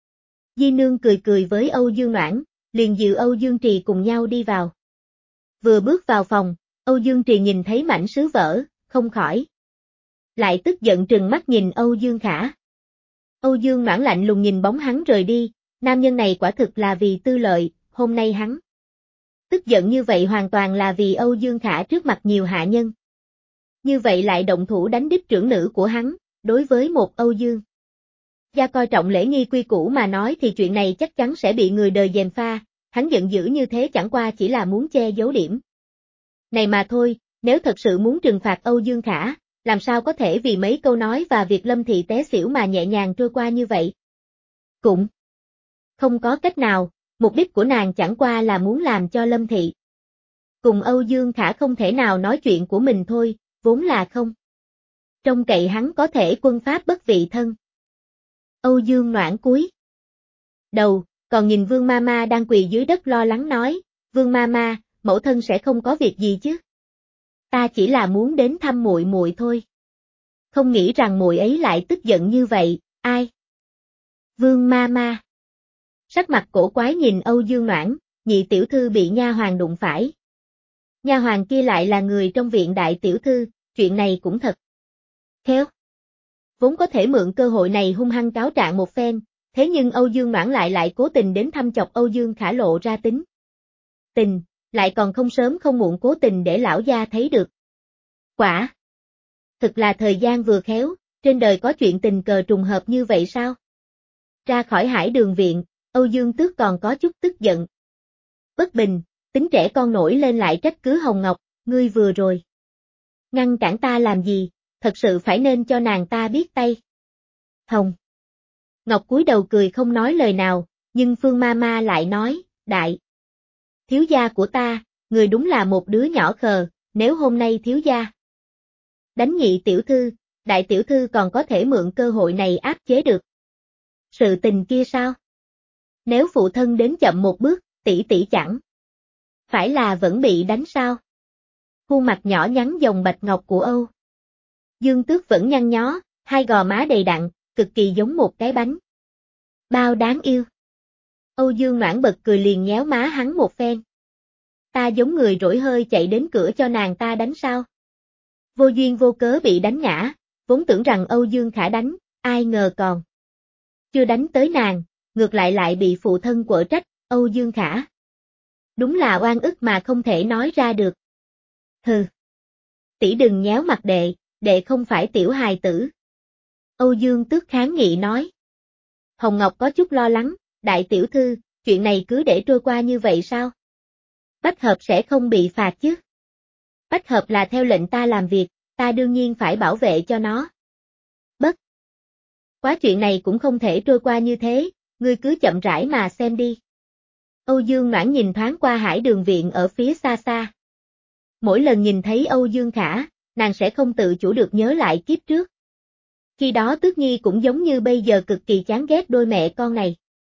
Di Nương cười cười với Âu Dương Noãn, liền dìu Âu Dương Trì cùng nhau đi vào. Vừa bước vào phòng, Âu Dương Trì nhìn thấy mảnh sứ vỡ, không khỏi lại tức giận trừng mắt nhìn Âu Dương Khả. Âu Dương Noãn lạnh lùng nhìn bóng hắn rời đi, nam nhân này quả thực là vì tư lợi, hôm nay hắn tức giận như vậy hoàn toàn là vì Âu Dương Khả trước mặt nhiều hạ nhân. Như vậy lại động thủ đánh đích trưởng nữ của hắn, đối với một Âu Dương gia coi trọng lễ nghi quy củ mà nói thì chuyện này chắc chắn sẽ bị người đời gièm pha, hắn giận dữ như thế chẳng qua chỉ là muốn che giấu điểm này mà thôi, nếu thật sự muốn trừng phạt Âu Dương Khả, làm sao có thể vì mấy câu nói và việc Lâm Thị té xỉu mà nhẹ nhàng trôi qua như vậy. Cũng không có cách nào, mục đích của nàng chẳng qua là muốn làm cho Lâm Thị cùng Âu Dương Khả không thể nào nói chuyện của mình thôi, vốn là không trông cậy hắn có thể quân pháp bất vị thân. Âu Dương Noãn cúi đầu, còn nhìn Vương Mama đang quỳ dưới đất lo lắng nói, Vương Mama, mẫu thân sẽ không có việc gì chứ? Ta chỉ là muốn đến thăm muội muội thôi. Không nghĩ rằng muội ấy lại tức giận như vậy, ai? Vương Mama. Sắc mặt cổ quái nhìn Âu Dương Noãn, nhị tiểu thư bị nha hoàn đụng phải. Nha hoàn kia lại là người trong viện đại tiểu thư, chuyện này cũng thật khéo. Vốn có thể mượn cơ hội này hung hăng cáo trạng một phen, thế nhưng Âu Dương Noãn lại lại cố tình đến thăm chọc Âu Dương Khả lộ ra tính tình, lại còn không sớm không muộn cố tình để lão gia thấy được. Quả thực là thời gian vừa khéo, trên đời có chuyện tình cờ trùng hợp như vậy sao? Ra khỏi Hải Đường viện, Âu Dương Tước còn có chút tức giận. Bất bình, tính trẻ con nổi lên lại trách cứ Hồng Ngọc, ngươi vừa rồi ngăn cản ta làm gì, thật sự phải nên cho nàng ta biết tay. Hồng Ngọc cúi đầu cười không nói lời nào, nhưng Phương Mama lại nói, đại thiếu gia của ta, người đúng là một đứa nhỏ khờ, nếu hôm nay thiếu gia đánh nhị tiểu thư, đại tiểu thư còn có thể mượn cơ hội này áp chế được sự tình kia sao? Nếu phụ thân đến chậm một bước, tỷ tỷ chẳng phải là vẫn bị đánh sao? Khuôn mặt nhỏ nhắn dòng bạch ngọc của Âu Dương Tước vẫn nhăn nhó, hai gò má đầy đặn, cực kỳ giống một cái bánh bao đáng yêu. Âu Dương Noãn bật cười liền nhéo má hắn một phen. Ta giống người rỗi hơi chạy đến cửa cho nàng ta đánh sao? Vô duyên vô cớ bị đánh ngã, vốn tưởng rằng Âu Dương Khả đánh, ai ngờ còn chưa đánh tới nàng, ngược lại lại bị phụ thân quở trách, Âu Dương Khả. Đúng là oan ức mà không thể nói ra được. Hừ. Tỷ đừng nhéo mặt đệ, đệ không phải tiểu hài tử. Âu Dương Tước kháng nghị nói. Hồng Ngọc có chút lo lắng, đại tiểu thư, chuyện này cứ để trôi qua như vậy sao? Bách hợp sẽ không bị phạt chứ? Bách hợp là theo lệnh ta làm việc, ta đương nhiên phải bảo vệ cho nó. Bất quá chuyện này cũng không thể trôi qua như thế, ngươi cứ chậm rãi mà xem đi. Âu Dương Noãn nhìn thoáng qua Hải Đường viện ở phía xa xa. Mỗi lần nhìn thấy Âu Dương Khả, nàng sẽ không tự chủ được nhớ lại kiếp trước. Khi đó Tước Nhi cũng giống như bây giờ cực kỳ chán ghét đôi mẹ con này.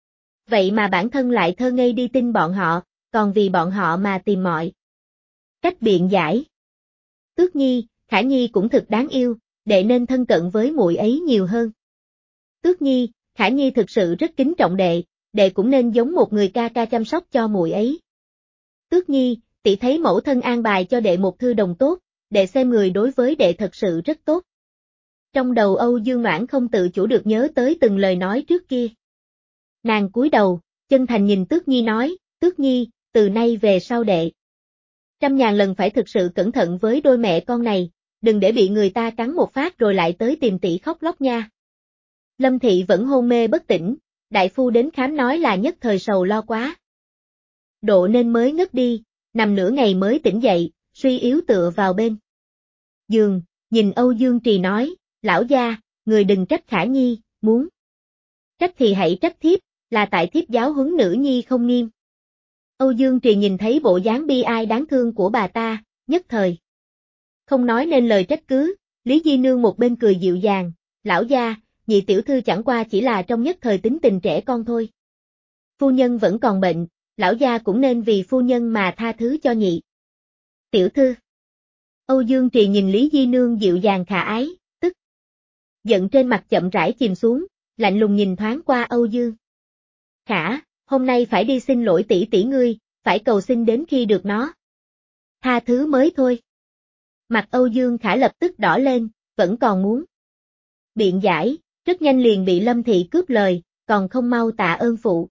Vậy mà bản thân lại thơ ngây đi tin bọn họ, còn vì bọn họ mà tìm mọi cách biện giải. Tước Nhi, Khả Nhi cũng thực đáng yêu, đệ nên thân cận với muội ấy nhiều hơn. Tước Nhi, Khả Nhi thực sự rất kính trọng đệ, đệ cũng nên giống một người ca ca chăm sóc cho muội ấy. Tước Nhi, tỷ thấy mẫu thân an bài cho đệ một thư đồng tốt, đệ xem người đối với đệ thật sự rất tốt. Trong đầu Âu Dương Noãn không tự chủ được nhớ tới từng lời nói trước kia. Nàng cúi đầu, chân thành nhìn Tước Nhi nói, Tước Nhi, từ nay về sau đệ trăm ngàn lần phải thực sự cẩn thận với đôi mẹ con này, đừng để bị người ta cắn một phát rồi lại tới tìm tỷ khóc lóc nha. Lâm Thị vẫn hôn mê bất tỉnh, đại phu đến khám nói là nhất thời sầu lo quá độ nên mới ngất đi, nằm nửa ngày mới tỉnh dậy, suy yếu tựa vào bên giường, nhìn Âu Dương Trì nói, lão gia, người đừng trách Khả Nhi, muốn trách thì hãy trách thiếp, là tại thiếp giáo huấn nữ nhi không nghiêm. Âu Dương Trì nhìn thấy bộ dáng bi ai đáng thương của bà ta, nhất thời không nói nên lời trách cứ, Lý Di Nương một bên cười dịu dàng, lão gia, nhị tiểu thư chẳng qua chỉ là trong nhất thời tính tình trẻ con thôi. Phu nhân vẫn còn bệnh, lão gia cũng nên vì phu nhân mà tha thứ cho nhị tiểu thư. Âu Dương Trì nhìn Lý Di Nương dịu dàng khả ái, tức giận trên mặt chậm rãi chìm xuống, lạnh lùng nhìn thoáng qua Âu Dương Khả, hôm nay phải đi xin lỗi tỷ tỷ ngươi, phải cầu xin đến khi được nó tha thứ mới thôi. Mặt Âu Dương Khả lập tức đỏ lên, vẫn còn muốn biện giải, rất nhanh liền bị Lâm Thị cướp lời, còn không mau tạ ơn phụ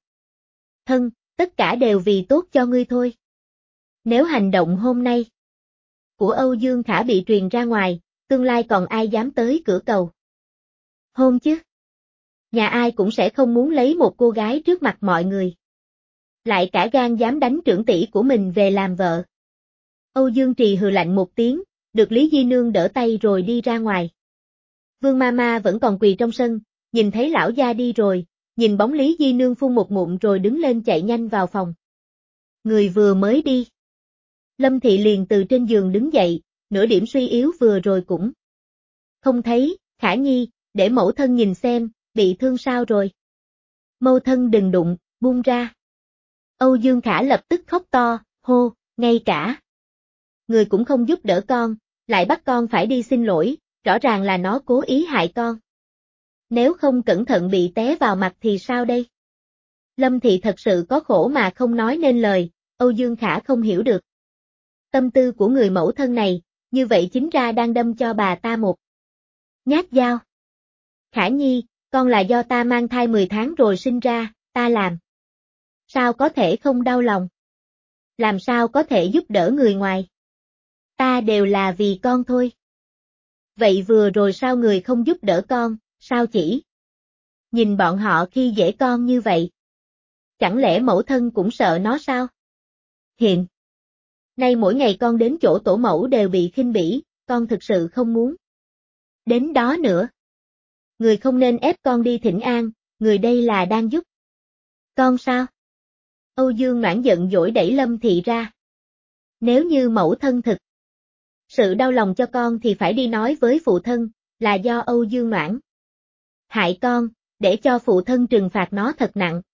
thân, tất cả đều vì tốt cho ngươi thôi. Nếu hành động hôm nay của Âu Dương Khả bị truyền ra ngoài, tương lai còn ai dám tới cửa cầu. Hôn chứ? Nhà ai cũng sẽ không muốn lấy một cô gái trước mặt mọi người. Lại cả gan dám đánh trưởng tỷ của mình về làm vợ. Âu Dương Trì hừ lạnh một tiếng, được Lý Di Nương đỡ tay rồi đi ra ngoài. Vương Mama vẫn còn quỳ trong sân, nhìn thấy lão gia đi rồi, nhìn bóng Lý Di Nương phun một ngụm rồi đứng lên chạy nhanh vào phòng. Người vừa mới đi. Lâm Thị liền từ trên giường đứng dậy, nửa điểm suy yếu vừa rồi cũng không thấy. Khả Nhi, để mẫu thân nhìn xem, bị thương sao rồi. Mẫu thân đừng đụng, buông ra. Âu Dương Khả lập tức khóc to, hô, ngay cả người cũng không giúp đỡ con, lại bắt con phải đi xin lỗi, rõ ràng là nó cố ý hại con. Nếu không cẩn thận bị té vào mặt thì sao đây? Lâm Thị thật sự có khổ mà không nói nên lời, Âu Dương Khả không hiểu được. Tâm tư của người mẫu thân này, như vậy chính ra đang đâm cho bà ta một nhát dao. Khả Nhi, con là do ta mang thai mười tháng rồi sinh ra, ta làm. Sao có thể không đau lòng? Làm sao có thể giúp đỡ người ngoài? Ta đều là vì con thôi. Vậy vừa rồi sao người không giúp đỡ con, sao chỉ? Nhìn bọn họ khi dễ con như vậy. Chẳng lẽ mẫu thân cũng sợ nó sao? Hiện nay mỗi ngày con đến chỗ tổ mẫu đều bị khinh bỉ, con thực sự không muốn đến đó nữa. Người không nên ép con đi thỉnh an, người đây là đang giúp con sao? Âu Dương Noãn giận dỗi đẩy Lâm Thị ra. Nếu như mẫu thân thực sự đau lòng cho con thì phải đi nói với phụ thân, là do Âu Dương Noãn hại con, để cho phụ thân trừng phạt nó thật nặng.